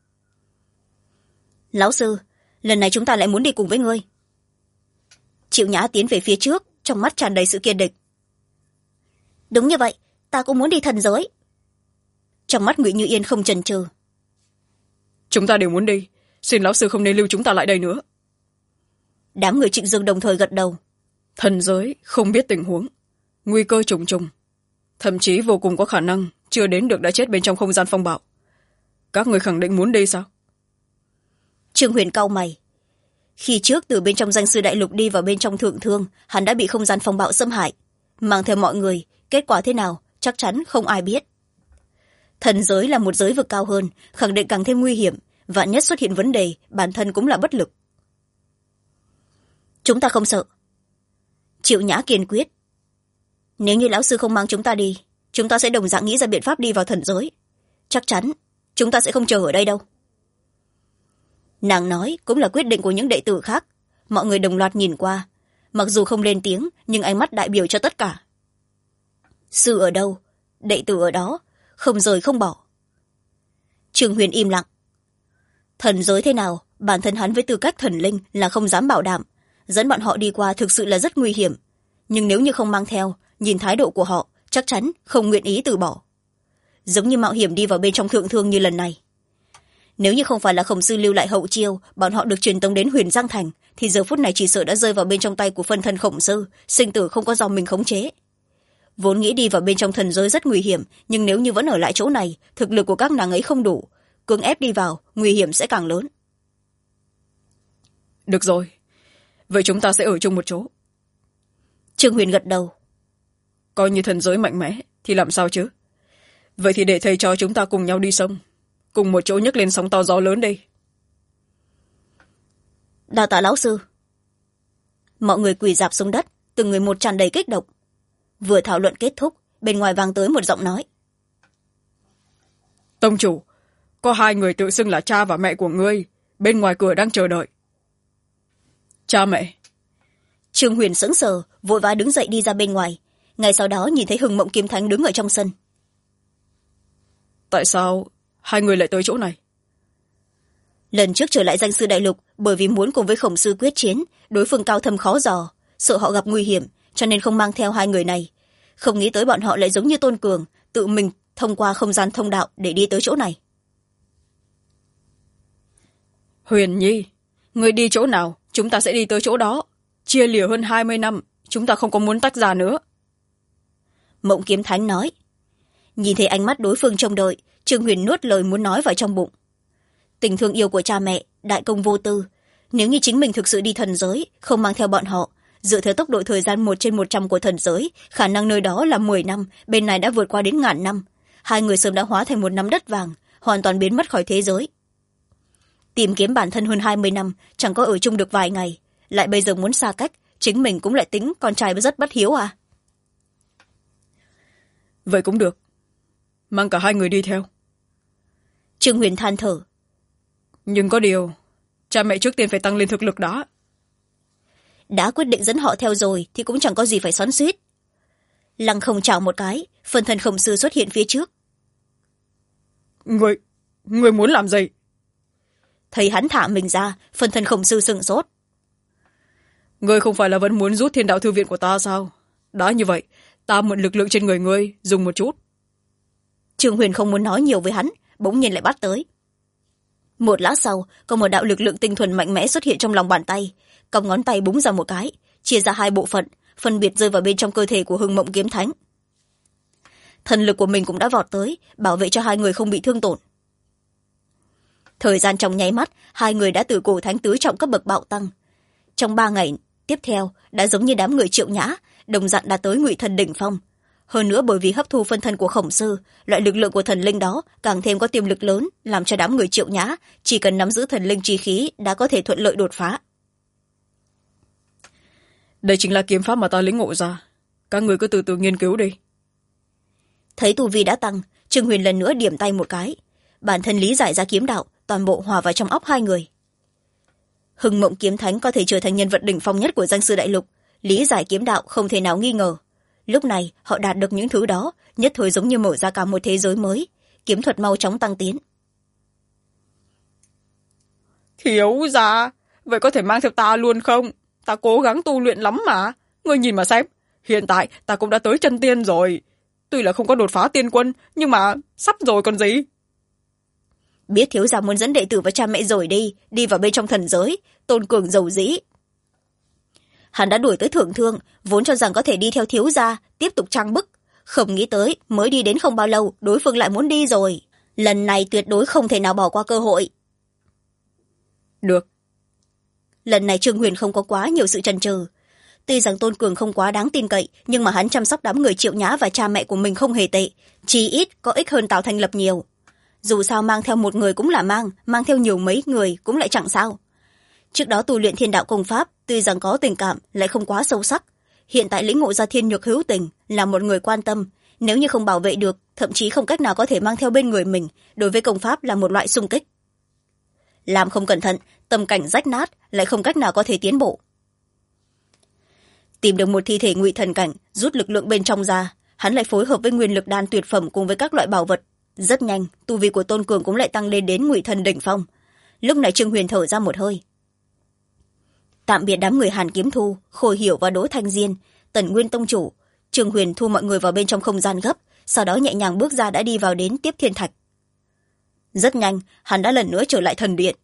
Lão sư, lần này chúng ta lại muốn đi cùng với ngươi. Triệu Nhã tiến về phía trước, trong mắt tràn đầy sự kiên định. Đúng như vậy, ta cũng muốn đi thần giới. Trong mắt Ngụy Như Yên không chần chừ. Chúng ta đều muốn đi, xin lão sư không nên lưu chúng ta lại đây nữa. Đám người Trịnh Dương đồng thời gật đầu. Thần giới không biết tình huống, nguy cơ trùng trùng, thậm chí vô cùng có khả năng chưa đến được đã chết bên trong không gian phong bạo. Các người khẳng định muốn đi sao? Trương Huyền cau mày. Khi trước từ bên trong danh sư đại lục đi vào bên trong thượng thương, hắn đã bị không gian phong bạo xâm hại. Mang theo mọi người, kết quả thế nào, chắc chắn không ai biết. Thần giới là một giới vực cao hơn, khẳng định càng thêm nguy hiểm, vạn nhất xuất hiện vấn đề, bản thân cũng là bất lực. Chúng ta không sợ. Triệu Nhã kiên quyết. Nếu như lão sư không mang chúng ta đi, chúng ta sẽ đồng dạng nghĩ ra biện pháp đi vào thần giới. Chắc chắn, chúng ta sẽ không chờ ở đây đâu. Nàng nói cũng là quyết định của những đệ tử khác. Mọi người đồng loạt nhìn qua. Mặc dù không lên tiếng, nhưng ánh mắt đại biểu cho tất cả. Sư ở đâu, đệ tử ở đó, không rời không bỏ. Trương Huyền im lặng. Thần giới thế nào, bản thân hắn với tư cách thần linh là không dám bảo đảm. Dẫn bọn họ đi qua thực sự là rất nguy hiểm. Nhưng nếu như không mang theo, nhìn thái độ của họ, chắc chắn không nguyện ý từ bỏ. Giống như mạo hiểm đi vào bên trong thượng thương như lần này. Nếu như không phải là Khổng sư lưu lại hậu chiêu, bọn họ được truyền tống đến Huyền Giang Thành, thì giờ phút này chỉ sợ đã rơi vào bên trong tay của phân thân Khổng sư, sinh tử không có do mình khống chế. Vốn nghĩ đi vào bên trong thần giới rất nguy hiểm, nhưng nếu như vẫn ở lại chỗ này, thực lực của các nàng ấy không đủ, cưỡng ép đi vào, nguy hiểm sẽ càng lớn. Được rồi, vậy chúng ta sẽ ở chung một chỗ. Trương Huyền gật đầu. Coi như thần giới mạnh mẽ thì làm sao chứ? Vậy thì để thầy trò chúng ta cùng nhau đi sông, cùng một chỗ nhấc lên sóng to gió lớn đi. Đa tạ lão sư. mọi người quỳ rạp xuống đất, từng người một tràn đầy kích động. Vừa thảo luận kết thúc, bên ngoài vang tới một giọng nói. Tông chủ, có 2 người tự xưng là cha và mẹ của ngươi, bên ngoài cửa đang chờ đợi. Cha mẹ? Trương Huyền sững sờ, vội vã đứng dậy đi ra bên ngoài. Ngay sau đó nhìn thấy Hưng Mộng Kiếm Thánh đứng ở trong sân. Tại sao 2 người lại tới chỗ này? Lần trước trở lại danh sư đại lục, bởi vì muốn cùng với Khổng sư quyết chiến, đối phương cao thâm khó dò, sợ họ gặp nguy hiểm, cho nên không mang theo 2 người này. Không nghĩ tới bọn họ lại giống như Tôn Cường, tự mình thông qua không gian thông đạo để đi tới chỗ này. Huyền Nhi, người đi chỗ nào chúng ta sẽ đi tới chỗ đó. Chia lìa hơn 20 năm, chúng ta không có muốn tách ra nữa. Mộng Kiếm Thánh nói. Nhìn thấy ánh mắt đối phương trông đợi, Trương Huyền nuốt lời muốn nói vào trong bụng. Tình thương yêu của cha mẹ, đại công vô tư. Nếu như chính mình thực sự đi thần giới, không mang theo bọn họ, dựa theo tốc độ thời gian 1/100 của thần giới, khả năng nơi đó là 10 năm, bên này đã vượt qua đến ngàn năm. 2 người sớm đã hóa thành một nắm đất vàng, hoàn toàn biến mất khỏi thế giới. Tìm kiếm bản thân hơn 20 năm, chẳng có ở chung được vài ngày, lại bây giờ muốn xa cách, chính mình cũng lại tính con trai rất bất hiếu à. Vậy cũng được, mang cả 2 người đi theo. Trương Huyền than thở. Nhưng có điều, cha mẹ trước tiên phải tăng lên thực lực đó. Đã quyết định dẫn họ theo rồi thì cũng chẳng có gì phải xoắn xuýt. Lăng Không chào một cái, phần thân Khổng sư xuất hiện phía trước. Người muốn làm gì? Thấy hắn thả mình ra, phần thân Khổng sư sửng sốt. Ngươi không phải là vẫn muốn rút Thiên Đạo Thư viện của ta sao? Đã như vậy, ta mượn lực lượng trên người ngươi dùng một chút. Trương Huyền không muốn nói nhiều với hắn, bỗng nhiên lại bắt tới. Một lát sau, có một đạo lực lượng tinh thuần mạnh mẽ xuất hiện trong lòng bàn tay, cong ngón tay búng ra một cái, chia ra 2 bộ phận, phân biệt rơi vào bên trong cơ thể của Hưng Mộng Kiếm Thánh. Thần lực của mình cũng đã vọt tới, bảo vệ cho 2 người không bị thương tổn. Thời gian trong nháy mắt, 2 người đã từ cổ thánh tứ trọng cấp bậc bạo tăng. Trong 3 ngày tiếp theo, đã giống như đám người Triệu Nhã, đồng dạng đã tới Ngụy Thần đỉnh phong. Hơn nữa bởi vì hấp thu phân thân của Khổng sư, loại lực lượng của thần linh đó càng thêm có tiềm lực lớn, làm cho đám người Triệu Nhã chỉ cần nắm giữ thần linh chi khí đã có thể thuận lợi đột phá. Đây chính là kiếm pháp mà ta lĩnh ngộ ra, các người cứ từ từ nghiên cứu đi. Thấy tu vi đã tăng, Trương Huyền lần nữa điểm tay một cái, bản thân lý giải ra kiếm đạo, toàn bộ hòa vào trong óc 2 người. Hưng Mộng Kiếm Thánh có thể trở thành nhân vật đỉnh phong nhất của danh sư đại lục, lý giải kiếm đạo không thể nào nghi ngờ. Lúc này họ đạt được những thứ đó, nhất thời giống như mở ra cả một thế giới mới, kiếm thuật mau chóng tăng tiến. Thiếu gia, vậy có thể mang theo ta luôn không? Ta cố gắng tu luyện lắm mà. Ngươi nhìn mà xem, hiện tại ta cũng đã tới chân tiên rồi. Tuy là không có đột phá tiên quân, nhưng mà sắp rồi còn gì. Biết thiếu gia muốn dẫn đệ tử và cha mẹ rồi đi vào bên trong thần giới. Tôn Cường giàu dĩ. Hắn đã đuổi tới thượng thương, vốn cho rằng có thể đi theo thiếu gia, tiếp tục trang bức. Không nghĩ tới, mới đi đến không bao lâu, đối phương lại muốn đi rồi. Lần này tuyệt đối không thể nào bỏ qua cơ hội. Được. Lần này Trương Huyền không có quá nhiều sự chần chừ. Tuy rằng Tôn Cường không quá đáng tin cậy, nhưng mà hắn chăm sóc đám người Triệu Nhã và cha mẹ của mình không hề tệ, chí ít có ích hơn Tào Thành Lập nhiều. Dù sao mang theo một người cũng là mang theo nhiều mấy người cũng lại chẳng sao. Trước đó tu luyện Thiên Đạo công pháp, tuy rằng có tình cảm lại không quá sâu sắc. Hiện tại lĩnh ngộ ra thiên nhược hữu tình, là một người quan tâm, nếu như không bảo vệ được, thậm chí không cách nào có thể mang theo bên người mình, đối với công pháp là một loại xung kích. Làm không cẩn thận, tâm cảnh rách nát, lại không cách nào có thể tiến bộ. Tìm được một thi thể ngụy thần cảnh, rút lực lượng bên trong ra, hắn lại phối hợp với nguyên lực đan tuyệt phẩm cùng với các loại bảo vật. Rất nhanh, tu vi của Tôn Cường cũng lại tăng lên đến ngụy thần đỉnh phong. Lúc này Trương Huyền thở ra một hơi. Tạm biệt đám người Hàn Kiếm Thu, Khôi Hiểu và Đỗ Thanh Diên, Tần Nguyên tông chủ. Trương Huyền thu mọi người vào bên trong không gian gấp, sau đó nhẹ nhàng bước ra đã đi vào đến tiếp thiên thạch. Rất nhanh, hắn đã lần nữa trở lại thần điện.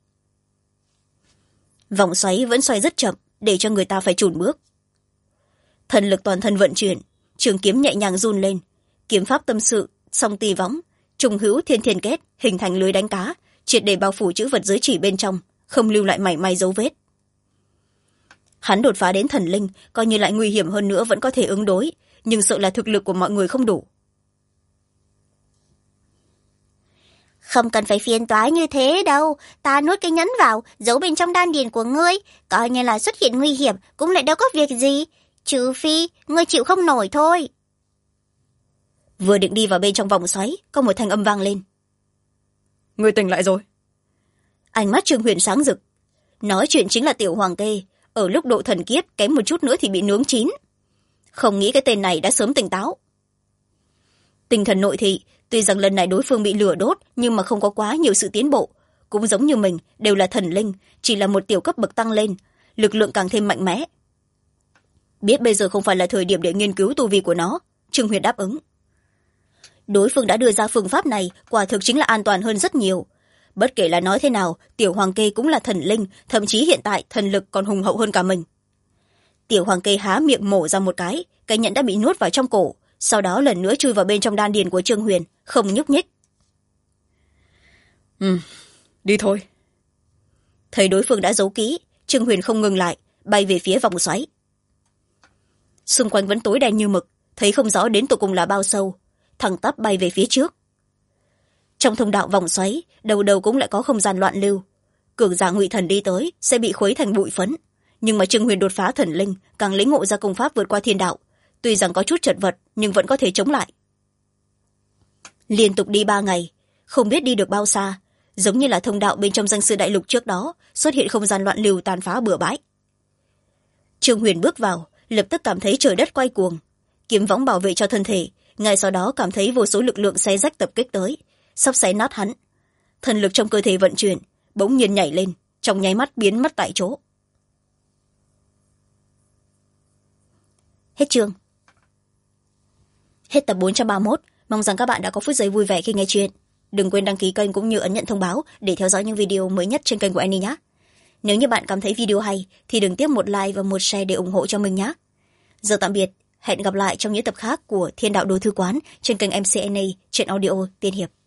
Vòng xoáy vẫn xoay rất chậm, để cho người ta phải chùn bước. Thần lực toàn thân vận chuyển, trường kiếm nhẹ nhàng run lên, kiếm pháp tâm sự, song tì võng, trùng hữu thiên thiên kết, hình thành lưới đánh cá, triệt để bao phủ chữ vật giới chỉ bên trong, không lưu lại mảy may dấu vết. Hắn đột phá đến thần linh, coi như lại nguy hiểm hơn nữa vẫn có thể ứng đối, nhưng sợ là thực lực của mọi người không đủ. Không cần phải phiền toái như thế đâu. Ta nuốt cái nhẫn vào, giấu bên trong đan điền của ngươi. Coi như là xuất hiện nguy hiểm, cũng lại đâu có việc gì. Trừ phi, ngươi chịu không nổi thôi. Vừa định đi vào bên trong vòng xoáy, có một thanh âm vang lên. Ngươi tỉnh lại rồi. Ánh mắt Trương Huyền sáng rực. Nói chuyện chính là Tiểu Hoàng Kê, ở lúc độ thần kiếp kém một chút nữa thì bị nướng chín. Không nghĩ cái tên này đã sớm tỉnh táo. Tinh thần nội thị, tuy rằng lần này đối phương bị lửa đốt nhưng mà không có quá nhiều sự tiến bộ. Cũng giống như mình, đều là thần linh, chỉ là một tiểu cấp bậc tăng lên, lực lượng càng thêm mạnh mẽ. Biết bây giờ không phải là thời điểm để nghiên cứu tu vi của nó, Trương Huyền đáp ứng. Đối phương đã đưa ra phương pháp này, quả thực chính là an toàn hơn rất nhiều. Bất kể là nói thế nào, Tiểu Hoàng Kê cũng là thần linh, thậm chí hiện tại thần lực còn hùng hậu hơn cả mình. Tiểu Hoàng Kê há miệng mổ ra một cái nhẫn đã bị nuốt vào trong cổ, sau đó lần nữa chui vào bên trong đan điền của Trương Huyền, không nhúc nhích. Đi thôi. Thấy đối phương đã giấu kỹ, Trương Huyền không ngừng lại, bay về phía vòng xoáy. Xung quanh vẫn tối đen như mực, thấy không rõ đến tột cùng là bao sâu, thẳng tắp bay về phía trước. Trong thông đạo vòng xoáy, đầu đầu cũng lại có không gian loạn lưu. Cường giả Ngụy Thần đi tới sẽ bị khuấy thành bụi phấn, nhưng mà Trương Huyền đột phá thần linh, càng lĩnh ngộ ra công pháp vượt qua thiên đạo, tuy rằng có chút chật vật nhưng vẫn có thể chống lại. Liên tục đi 3 ngày, không biết đi được bao xa, giống như là thông đạo bên trong danh sư đại lục trước đó xuất hiện không gian loạn lưu tàn phá bừa bãi. Trương Huyền bước vào, lập tức cảm thấy trời đất quay cuồng, kiếm võng bảo vệ cho thân thể, ngay sau đó cảm thấy vô số lực lượng xé rách tập kích tới, sắp xé nát hắn. Thần lực trong cơ thể vận chuyển, bỗng nhiên nhảy lên, trong nháy mắt biến mất tại chỗ. Hết chương. Hết tập 431. Mong rằng các bạn đã có phút giây vui vẻ khi nghe chuyện. Đừng quên đăng ký kênh cũng như ấn nhận thông báo để theo dõi những video mới nhất trên kênh của Annie nhé. Nếu như bạn cảm thấy video hay thì đừng tiếc một like và một share để ủng hộ cho mình nhé. Giờ tạm biệt, hẹn gặp lại trong những tập khác của Thiên Đạo Đồ Thư Quán trên kênh MC Annie trên audio Tiên Hiệp.